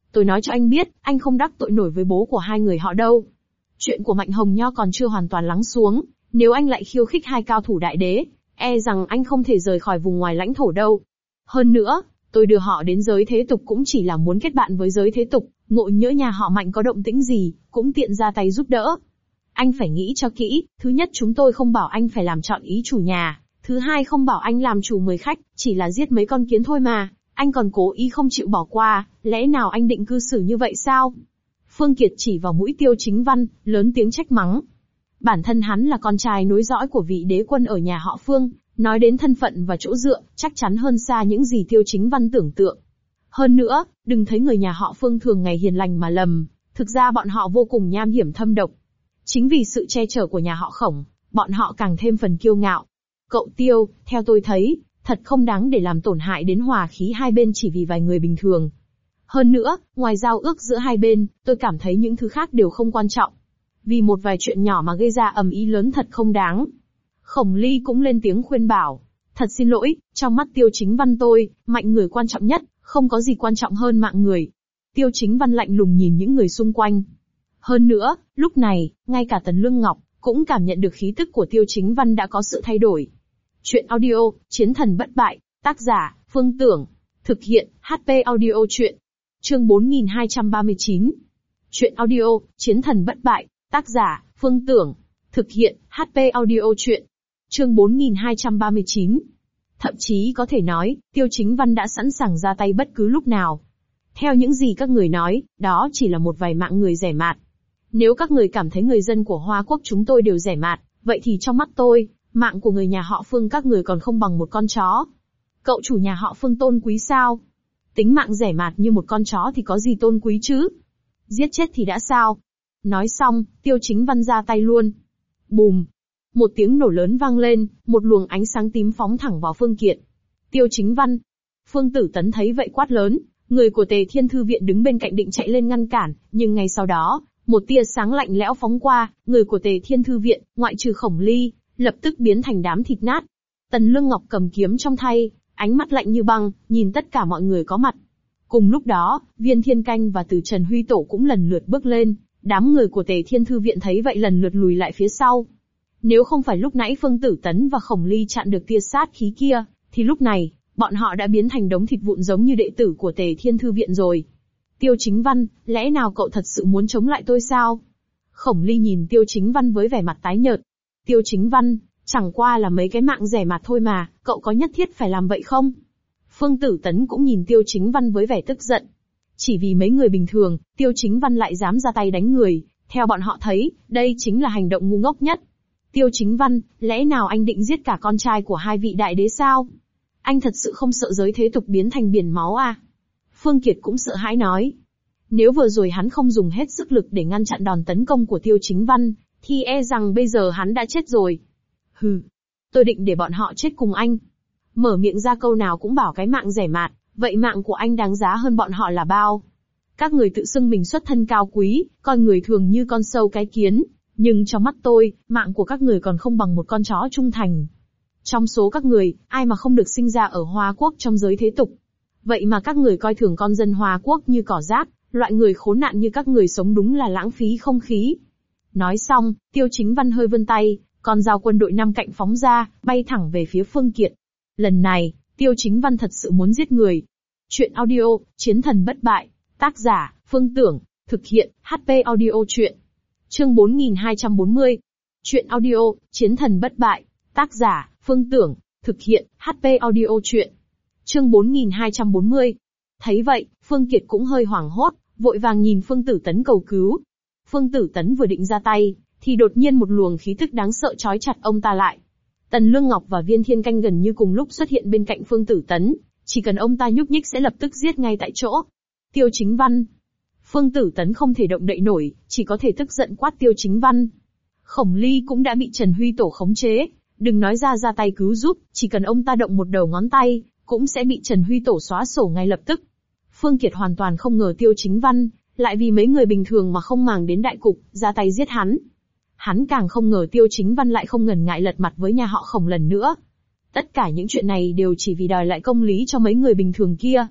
Tôi nói cho anh biết, anh không đắc tội nổi với bố của hai người họ đâu. Chuyện của Mạnh Hồng Nho còn chưa hoàn toàn lắng xuống, nếu anh lại khiêu khích hai cao thủ đại đế, e rằng anh không thể rời khỏi vùng ngoài lãnh thổ đâu. Hơn nữa, tôi đưa họ đến giới thế tục cũng chỉ là muốn kết bạn với giới thế tục, ngộ nhỡ nhà họ Mạnh có động tĩnh gì, cũng tiện ra tay giúp đỡ. Anh phải nghĩ cho kỹ, thứ nhất chúng tôi không bảo anh phải làm chọn ý chủ nhà, thứ hai không bảo anh làm chủ mời khách, chỉ là giết mấy con kiến thôi mà, anh còn cố ý không chịu bỏ qua, lẽ nào anh định cư xử như vậy sao? Phương Kiệt chỉ vào mũi Tiêu Chính Văn, lớn tiếng trách mắng. Bản thân hắn là con trai nối dõi của vị đế quân ở nhà họ Phương, nói đến thân phận và chỗ dựa, chắc chắn hơn xa những gì Tiêu Chính Văn tưởng tượng. Hơn nữa, đừng thấy người nhà họ Phương thường ngày hiền lành mà lầm, thực ra bọn họ vô cùng nham hiểm thâm độc. Chính vì sự che chở của nhà họ Khổng, bọn họ càng thêm phần kiêu ngạo. Cậu Tiêu, theo tôi thấy, thật không đáng để làm tổn hại đến hòa khí hai bên chỉ vì vài người bình thường. Hơn nữa, ngoài giao ước giữa hai bên, tôi cảm thấy những thứ khác đều không quan trọng. Vì một vài chuyện nhỏ mà gây ra ầm ĩ lớn thật không đáng. Khổng Ly cũng lên tiếng khuyên bảo. Thật xin lỗi, trong mắt Tiêu Chính Văn tôi, mạnh người quan trọng nhất, không có gì quan trọng hơn mạng người. Tiêu Chính Văn lạnh lùng nhìn những người xung quanh. Hơn nữa, lúc này, ngay cả Tần Lương Ngọc cũng cảm nhận được khí tức của Tiêu Chính Văn đã có sự thay đổi. Chuyện audio, Chiến thần bất bại, tác giả, Phương Tưởng. Thực hiện, HP Audio Chuyện. Chương 4239. Chuyện audio, Chiến thần bất bại, tác giả, Phương Tưởng. Thực hiện, HP Audio Chuyện. Chương 4239. Thậm chí có thể nói, Tiêu Chính Văn đã sẵn sàng ra tay bất cứ lúc nào. Theo những gì các người nói, đó chỉ là một vài mạng người rẻ mạt. Nếu các người cảm thấy người dân của Hoa Quốc chúng tôi đều rẻ mạt, vậy thì trong mắt tôi, mạng của người nhà họ Phương các người còn không bằng một con chó. Cậu chủ nhà họ Phương tôn quý sao? Tính mạng rẻ mạt như một con chó thì có gì tôn quý chứ? Giết chết thì đã sao? Nói xong, Tiêu Chính Văn ra tay luôn. Bùm! Một tiếng nổ lớn vang lên, một luồng ánh sáng tím phóng thẳng vào Phương Kiệt. Tiêu Chính Văn! Phương Tử Tấn thấy vậy quát lớn, người của Tề Thiên Thư Viện đứng bên cạnh định chạy lên ngăn cản, nhưng ngay sau đó, một tia sáng lạnh lẽo phóng qua, người của Tề Thiên Thư Viện, ngoại trừ Khổng Ly, lập tức biến thành đám thịt nát. Tần Lương Ngọc cầm kiếm trong tay, ánh mắt lạnh như băng, nhìn tất cả mọi người có mặt. Cùng lúc đó, Viên Thiên Canh và Từ Trần Huy Tổ cũng lần lượt bước lên, đám người của Tề Thiên Thư Viện thấy vậy lần lượt lùi lại phía sau. Nếu không phải lúc nãy Phương Tử Tấn và Khổng Ly chặn được tia sát khí kia, thì lúc này, bọn họ đã biến thành đống thịt vụn giống như đệ tử của Tề Thiên Thư Viện rồi. Tiêu Chính Văn, lẽ nào cậu thật sự muốn chống lại tôi sao? Khổng Ly nhìn Tiêu Chính Văn với vẻ mặt tái nhợt. Tiêu Chính Văn, chẳng qua là mấy cái mạng rẻ mạt thôi mà, cậu có nhất thiết phải làm vậy không? Phương Tử Tấn cũng nhìn Tiêu Chính Văn với vẻ tức giận. Chỉ vì mấy người bình thường, Tiêu Chính Văn lại dám ra tay đánh người, theo bọn họ thấy, đây chính là hành động ngu ngốc nhất. Tiêu Chính Văn, lẽ nào anh định giết cả con trai của hai vị đại đế sao? Anh thật sự không sợ giới thế tục biến thành biển máu à? Phương Kiệt cũng sợ hãi nói. Nếu vừa rồi hắn không dùng hết sức lực để ngăn chặn đòn tấn công của Tiêu Chính Văn, thì e rằng bây giờ hắn đã chết rồi. Hừ, tôi định để bọn họ chết cùng anh. Mở miệng ra câu nào cũng bảo cái mạng rẻ mạt, vậy mạng của anh đáng giá hơn bọn họ là bao? Các người tự xưng mình xuất thân cao quý, coi người thường như con sâu cái kiến, nhưng trong mắt tôi, mạng của các người còn không bằng một con chó trung thành. Trong số các người, ai mà không được sinh ra ở Hoa Quốc trong giới thế tục? Vậy mà các người coi thường con dân Hoa Quốc như cỏ rác, loại người khốn nạn như các người sống đúng là lãng phí không khí. Nói xong, Tiêu Chính Văn hơi vươn tay, con dao quân đội năm cạnh phóng ra, bay thẳng về phía Phương Kiệt. Lần này, Tiêu Chính Văn thật sự muốn giết người. Chuyện audio, Chiến thần bất bại, tác giả, Phương Tưởng, thực hiện, HP Audio Chuyện. Chương 4240. Chuyện audio, Chiến thần bất bại, tác giả, Phương Tưởng, thực hiện, HP Audio Chuyện. Chương 4240. Thấy vậy, Phương Kiệt cũng hơi hoảng hốt, vội vàng nhìn Phương Tử Tấn cầu cứu. Phương Tử Tấn vừa định ra tay, thì đột nhiên một luồng khí tức đáng sợ trói chặt ông ta lại. Tần Lương Ngọc và Viên Thiên Canh gần như cùng lúc xuất hiện bên cạnh Phương Tử Tấn, chỉ cần ông ta nhúc nhích sẽ lập tức giết ngay tại chỗ. Tiêu Chính Văn. Phương Tử Tấn không thể động đậy nổi, chỉ có thể tức giận quát Tiêu Chính Văn. Khổng Ly cũng đã bị Trần Huy Tổ khống chế, đừng nói ra tay cứu giúp, chỉ cần ông ta động một đầu ngón tay, cũng sẽ bị Trần Huy Tổ xóa sổ ngay lập tức. Phương Kiệt hoàn toàn không ngờ Tiêu Chính Văn lại vì mấy người bình thường mà không màng đến đại cục, ra tay giết hắn. Hắn càng không ngờ Tiêu Chính Văn lại không ngần ngại lật mặt với nhà họ Khổng lần nữa. Tất cả những chuyện này đều chỉ vì đòi lại công lý cho mấy người bình thường kia.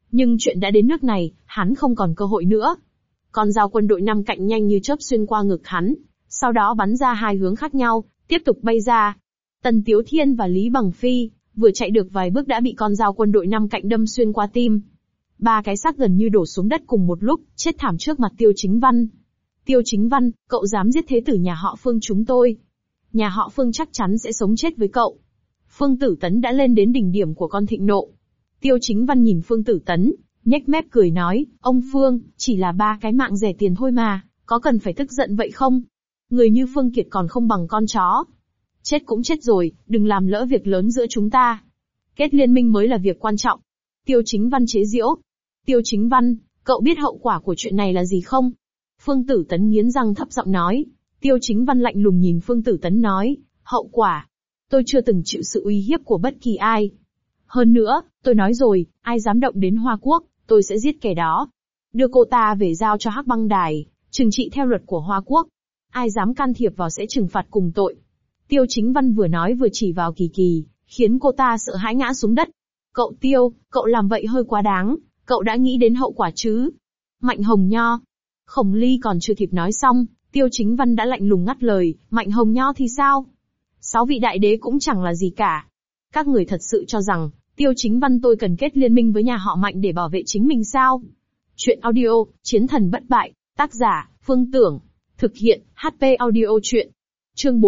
Nhưng chuyện đã đến nước này, hắn không còn cơ hội nữa. Con dao quân đội năm cạnh nhanh như chớp xuyên qua ngực hắn, sau đó bắn ra hai hướng khác nhau, tiếp tục bay ra. Tần Tiếu Thiên và Lý Bằng Phi, vừa chạy được vài bước đã bị con dao quân đội năm cạnh đâm xuyên qua tim. Ba cái xác gần như đổ xuống đất cùng một lúc, chết thảm trước mặt Tiêu Chính Văn. Tiêu Chính Văn, cậu dám giết thế tử nhà họ Phương chúng tôi. Nhà họ Phương chắc chắn sẽ sống chết với cậu. Phương Tử Tấn đã lên đến đỉnh điểm của con thịnh nộ. Tiêu Chính Văn nhìn Phương Tử Tấn, nhếch mép cười nói, ông Phương, chỉ là ba cái mạng rẻ tiền thôi mà, có cần phải tức giận vậy không? Người như Phương Kiệt còn không bằng con chó. Chết cũng chết rồi, đừng làm lỡ việc lớn giữa chúng ta. Kết liên minh mới là việc quan trọng. Tiêu Chính Văn chế giễu. Tiêu Chính Văn, cậu biết hậu quả của chuyện này là gì không? Phương Tử Tấn nghiến răng thấp giọng nói. Tiêu Chính Văn lạnh lùng nhìn Phương Tử Tấn nói, hậu quả. Tôi chưa từng chịu sự uy hiếp của bất kỳ ai. Hơn nữa, tôi nói rồi, ai dám động đến Hoa Quốc, tôi sẽ giết kẻ đó. Đưa cô ta về giao cho Hắc Băng Đài, trừng trị theo luật của Hoa Quốc. Ai dám can thiệp vào sẽ trừng phạt cùng tội. Tiêu Chính Văn vừa nói vừa chỉ vào Kỳ Kỳ, khiến cô ta sợ hãi ngã xuống đất. Cậu Tiêu, cậu làm vậy hơi quá đáng, cậu đã nghĩ đến hậu quả chứ? Mạnh Hồng Nho. Khổng Ly còn chưa kịp nói xong, Tiêu Chính Văn đã lạnh lùng ngắt lời, Mạnh Hồng Nho thì sao? 6 vị đại đế cũng chẳng là gì cả. Các người thật sự cho rằng, Tiêu Chính Văn tôi cần kết liên minh với nhà họ Mạnh để bảo vệ chính mình sao? Chuyện audio, Chiến thần bất bại, tác giả, Phương Tưởng. Thực hiện, HP audio chuyện. Chương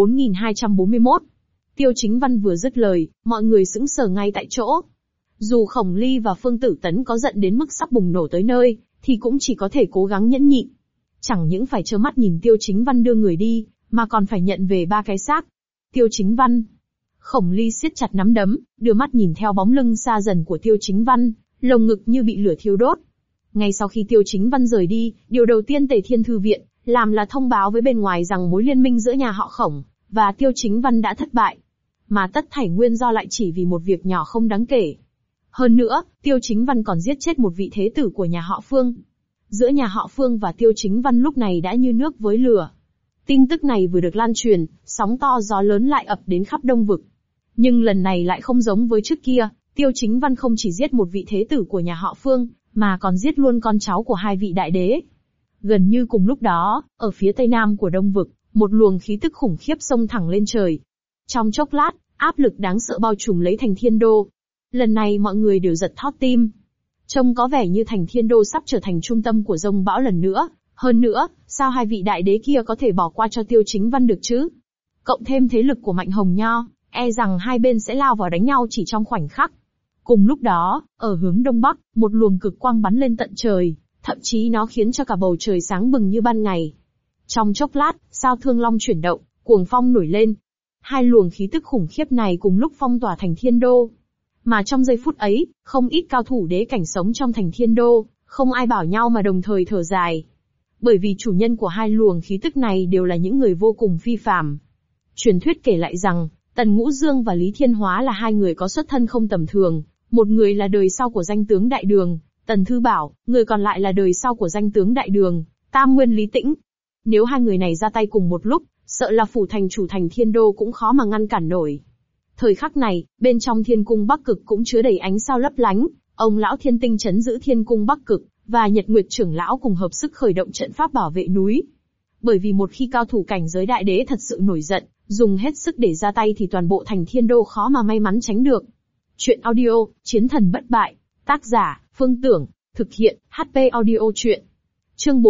4241. Tiêu Chính Văn vừa dứt lời, mọi người sững sờ ngay tại chỗ. Dù Khổng Ly và Phương Tử Tấn có giận đến mức sắp bùng nổ tới nơi, thì cũng chỉ có thể cố gắng nhẫn nhịn. Chẳng những phải trơ mắt nhìn Tiêu Chính Văn đưa người đi, mà còn phải nhận về ba cái xác. Tiêu Chính Văn. Khổng Ly siết chặt nắm đấm, đưa mắt nhìn theo bóng lưng xa dần của Tiêu Chính Văn, lồng ngực như bị lửa thiêu đốt. Ngay sau khi Tiêu Chính Văn rời đi, điều đầu tiên Tề Thiên Thư Viện làm là thông báo với bên ngoài rằng mối liên minh giữa nhà họ Khổng và Tiêu Chính Văn đã thất bại. Mà tất thảy nguyên do lại chỉ vì một việc nhỏ không đáng kể. Hơn nữa, Tiêu Chính Văn còn giết chết một vị thế tử của nhà họ Phương. Giữa nhà họ Phương và Tiêu Chính Văn lúc này đã như nước với lửa. Tin tức này vừa được lan truyền, sóng to gió lớn lại ập đến khắp Đông Vực. Nhưng lần này lại không giống với trước kia, Tiêu Chính Văn không chỉ giết một vị thế tử của nhà họ Phương, mà còn giết luôn con cháu của hai vị đại đế. Gần như cùng lúc đó, ở phía tây nam của Đông Vực, một luồng khí tức khủng khiếp xông thẳng lên trời. Trong chốc lát, áp lực đáng sợ bao trùm lấy thành Thiên Đô. Lần này mọi người đều giật thót tim. Trông có vẻ như thành Thiên Đô sắp trở thành trung tâm của dông bão lần nữa. Hơn nữa, sao hai vị đại đế kia có thể bỏ qua cho Tiêu Chính Văn được chứ? Cộng thêm thế lực của Mạnh Hồng Nho, e rằng hai bên sẽ lao vào đánh nhau chỉ trong khoảnh khắc. Cùng lúc đó, ở hướng đông bắc, một luồng cực quang bắn lên tận trời, thậm chí nó khiến cho cả bầu trời sáng bừng như ban ngày. Trong chốc lát, sao Thương Long chuyển động, cuồng phong nổi lên. Hai luồng khí tức khủng khiếp này cùng lúc phong tỏa thành Thiên Đô. Mà trong giây phút ấy, không ít cao thủ đế cảnh sống trong thành Thiên Đô, không ai bảo nhau mà đồng thời thở dài. Bởi vì chủ nhân của hai luồng khí tức này đều là những người vô cùng phi phàm. Truyền thuyết kể lại rằng, Tần Ngũ Dương và Lý Thiên Hóa là hai người có xuất thân không tầm thường, một người là đời sau của danh tướng Đại Đường, Tần Thư Bảo, người còn lại là đời sau của danh tướng Đại Đường, Tam Nguyên Lý Tĩnh. Nếu hai người này ra tay cùng một lúc, sợ là phủ thành chủ thành Thiên Đô cũng khó mà ngăn cản nổi. Thời khắc này, bên trong Thiên Cung Bắc Cực cũng chứa đầy ánh sao lấp lánh, ông lão Thiên Tinh trấn giữ Thiên Cung Bắc Cực, và Nhật Nguyệt trưởng lão cùng hợp sức khởi động trận pháp bảo vệ núi. Bởi vì một khi cao thủ cảnh giới đại đế thật sự nổi giận, dùng hết sức để ra tay thì toàn bộ thành Thiên Đô khó mà may mắn tránh được. Chuyện audio, Chiến thần bất bại, tác giả, Phương Tưởng, thực hiện, HP audio chuyện. Chương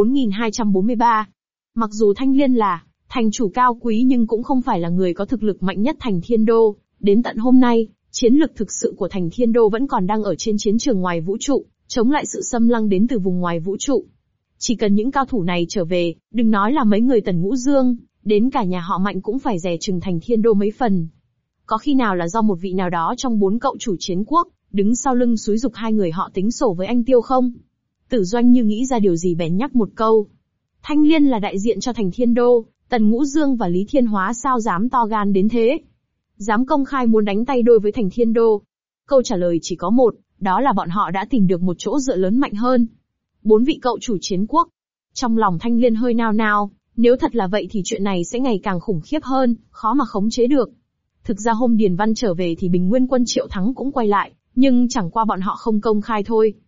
4243. Mặc dù Thanh Liên là thành chủ cao quý nhưng cũng không phải là người có thực lực mạnh nhất thành Thiên Đô, đến tận hôm nay, chiến lực thực sự của thành Thiên Đô vẫn còn đang ở trên chiến trường ngoài vũ trụ, chống lại sự xâm lăng đến từ vùng ngoài vũ trụ. Chỉ cần những cao thủ này trở về, đừng nói là mấy người Tần Ngũ Dương, đến cả nhà họ Mạnh cũng phải dè chừng thành Thiên Đô mấy phần. Có khi nào là do một vị nào đó trong 4 cậu chủ chiến quốc, đứng sau lưng xúi giục hai người họ tính sổ với anh Tiêu không? Tử Doanh như nghĩ ra điều gì bèn nhắc một câu. Thanh Liên là đại diện cho thành Thiên Đô, Tần Ngũ Dương và Lý Thiên Hóa sao dám to gan đến thế? Dám công khai muốn đánh tay đôi với thành Thiên Đô? Câu trả lời chỉ có một, đó là bọn họ đã tìm được một chỗ dựa lớn mạnh hơn. 4 vị cậu chủ chiến quốc. Trong lòng Thanh Liên hơi nao nao, nếu thật là vậy thì chuyện này sẽ ngày càng khủng khiếp hơn, khó mà khống chế được. Thực ra hôm Điền Văn trở về thì Bình Nguyên quân Triệu Thắng cũng quay lại, nhưng chẳng qua bọn họ không công khai thôi.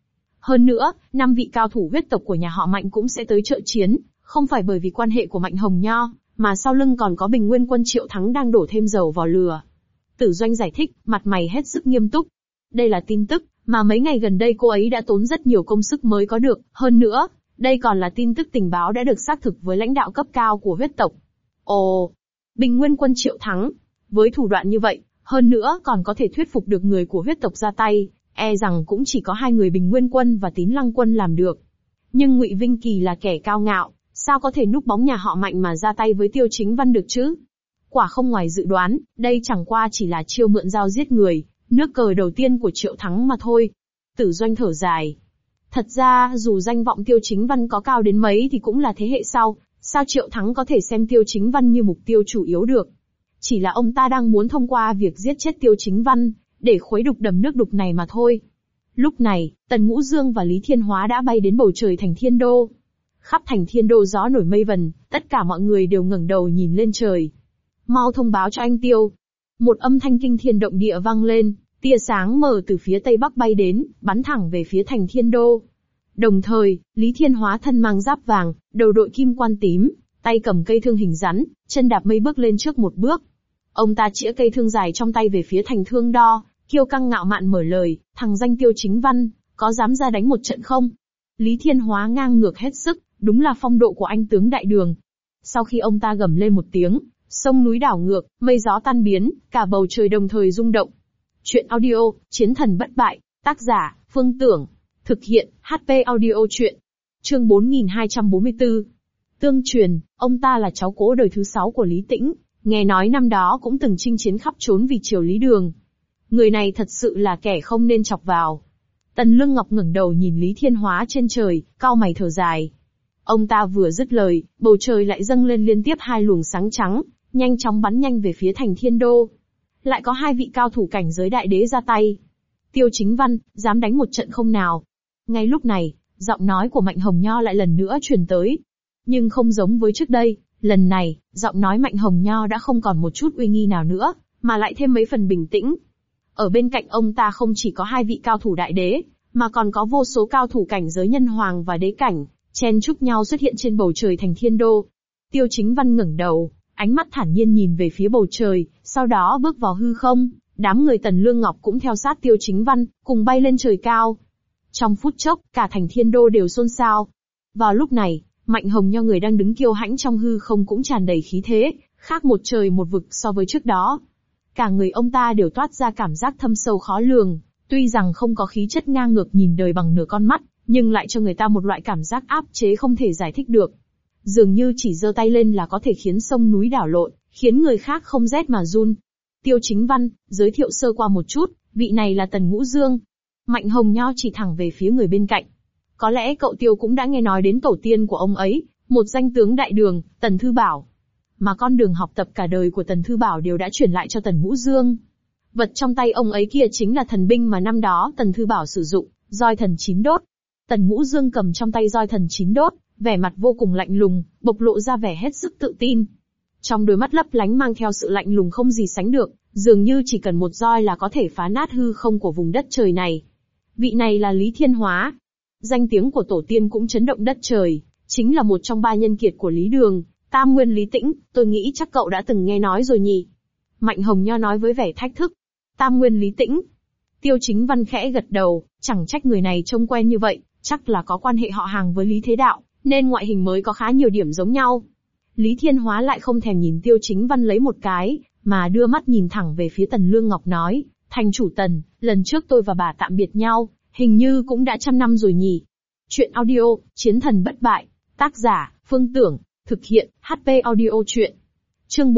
Hơn nữa, 5 vị cao thủ huyết tộc của nhà họ Mạnh cũng sẽ tới trợ chiến, không phải bởi vì quan hệ của Mạnh Hồng Nho, mà sau lưng còn có Bình Nguyên quân Triệu Thắng đang đổ thêm dầu vào lửa. Tử Doanh giải thích, mặt mày hết sức nghiêm túc. Đây là tin tức mà mấy ngày gần đây cô ấy đã tốn rất nhiều công sức mới có được, hơn nữa, đây còn là tin tức tình báo đã được xác thực với lãnh đạo cấp cao của huyết tộc. Ồ, Bình Nguyên quân Triệu Thắng, với thủ đoạn như vậy, hơn nữa còn có thể thuyết phục được người của huyết tộc ra tay, e rằng cũng chỉ có 2 người Bình Nguyên quân và Tín Lăng quân làm được. Nhưng Ngụy Vinh Kỳ là kẻ cao ngạo, sao có thể núp bóng nhà họ Mạnh mà ra tay với Tiêu Chính Văn được chứ? Quả không ngoài dự đoán, đây chẳng qua chỉ là chiêu mượn dao giết người, nước cờ đầu tiên của Triệu Thắng mà thôi. Tử Doanh thở dài. Thật ra, dù danh vọng Tiêu Chính Văn có cao đến mấy thì cũng là thế hệ sau, sao Triệu Thắng có thể xem Tiêu Chính Văn như mục tiêu chủ yếu được? Chỉ là ông ta đang muốn thông qua việc giết chết Tiêu Chính Văn, để khuấy đục đầm nước đục này mà thôi. Lúc này, Tần Ngũ Dương và Lý Thiên Hóa đã bay đến bầu trời thành Thiên Đô. Khắp thành Thiên Đô gió nổi mây vần, tất cả mọi người đều ngẩng đầu nhìn lên trời. Mau thông báo cho anh Tiêu. Một âm thanh kinh thiên động địa vang lên, tia sáng mờ từ phía tây bắc bay đến, bắn thẳng về phía thành Thiên Đô. Đồng thời, Lý Thiên Hóa thân mang giáp vàng, đầu đội kim quan tím, tay cầm cây thương hình rắn, chân đạp mây bước lên trước một bước. Ông ta chĩa cây thương dài trong tay về phía thành Thương Đo, kiêu căng ngạo mạn mở lời, thằng danh Tiêu Chính Văn, có dám ra đánh một trận không? Lý Thiên Hóa ngang ngược hết sức, đúng là phong độ của anh tướng đại đường. Sau khi ông ta gầm lên một tiếng, sông núi đảo ngược, mây gió tan biến, cả bầu trời đồng thời rung động. Chuyện audio, Chiến thần bất bại, tác giả, Phương Tưởng. Thực hiện, HP audio chuyện. Chương 4244. Tương truyền, ông ta là cháu cố đời thứ 6 của Lý Tĩnh, nghe nói năm đó cũng từng chinh chiến khắp trốn vì triều Lý Đường. Người này thật sự là kẻ không nên chọc vào. Tần Lương Ngọc ngẩng đầu nhìn Lý Thiên Hóa trên trời, cau mày thở dài. Ông ta vừa dứt lời, bầu trời lại dâng lên liên tiếp 2 luồng sáng trắng, nhanh chóng bắn nhanh về phía thành Thiên Đô. Lại có 2 vị cao thủ cảnh giới đại đế ra tay. Tiêu Chính Văn, dám đánh một trận không nào? Ngay lúc này, giọng nói của Mạnh Hồng Nho lại lần nữa truyền tới. Nhưng không giống với trước đây, lần này, giọng nói Mạnh Hồng Nho đã không còn một chút uy nghi nào nữa, mà lại thêm mấy phần bình tĩnh. Ở bên cạnh ông ta không chỉ có 2 vị cao thủ đại đế, mà còn có vô số cao thủ cảnh giới nhân hoàng và đế cảnh, chen chúc nhau xuất hiện trên bầu trời thành Thiên Đô. Tiêu Chính Văn ngẩng đầu, ánh mắt thản nhiên nhìn về phía bầu trời, sau đó bước vào hư không. Đám người Tần Lương Ngọc cũng theo sát Tiêu Chính Văn, cùng bay lên trời cao. Trong phút chốc, cả thành Thiên Đô đều xôn xao. Vào lúc này, Mạnh Hồng Nho người đang đứng kiêu hãnh trong hư không cũng tràn đầy khí thế, khác một trời một vực so với trước đó. Cả người ông ta đều toát ra cảm giác thâm sâu khó lường, tuy rằng không có khí chất ngang ngược nhìn đời bằng nửa con mắt, nhưng lại cho người ta một loại cảm giác áp chế không thể giải thích được. Dường như chỉ giơ tay lên là có thể khiến sông núi đảo lộn, khiến người khác không rét mà run. Tiêu Chính Văn, giới thiệu sơ qua một chút, vị này là Tần Ngũ Dương. Mạnh Hồng Nho chỉ thẳng về phía người bên cạnh. Có lẽ cậu Tiêu cũng đã nghe nói đến tổ tiên của ông ấy, một danh tướng đại đường, Tần Thư Bảo. Mà con đường học tập cả đời của Tần Thư Bảo đều đã chuyển lại cho Tần Ngũ Dương. Vật trong tay ông ấy kia chính là thần binh mà năm đó Tần Thư Bảo sử dụng, roi thần 9 đốt. Tần Ngũ Dương cầm trong tay roi thần 9 đốt, vẻ mặt vô cùng lạnh lùng, bộc lộ ra vẻ hết sức tự tin. Trong đôi mắt lấp lánh mang theo sự lạnh lùng không gì sánh được, dường như chỉ cần một roi là có thể phá nát hư không của vùng đất trời này. Vị này là Lý Thiên Hóa. Danh tiếng của tổ tiên cũng chấn động đất trời, chính là một trong 3 nhân kiệt của Lý Đường, Tam Nguyên Lý Tĩnh, tôi nghĩ chắc cậu đã từng nghe nói rồi nhỉ. Mạnh Hồng Nho nói với vẻ thách thức. Tam Nguyên Lý Tĩnh. Tiêu Chính Văn khẽ gật đầu, chẳng trách người này trông quen như vậy, chắc là có quan hệ họ hàng với Lý Thế Đạo, nên ngoại hình mới có khá nhiều điểm giống nhau. Lý Thiên Hóa lại không thèm nhìn Tiêu Chính Văn lấy một cái, mà đưa mắt nhìn thẳng về phía Tần Lương Ngọc nói, thành chủ Tần, lần trước tôi và bà tạm biệt nhau, hình như cũng đã 100 năm rồi nhỉ. Chuyện audio, Chiến thần bất bại, tác giả, Phương Tưởng, thực hiện, HP audio chuyện. Chương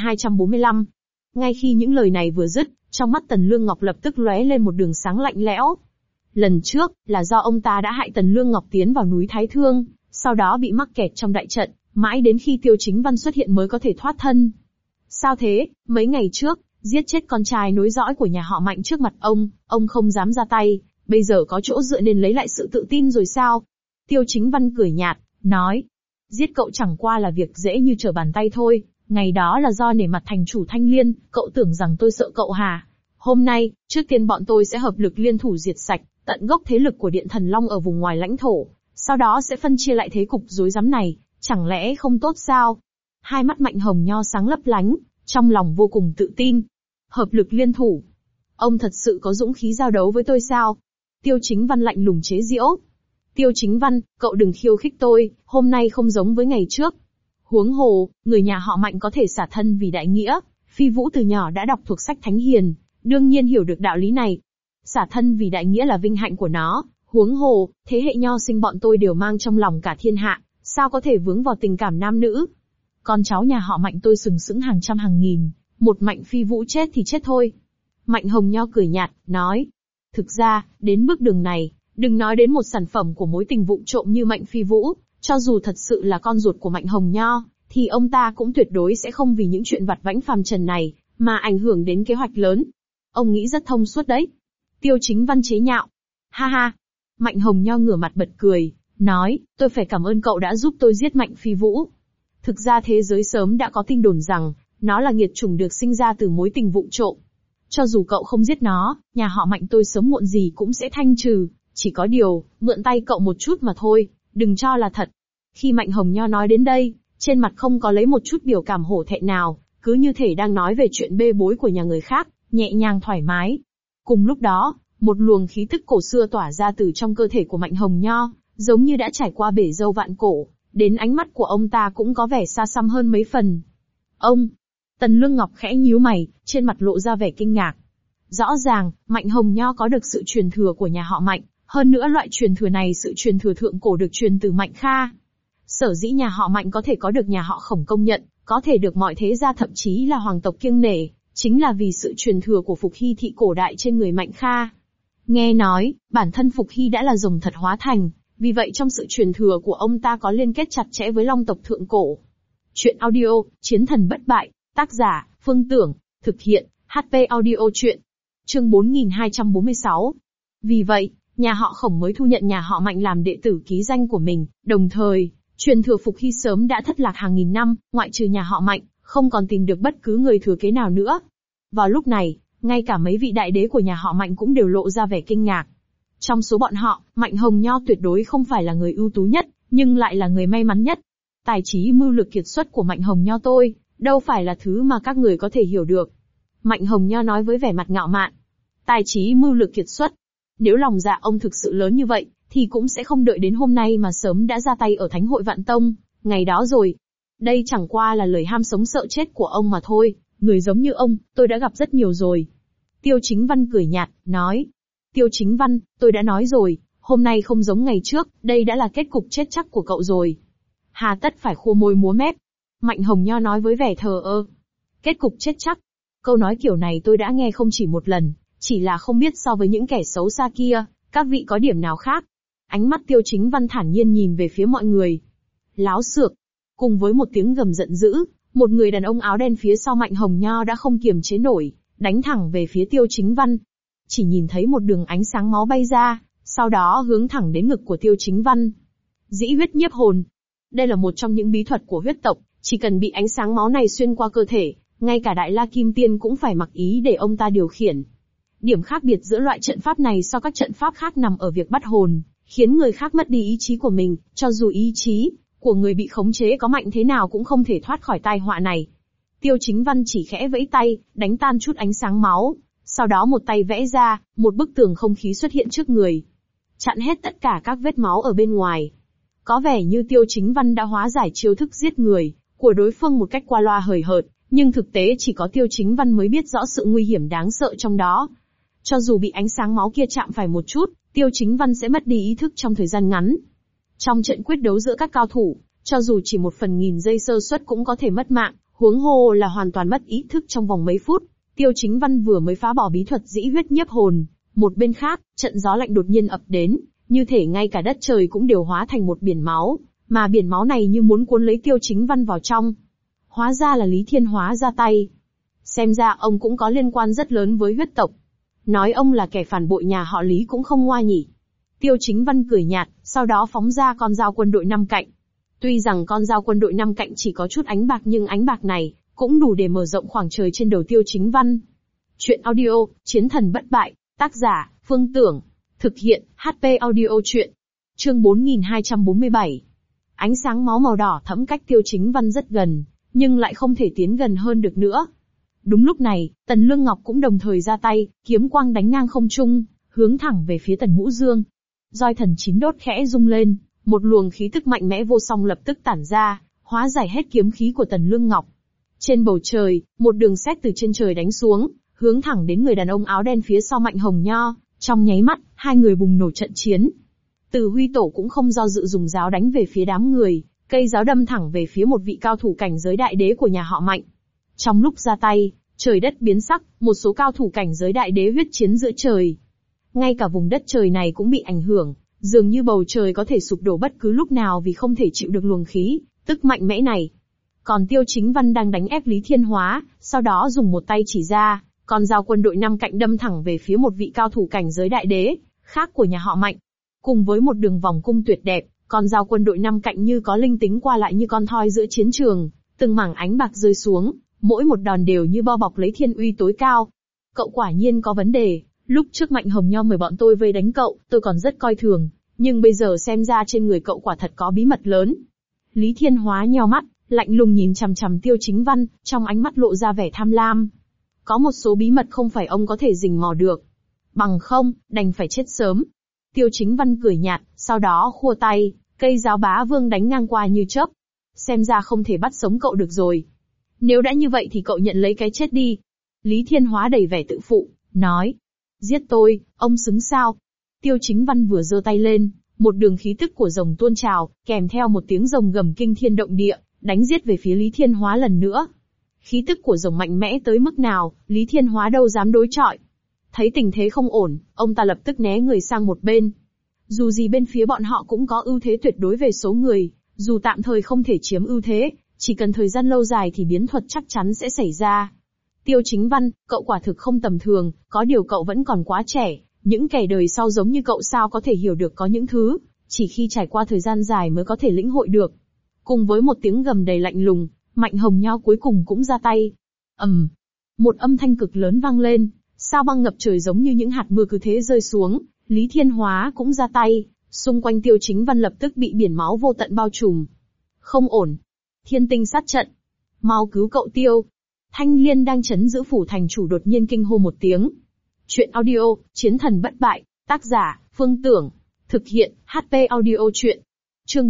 4245. Ngay khi những lời này vừa dứt, trong mắt Tần Lương Ngọc lập tức lóe lên một đường sáng lạnh lẽo. Lần trước, là do ông ta đã hại Tần Lương Ngọc tiến vào núi Thái Thương, sau đó bị mắc kẹt trong đại trận, mãi đến khi Tiêu Chính Văn xuất hiện mới có thể thoát thân. Sao thế, mấy ngày trước, giết chết con trai nối dõi của nhà họ Mạnh trước mặt ông không dám ra tay, bây giờ có chỗ dựa nên lấy lại sự tự tin rồi sao? Tiêu Chính Văn cười nhạt, nói, giết cậu chẳng qua là việc dễ như trở bàn tay thôi, ngày đó là do nể mặt thành chủ Thanh Liên, cậu tưởng rằng tôi sợ cậu hả? Hôm nay, trước tiên bọn tôi sẽ hợp lực liên thủ diệt sạch, tận gốc thế lực của Điện Thần Long ở vùng ngoài lãnh thổ, sau đó sẽ phân chia lại thế cục rối rắm này, chẳng lẽ không tốt sao? Hai mắt Mạnh Hồng Nho sáng lấp lánh, trong lòng vô cùng tự tin. Hợp lực liên thủ. Ông thật sự có dũng khí giao đấu với tôi sao? Tiêu Chính Văn lạnh lùng chế giễu. Tiêu Chính Văn, cậu đừng khiêu khích tôi, hôm nay không giống với ngày trước. Huống hồ, người nhà họ Mạnh có thể xả thân vì đại nghĩa, Phi Vũ từ nhỏ đã đọc thuộc sách Thánh Hiền, đương nhiên hiểu được đạo lý này. Xả thân vì đại nghĩa là vinh hạnh của nó, huống hồ, thế hệ nho sinh bọn tôi đều mang trong lòng cả thiên hạ, sao có thể vướng vào tình cảm nam nữ. Con cháu nhà họ Mạnh tôi sừng sững hàng trăm hàng nghìn, một Mạnh Phi Vũ chết thì chết thôi. Mạnh Hồng Nho cười nhạt, nói. Thực ra, đến bước đường này, đừng nói đến một sản phẩm của mối tình vụng trộm như Mạnh Phi Vũ, cho dù thật sự là con ruột của Mạnh Hồng Nho, thì ông ta cũng tuyệt đối sẽ không vì những chuyện vặt vãnh phàm trần này, mà ảnh hưởng đến kế hoạch lớn. Ông nghĩ rất thông suốt đấy. Tiêu Chính Văn chế nhạo. Ha ha. Mạnh Hồng Nho ngửa mặt bật cười, nói, tôi phải cảm ơn cậu đã giúp tôi giết Mạnh Phi Vũ. Thực ra thế giới sớm đã có tin đồn rằng, nó là nghiệt chủng được sinh ra từ mối tình vụng trộm. Cho dù cậu không giết nó, nhà họ Mạnh tôi sớm muộn gì cũng sẽ thanh trừ, chỉ có điều, mượn tay cậu một chút mà thôi, đừng cho là thật. Khi Mạnh Hồng Nho nói đến đây, trên mặt không có lấy một chút biểu cảm hổ thẹn nào, cứ như thể đang nói về chuyện bê bối của nhà người khác, nhẹ nhàng thoải mái. Cùng lúc đó, một luồng khí tức cổ xưa tỏa ra từ trong cơ thể của Mạnh Hồng Nho, giống như đã trải qua bể dâu vạn cổ, đến ánh mắt của ông ta cũng có vẻ xa xăm hơn mấy phần. Ông! Tần Lương Ngọc khẽ nhíu mày, trên mặt lộ ra vẻ kinh ngạc. Rõ ràng, Mạnh Hồng Nho có được sự truyền thừa của nhà họ Mạnh, hơn nữa loại truyền thừa này sự truyền thừa thượng cổ được truyền từ Mạnh Kha. Sở dĩ nhà họ Mạnh có thể có được nhà họ Khổng công nhận, có thể được mọi thế gia thậm chí là hoàng tộc kiêng nể, chính là vì sự truyền thừa của Phục Hy thị cổ đại trên người Mạnh Kha. Nghe nói, bản thân Phục Hy đã là rồng thật hóa thành, vì vậy trong sự truyền thừa của ông ta có liên kết chặt chẽ với Long tộc thượng cổ. Chuyện audio, Chiến thần bất bại, tác giả, Phương Tưởng, thực hiện, HP Audio Chuyện. Chương 4246. Vì vậy, nhà họ Khổng mới thu nhận nhà họ Mạnh làm đệ tử ký danh của mình, đồng thời, truyền thừa Phục Hy sớm đã thất lạc hàng nghìn năm, ngoại trừ nhà họ Mạnh, không còn tìm được bất cứ người thừa kế nào nữa. Vào lúc này, ngay cả mấy vị đại đế của nhà họ Mạnh cũng đều lộ ra vẻ kinh ngạc. Trong số bọn họ, Mạnh Hồng Nho tuyệt đối không phải là người ưu tú nhất, nhưng lại là người may mắn nhất. Tài trí mưu lược kiệt xuất của Mạnh Hồng Nho tôi, đâu phải là thứ mà các người có thể hiểu được. Mạnh Hồng Nho nói với vẻ mặt ngạo mạn. Tài trí mưu lược kiệt xuất. Nếu lòng dạ ông thực sự lớn như vậy, thì cũng sẽ không đợi đến hôm nay mà sớm đã ra tay ở Thánh hội Vạn Tông, ngày đó rồi. Đây chẳng qua là lời ham sống sợ chết của ông mà thôi, người giống như ông, tôi đã gặp rất nhiều rồi. Tiêu Chính Văn cười nhạt, nói. Tiêu Chính Văn, tôi đã nói rồi, hôm nay không giống ngày trước, đây đã là kết cục chết chắc của cậu rồi. Hà tất phải khua môi múa mép. Mạnh Hồng Nho nói với vẻ thờ ơ. Kết cục chết chắc. Câu nói kiểu này tôi đã nghe không chỉ một lần, chỉ là không biết so với những kẻ xấu xa kia, các vị có điểm nào khác. Ánh mắt Tiêu Chính Văn thản nhiên nhìn về phía mọi người. Láo xược. Cùng với một tiếng gầm giận dữ, một người đàn ông áo đen phía sau Mạnh Hồng Nho đã không kiềm chế nổi, đánh thẳng về phía Tiêu Chính Văn. Chỉ nhìn thấy một đường ánh sáng máu bay ra, sau đó hướng thẳng đến ngực của Tiêu Chính Văn. Dĩ huyết nhiếp hồn. Đây là một trong những bí thuật của huyết tộc, chỉ cần bị ánh sáng máu này xuyên qua cơ thể, ngay cả Đại La Kim Tiên cũng phải mặc ý để ông ta điều khiển. Điểm khác biệt giữa loại trận pháp này so các trận pháp khác nằm ở việc bắt hồn, khiến người khác mất đi ý chí của mình, cho dù ý chí của người bị khống chế có mạnh thế nào cũng không thể thoát khỏi tai họa này. Tiêu Chính Văn chỉ khẽ vẫy tay, đánh tan chút ánh sáng máu, sau đó một tay vẽ ra, một bức tường không khí xuất hiện trước người, chặn hết tất cả các vết máu ở bên ngoài. Có vẻ như Tiêu Chính Văn đã hóa giải chiêu thức giết người của đối phương một cách qua loa hời hợt, nhưng thực tế chỉ có Tiêu Chính Văn mới biết rõ sự nguy hiểm đáng sợ trong đó. Cho dù bị ánh sáng máu kia chạm phải một chút, Tiêu Chính Văn sẽ mất đi ý thức trong thời gian ngắn. Trong trận quyết đấu giữa các cao thủ, cho dù chỉ 1/1000 giây sơ suất cũng có thể mất mạng, huống hồ là hoàn toàn mất ý thức trong vòng mấy phút. Tiêu Chính Văn vừa mới phá bỏ bí thuật dĩ huyết nhiếp hồn, một bên khác, trận gió lạnh đột nhiên ập đến, như thể ngay cả đất trời cũng đều hóa thành một biển máu, mà biển máu này như muốn cuốn lấy Tiêu Chính Văn vào trong. Hóa ra là Lý Thiên Hóa ra tay. Xem ra ông cũng có liên quan rất lớn với huyết tộc. Nói ông là kẻ phản bội nhà họ Lý cũng không ngoa nhỉ. Tiêu Chính Văn cười nhạt, sau đó phóng ra con dao quân đội 5 cạnh. Tuy rằng con dao quân đội 5 cạnh chỉ có chút ánh bạc nhưng ánh bạc này cũng đủ để mở rộng khoảng trời trên đầu Tiêu Chính Văn. Chuyện audio, Chiến thần bất bại, tác giả, Phương Tưởng. Thực hiện, HP audio truyện. Chương 4247. Ánh sáng máu màu đỏ thẫm cách Tiêu Chính Văn rất gần, nhưng lại không thể tiến gần hơn được nữa. Đúng lúc này, Tần Lương Ngọc cũng đồng thời ra tay, kiếm quang đánh ngang không trung, hướng thẳng về phía Tần Ngũ Dương. Roi thần chín đốt khẽ rung lên, một luồng khí tức mạnh mẽ vô song lập tức tản ra, hóa giải hết kiếm khí của Tần Lương Ngọc. Trên bầu trời, một đường sét từ trên trời đánh xuống, hướng thẳng đến người đàn ông áo đen phía sau Mạnh Hồng Nho. Trong nháy mắt, hai người bùng nổ trận chiến. Từ Huy Tổ cũng không do dự dùng giáo đánh về phía đám người, cây giáo đâm thẳng về phía một vị cao thủ cảnh giới đại đế của nhà họ Mạnh. Trong lúc ra tay, trời đất biến sắc, một số cao thủ cảnh giới đại đế huyết chiến giữa trời. Ngay cả vùng đất trời này cũng bị ảnh hưởng, dường như bầu trời có thể sụp đổ bất cứ lúc nào vì không thể chịu được luồng khí, tức mạnh mẽ này. Còn Tiêu Chính Văn đang đánh ép Lý Thiên Hóa, sau đó dùng một tay chỉ ra, con dao quân đội năm cạnh đâm thẳng về phía một vị cao thủ cảnh giới đại đế khác của nhà họ Mạnh. Cùng với một đường vòng cung tuyệt đẹp, con dao quân đội năm cạnh như có linh tính qua lại như con thoi giữa chiến trường, từng mảng ánh bạc rơi xuống, mỗi một đòn đều như bao bọc lấy thiên uy tối cao. Cậu quả nhiên có vấn đề, lúc trước Mạnh Hồng Nho mời bọn tôi vây đánh cậu, tôi còn rất coi thường, nhưng bây giờ xem ra trên người cậu quả thật có bí mật lớn. Lý Thiên Hóa nheo mắt, lạnh lùng nhìn chằm chằm Tiêu Chính Văn, trong ánh mắt lộ ra vẻ tham lam. Có một số bí mật không phải ông có thể rình mò được. Bằng không, đành phải chết sớm. Tiêu Chính Văn cười nhạt, sau đó khua tay, cây giáo bá vương đánh ngang qua như chớp. Xem ra không thể bắt sống cậu được rồi. Nếu đã như vậy thì cậu nhận lấy cái chết đi. Lý Thiên Hóa đầy vẻ tự phụ, nói. Giết tôi, ông xứng sao? Tiêu Chính Văn vừa giơ tay lên, một đường khí tức của rồng tuôn trào, kèm theo một tiếng rồng gầm kinh thiên động địa, đánh giết về phía Lý Thiên Hóa lần nữa. Khí tức của rồng mạnh mẽ tới mức nào, Lý Thiên Hóa đâu dám đối chọi. Thấy tình thế không ổn, ông ta lập tức né người sang một bên. Dù gì bên phía bọn họ cũng có ưu thế tuyệt đối về số người, dù tạm thời không thể chiếm ưu thế, chỉ cần thời gian lâu dài thì biến thuật chắc chắn sẽ xảy ra. Tiêu Chính Văn, cậu quả thực không tầm thường, có điều cậu vẫn còn quá trẻ, những kẻ đời sau giống như cậu sao có thể hiểu được có những thứ, chỉ khi trải qua thời gian dài mới có thể lĩnh hội được. Cùng với một tiếng gầm đầy lạnh lùng, Mạnh Hồng Nho cuối cùng cũng ra tay. Một âm thanh cực lớn vang lên, sao băng ngập trời giống như những hạt mưa cứ thế rơi xuống, Lý Thiên Hóa cũng ra tay, xung quanh Tiêu Chính Văn lập tức bị biển máu vô tận bao trùm. Không ổn. Thiên tinh sát trận. Mau cứu cậu Tiêu. Thanh Liên đang trấn giữ phủ thành chủ đột nhiên kinh hô một tiếng. Chuyện audio, Chiến thần bất bại, tác giả, Phương Tưởng. Thực hiện, HP audio truyện. Chương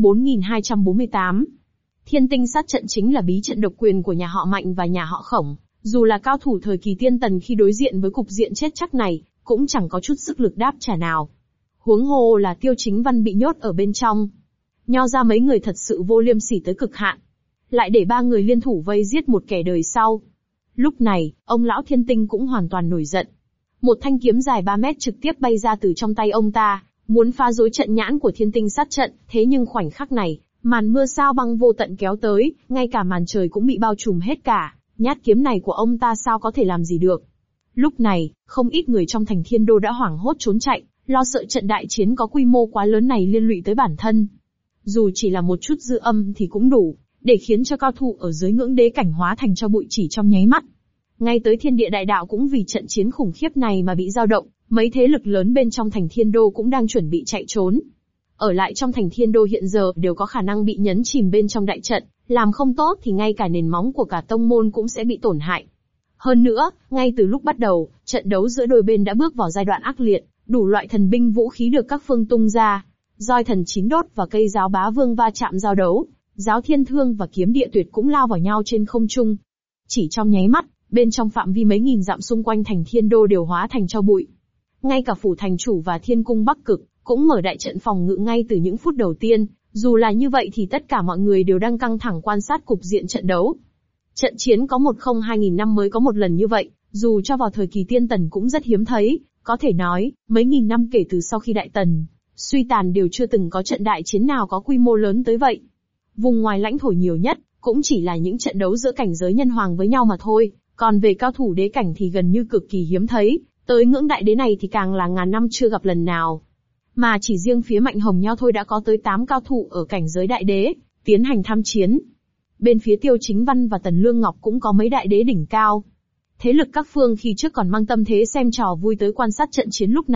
4248. Thiên tinh sát trận chính là bí trận độc quyền của nhà họ Mạnh và nhà họ Khổng. Dù là cao thủ thời kỳ tiên tần khi đối diện với cục diện chết chắc này, cũng chẳng có chút sức lực đáp trả nào. Huống hồ là Tiêu Chính Văn bị nhốt ở bên trong. Nho ra mấy người thật sự vô liêm sỉ tới cực hạn. Lại để ba người liên thủ vây giết một kẻ đời sau. Lúc này, ông lão Thiên Tinh cũng hoàn toàn nổi giận. Một thanh kiếm dài 3 mét trực tiếp bay ra từ trong tay ông ta, muốn phá rối trận nhãn của thiên tinh sát trận, thế nhưng khoảnh khắc này, màn mưa sao băng vô tận kéo tới, ngay cả màn trời cũng bị bao trùm hết cả, nhát kiếm này của ông ta sao có thể làm gì được. Lúc này, không ít người trong thành Thiên Đô đã hoảng hốt trốn chạy, lo sợ trận đại chiến có quy mô quá lớn này liên lụy tới bản thân. Dù chỉ là một chút dư âm thì cũng đủ, để khiến cho cao thủ ở dưới ngưỡng đế cảnh hóa thành cho bụi chỉ trong nháy mắt. Ngay tới thiên địa đại đạo cũng vì trận chiến khủng khiếp này mà bị dao động, mấy thế lực lớn bên trong thành Thiên Đô cũng đang chuẩn bị chạy trốn. Ở lại trong thành Thiên Đô hiện giờ đều có khả năng bị nhấn chìm bên trong đại trận, làm không tốt thì ngay cả nền móng của cả tông môn cũng sẽ bị tổn hại. Hơn nữa, ngay từ lúc bắt đầu, trận đấu giữa đôi bên đã bước vào giai đoạn ác liệt, đủ loại thần binh vũ khí được các phương tung ra. Roi thần chín đốt và cây giáo bá vương va chạm giao đấu, giáo thiên thương và kiếm địa tuyệt cũng lao vào nhau trên không trung. Chỉ trong nháy mắt, bên trong phạm vi mấy nghìn dặm xung quanh thành Thiên Đô đều hóa thành tro bụi. Ngay cả phủ thành chủ và Thiên cung Bắc Cực cũng mở đại trận phòng ngự ngay từ những phút đầu tiên. Dù là như vậy thì tất cả mọi người đều đang căng thẳng quan sát cục diện trận đấu. Trận chiến có 102.000 năm mới có một lần như vậy, dù cho vào thời kỳ tiên tần cũng rất hiếm thấy, có thể nói, mấy nghìn năm kể từ sau khi đại tần suy tàn đều chưa từng có trận đại chiến nào có quy mô lớn tới vậy. Vùng ngoài lãnh thổ nhiều nhất, cũng chỉ là những trận đấu giữa cảnh giới nhân hoàng với nhau mà thôi, còn về cao thủ đế cảnh thì gần như cực kỳ hiếm thấy, tới ngưỡng đại đế này thì càng là ngàn năm chưa gặp lần nào. Mà chỉ riêng phía Mạnh Hồng Nho thôi đã có tới 8 cao thủ ở cảnh giới đại đế, tiến hành tham chiến. Bên phía Tiêu Chính Văn và Tần Lương Ngọc cũng có mấy đại đế đỉnh cao. Thế lực các phương khi trước còn mang tâm thế xem trò vui tới quan sát trận chiến lúc này,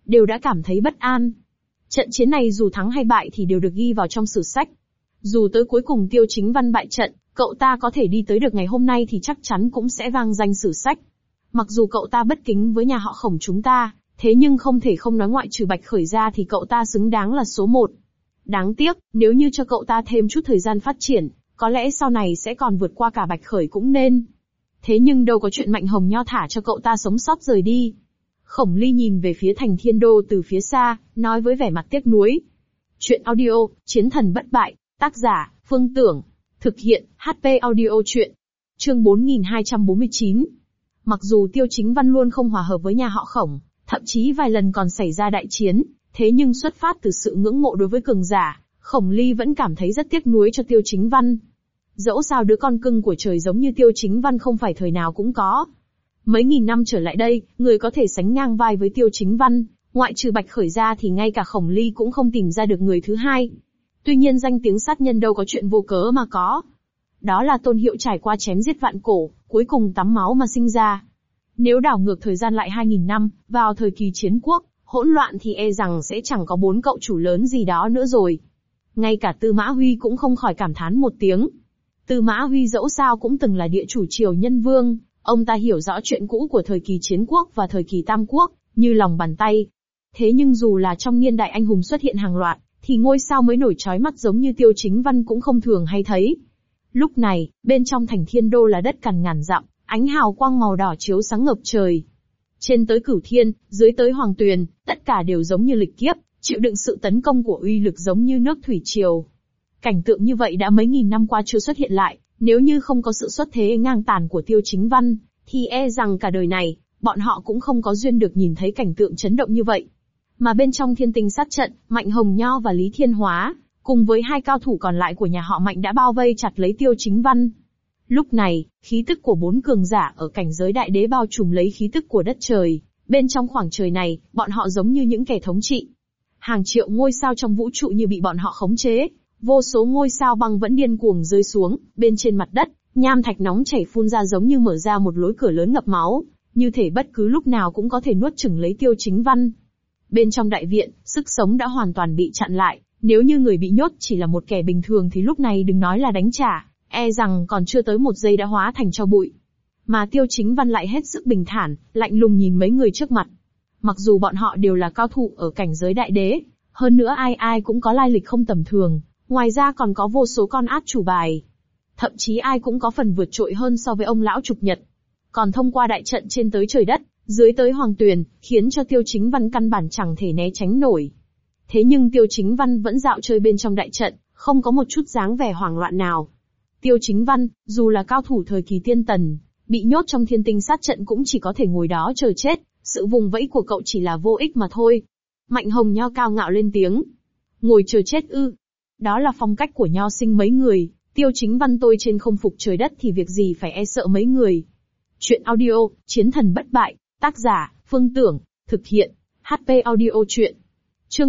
đều đã cảm thấy bất an. Trận chiến này dù thắng hay bại thì đều được ghi vào trong sử sách. Dù tới cuối cùng Tiêu Chính Văn bại trận, cậu ta có thể đi tới được ngày hôm nay thì chắc chắn cũng sẽ vang danh sử sách. Mặc dù cậu ta bất kính với nhà họ Khổng chúng ta, thế nhưng không thể không nói ngoại trừ Bạch Khởi ra thì cậu ta xứng đáng là số 1. Đáng tiếc, nếu như cho cậu ta thêm chút thời gian phát triển, có lẽ sau này sẽ còn vượt qua cả Bạch Khởi cũng nên. Thế nhưng đâu có chuyện Mạnh Hồng Nho thả cho cậu ta sống sót rời đi. Khổng Ly nhìn về phía thành Thiên Đô từ phía xa, nói với vẻ mặt tiếc nuối. Chuyện audio, Chiến thần bất bại, tác giả, Phương Tưởng. Thực hiện, HP audio chuyện. Chương 4249. Mặc dù Tiêu Chính Văn luôn không hòa hợp với nhà họ Khổng, thậm chí vài lần còn xảy ra đại chiến, thế nhưng xuất phát từ sự ngưỡng mộ đối với cường giả, Khổng Ly vẫn cảm thấy rất tiếc nuối cho Tiêu Chính Văn. Dẫu sao đứa con cưng của trời giống như Tiêu Chính Văn không phải thời nào cũng có. Mấy nghìn năm trở lại đây, người có thể sánh ngang vai với Tiêu Chính Văn, ngoại trừ Bạch Khởi ra thì ngay cả Khổng Ly cũng không tìm ra được người thứ hai. Tuy nhiên danh tiếng sát nhân đâu có chuyện vô cớ mà có. Đó là Tôn Hiệu trải qua chém giết vạn cổ, cuối cùng tắm máu mà sinh ra. Nếu đảo ngược thời gian lại 2000 năm, vào thời kỳ chiến quốc, hỗn loạn thì e rằng sẽ chẳng có 4 cậu chủ lớn gì đó nữa rồi. Ngay cả Tư Mã Huy cũng không khỏi cảm thán một tiếng. Tư Mã Huy dẫu sao cũng từng là địa chủ triều Nhân Vương, ông ta hiểu rõ chuyện cũ của thời kỳ chiến quốc và thời kỳ tam quốc, như lòng bàn tay. Thế nhưng dù là trong niên đại anh hùng xuất hiện hàng loạt, thì ngôi sao mới nổi chói mắt giống như Tiêu Chính Văn cũng không thường hay thấy. Lúc này, bên trong thành Thiên Đô là đất cằn ngàn dặm, ánh hào quang màu đỏ chiếu sáng ngập trời. Trên tới Cửu Thiên, dưới tới Hoàng Tuyền, tất cả đều giống như lịch kiếp, chịu đựng sự tấn công của uy lực giống như nước thủy triều. Cảnh tượng như vậy đã mấy nghìn năm qua chưa xuất hiện lại, nếu như không có sự xuất thế ngang tàn của Tiêu Chính Văn, thì e rằng cả đời này, bọn họ cũng không có duyên được nhìn thấy cảnh tượng chấn động như vậy. Mà bên trong Thiên Tinh sát trận, Mạnh Hồng Nho và Lý Thiên Hóa, cùng với 2 cao thủ còn lại của nhà họ Mạnh đã bao vây chặt lấy Tiêu Chính Văn. Lúc này, khí tức của 4 cường giả ở cảnh giới đại đế bao trùm lấy khí tức của đất trời, bên trong khoảng trời này, bọn họ giống như những kẻ thống trị. Hàng triệu ngôi sao trong vũ trụ như bị bọn họ khống chế, vô số ngôi sao băng vẫn điên cuồng rơi xuống, bên trên mặt đất, nham thạch nóng chảy phun ra giống như mở ra một lối cửa lớn ngập máu, như thể bất cứ lúc nào cũng có thể nuốt chửng lấy Tiêu Chính Văn. Bên trong đại viện, sức sống đã hoàn toàn bị chặn lại, nếu như người bị nhốt chỉ là một kẻ bình thường thì lúc này đừng nói là đánh trả, e rằng còn chưa tới 1 giây đã hóa thành tro bụi. Mà Tiêu Chính Văn lại hết sức bình thản, lạnh lùng nhìn mấy người trước mặt. Mặc dù bọn họ đều là cao thủ ở cảnh giới đại đế, hơn nữa ai ai cũng có lai lịch không tầm thường, ngoài ra còn có vô số con át chủ bài. Thậm chí ai cũng có phần vượt trội hơn so với ông lão Trục Nhật. Còn thông qua đại trận trên tới trời đất, dưới tới Hoàng Tuyền, khiến cho Tiêu Chính Văn căn bản chẳng thể né tránh nổi. Thế nhưng Tiêu Chính Văn vẫn dạo chơi bên trong đại trận, không có một chút dáng vẻ hoảng loạn nào. Tiêu Chính Văn, dù là cao thủ thời kỳ tiên tần, bị nhốt trong Thiên Tinh sát trận cũng chỉ có thể ngồi đó chờ chết, sự vùng vẫy của cậu chỉ là vô ích mà thôi. Mạnh Hồng Nho cao ngạo lên tiếng. Ngồi chờ chết ư? Đó là phong cách của Nho sinh mấy người, Tiêu Chính Văn tôi trên không phục trời đất thì việc gì phải e sợ mấy người. Chuyện audio, Chiến thần bất bại, tác giả, Phương Tưởng, thực hiện, HP audio chuyện. Chương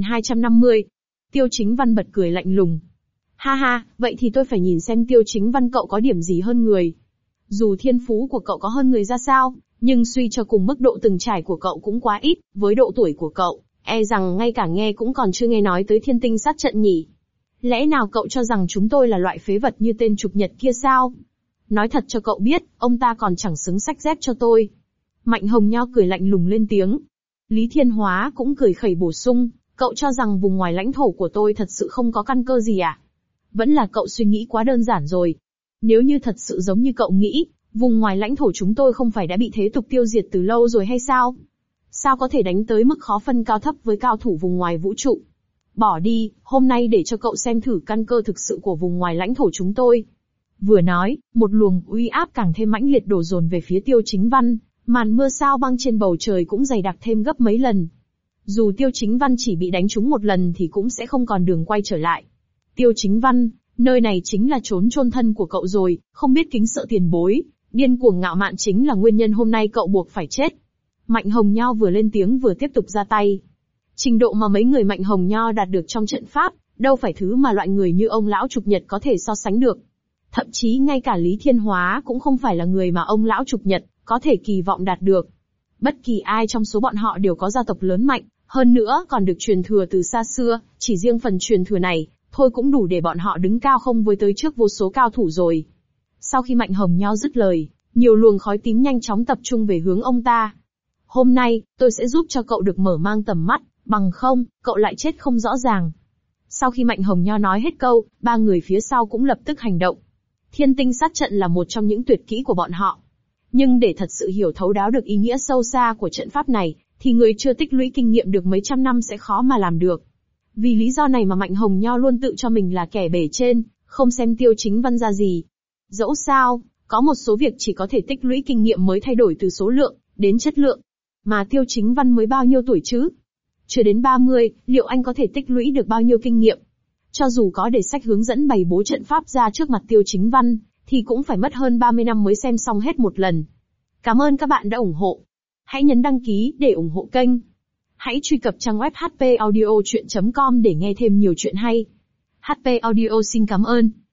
4250. Tiêu Chính Văn bật cười lạnh lùng. Ha ha, vậy thì tôi phải nhìn xem Tiêu Chính Văn cậu có điểm gì hơn người. Dù thiên phú của cậu có hơn người ra sao, nhưng suy cho cùng mức độ từng trải của cậu cũng quá ít, với độ tuổi của cậu, e rằng ngay cả nghe cũng còn chưa nghe nói tới Thiên Tinh sát trận nhỉ. Lẽ nào cậu cho rằng chúng tôi là loại phế vật như tên Trục Nhật kia sao? Nói thật cho cậu biết, ông ta còn chẳng xứng xách dép cho tôi. Mạnh Hồng Nho cười lạnh lùng lên tiếng. Lý Thiên Hóa cũng cười khẩy bổ sung, cậu cho rằng vùng ngoài lãnh thổ của tôi thật sự không có căn cơ gì à? Vẫn là cậu suy nghĩ quá đơn giản rồi. Nếu như thật sự giống như cậu nghĩ, vùng ngoài lãnh thổ chúng tôi không phải đã bị thế tục tiêu diệt từ lâu rồi hay sao? Sao có thể đánh tới mức khó phân cao thấp với cao thủ vùng ngoài vũ trụ? Bỏ đi, hôm nay để cho cậu xem thử căn cơ thực sự của vùng ngoài lãnh thổ chúng tôi. Vừa nói, một luồng uy áp càng thêm mãnh liệt đổ dồn về phía Tiêu Chính Văn, màn mưa sao băng trên bầu trời cũng dày đặc thêm gấp mấy lần. Dù Tiêu Chính Văn chỉ bị đánh trúng một lần thì cũng sẽ không còn đường quay trở lại. Tiêu Chính Văn, nơi này chính là chốn chôn thân của cậu rồi, không biết kính sợ tiền bối, điên cuồng ngạo mạn chính là nguyên nhân hôm nay cậu buộc phải chết. Mạnh Hồng Nho vừa lên tiếng vừa tiếp tục ra tay. Trình độ mà mấy người Mạnh Hồng Nho đạt được trong trận pháp, đâu phải thứ mà loại người như ông lão Trục Nhật có thể so sánh được. Thậm chí ngay cả Lý Thiên Hóa cũng không phải là người mà ông lão Trục Nhật có thể kỳ vọng đạt được. Bất kỳ ai trong số bọn họ đều có gia tộc lớn mạnh, hơn nữa còn được truyền thừa từ xa xưa, chỉ riêng phần truyền thừa này, thôi cũng đủ để bọn họ đứng cao không với tới trước vô số cao thủ rồi. Sau khi Mạnh Hồng Nho dứt lời, nhiều luồng khói tím nhanh chóng tập trung về hướng ông ta. Hôm nay, tôi sẽ giúp cho cậu được mở mang tầm mắt, bằng không, cậu lại chết không rõ ràng. Sau khi Mạnh Hồng Nho nói hết câu, ba người phía sau cũng lập tức hành động. Thiên tinh sát trận là một trong những tuyệt kỹ của bọn họ. Nhưng để thật sự hiểu thấu đáo được ý nghĩa sâu xa của trận pháp này, thì người chưa tích lũy kinh nghiệm được mấy trăm năm sẽ khó mà làm được. Vì lý do này mà Mạnh Hồng Nho luôn tự cho mình là kẻ bề trên, không xem Tiêu Chính Văn ra gì. Dẫu sao, có một số việc chỉ có thể tích lũy kinh nghiệm mới thay đổi từ số lượng đến chất lượng. Mà Tiêu Chính Văn mới bao nhiêu tuổi chứ? Chưa đến 30, liệu anh có thể tích lũy được bao nhiêu kinh nghiệm? Cho dù có để sách hướng dẫn bày bố trận pháp ra trước mặt Tiêu Chính Văn, thì cũng phải mất hơn 30 năm mới xem xong hết một lần. Cảm ơn các bạn đã ủng hộ. Hãy nhấn đăng ký để ủng hộ kênh. Hãy truy cập trang web hpaudiochuyen.com để nghe thêm nhiều chuyện hay. HP Audio xin cảm ơn.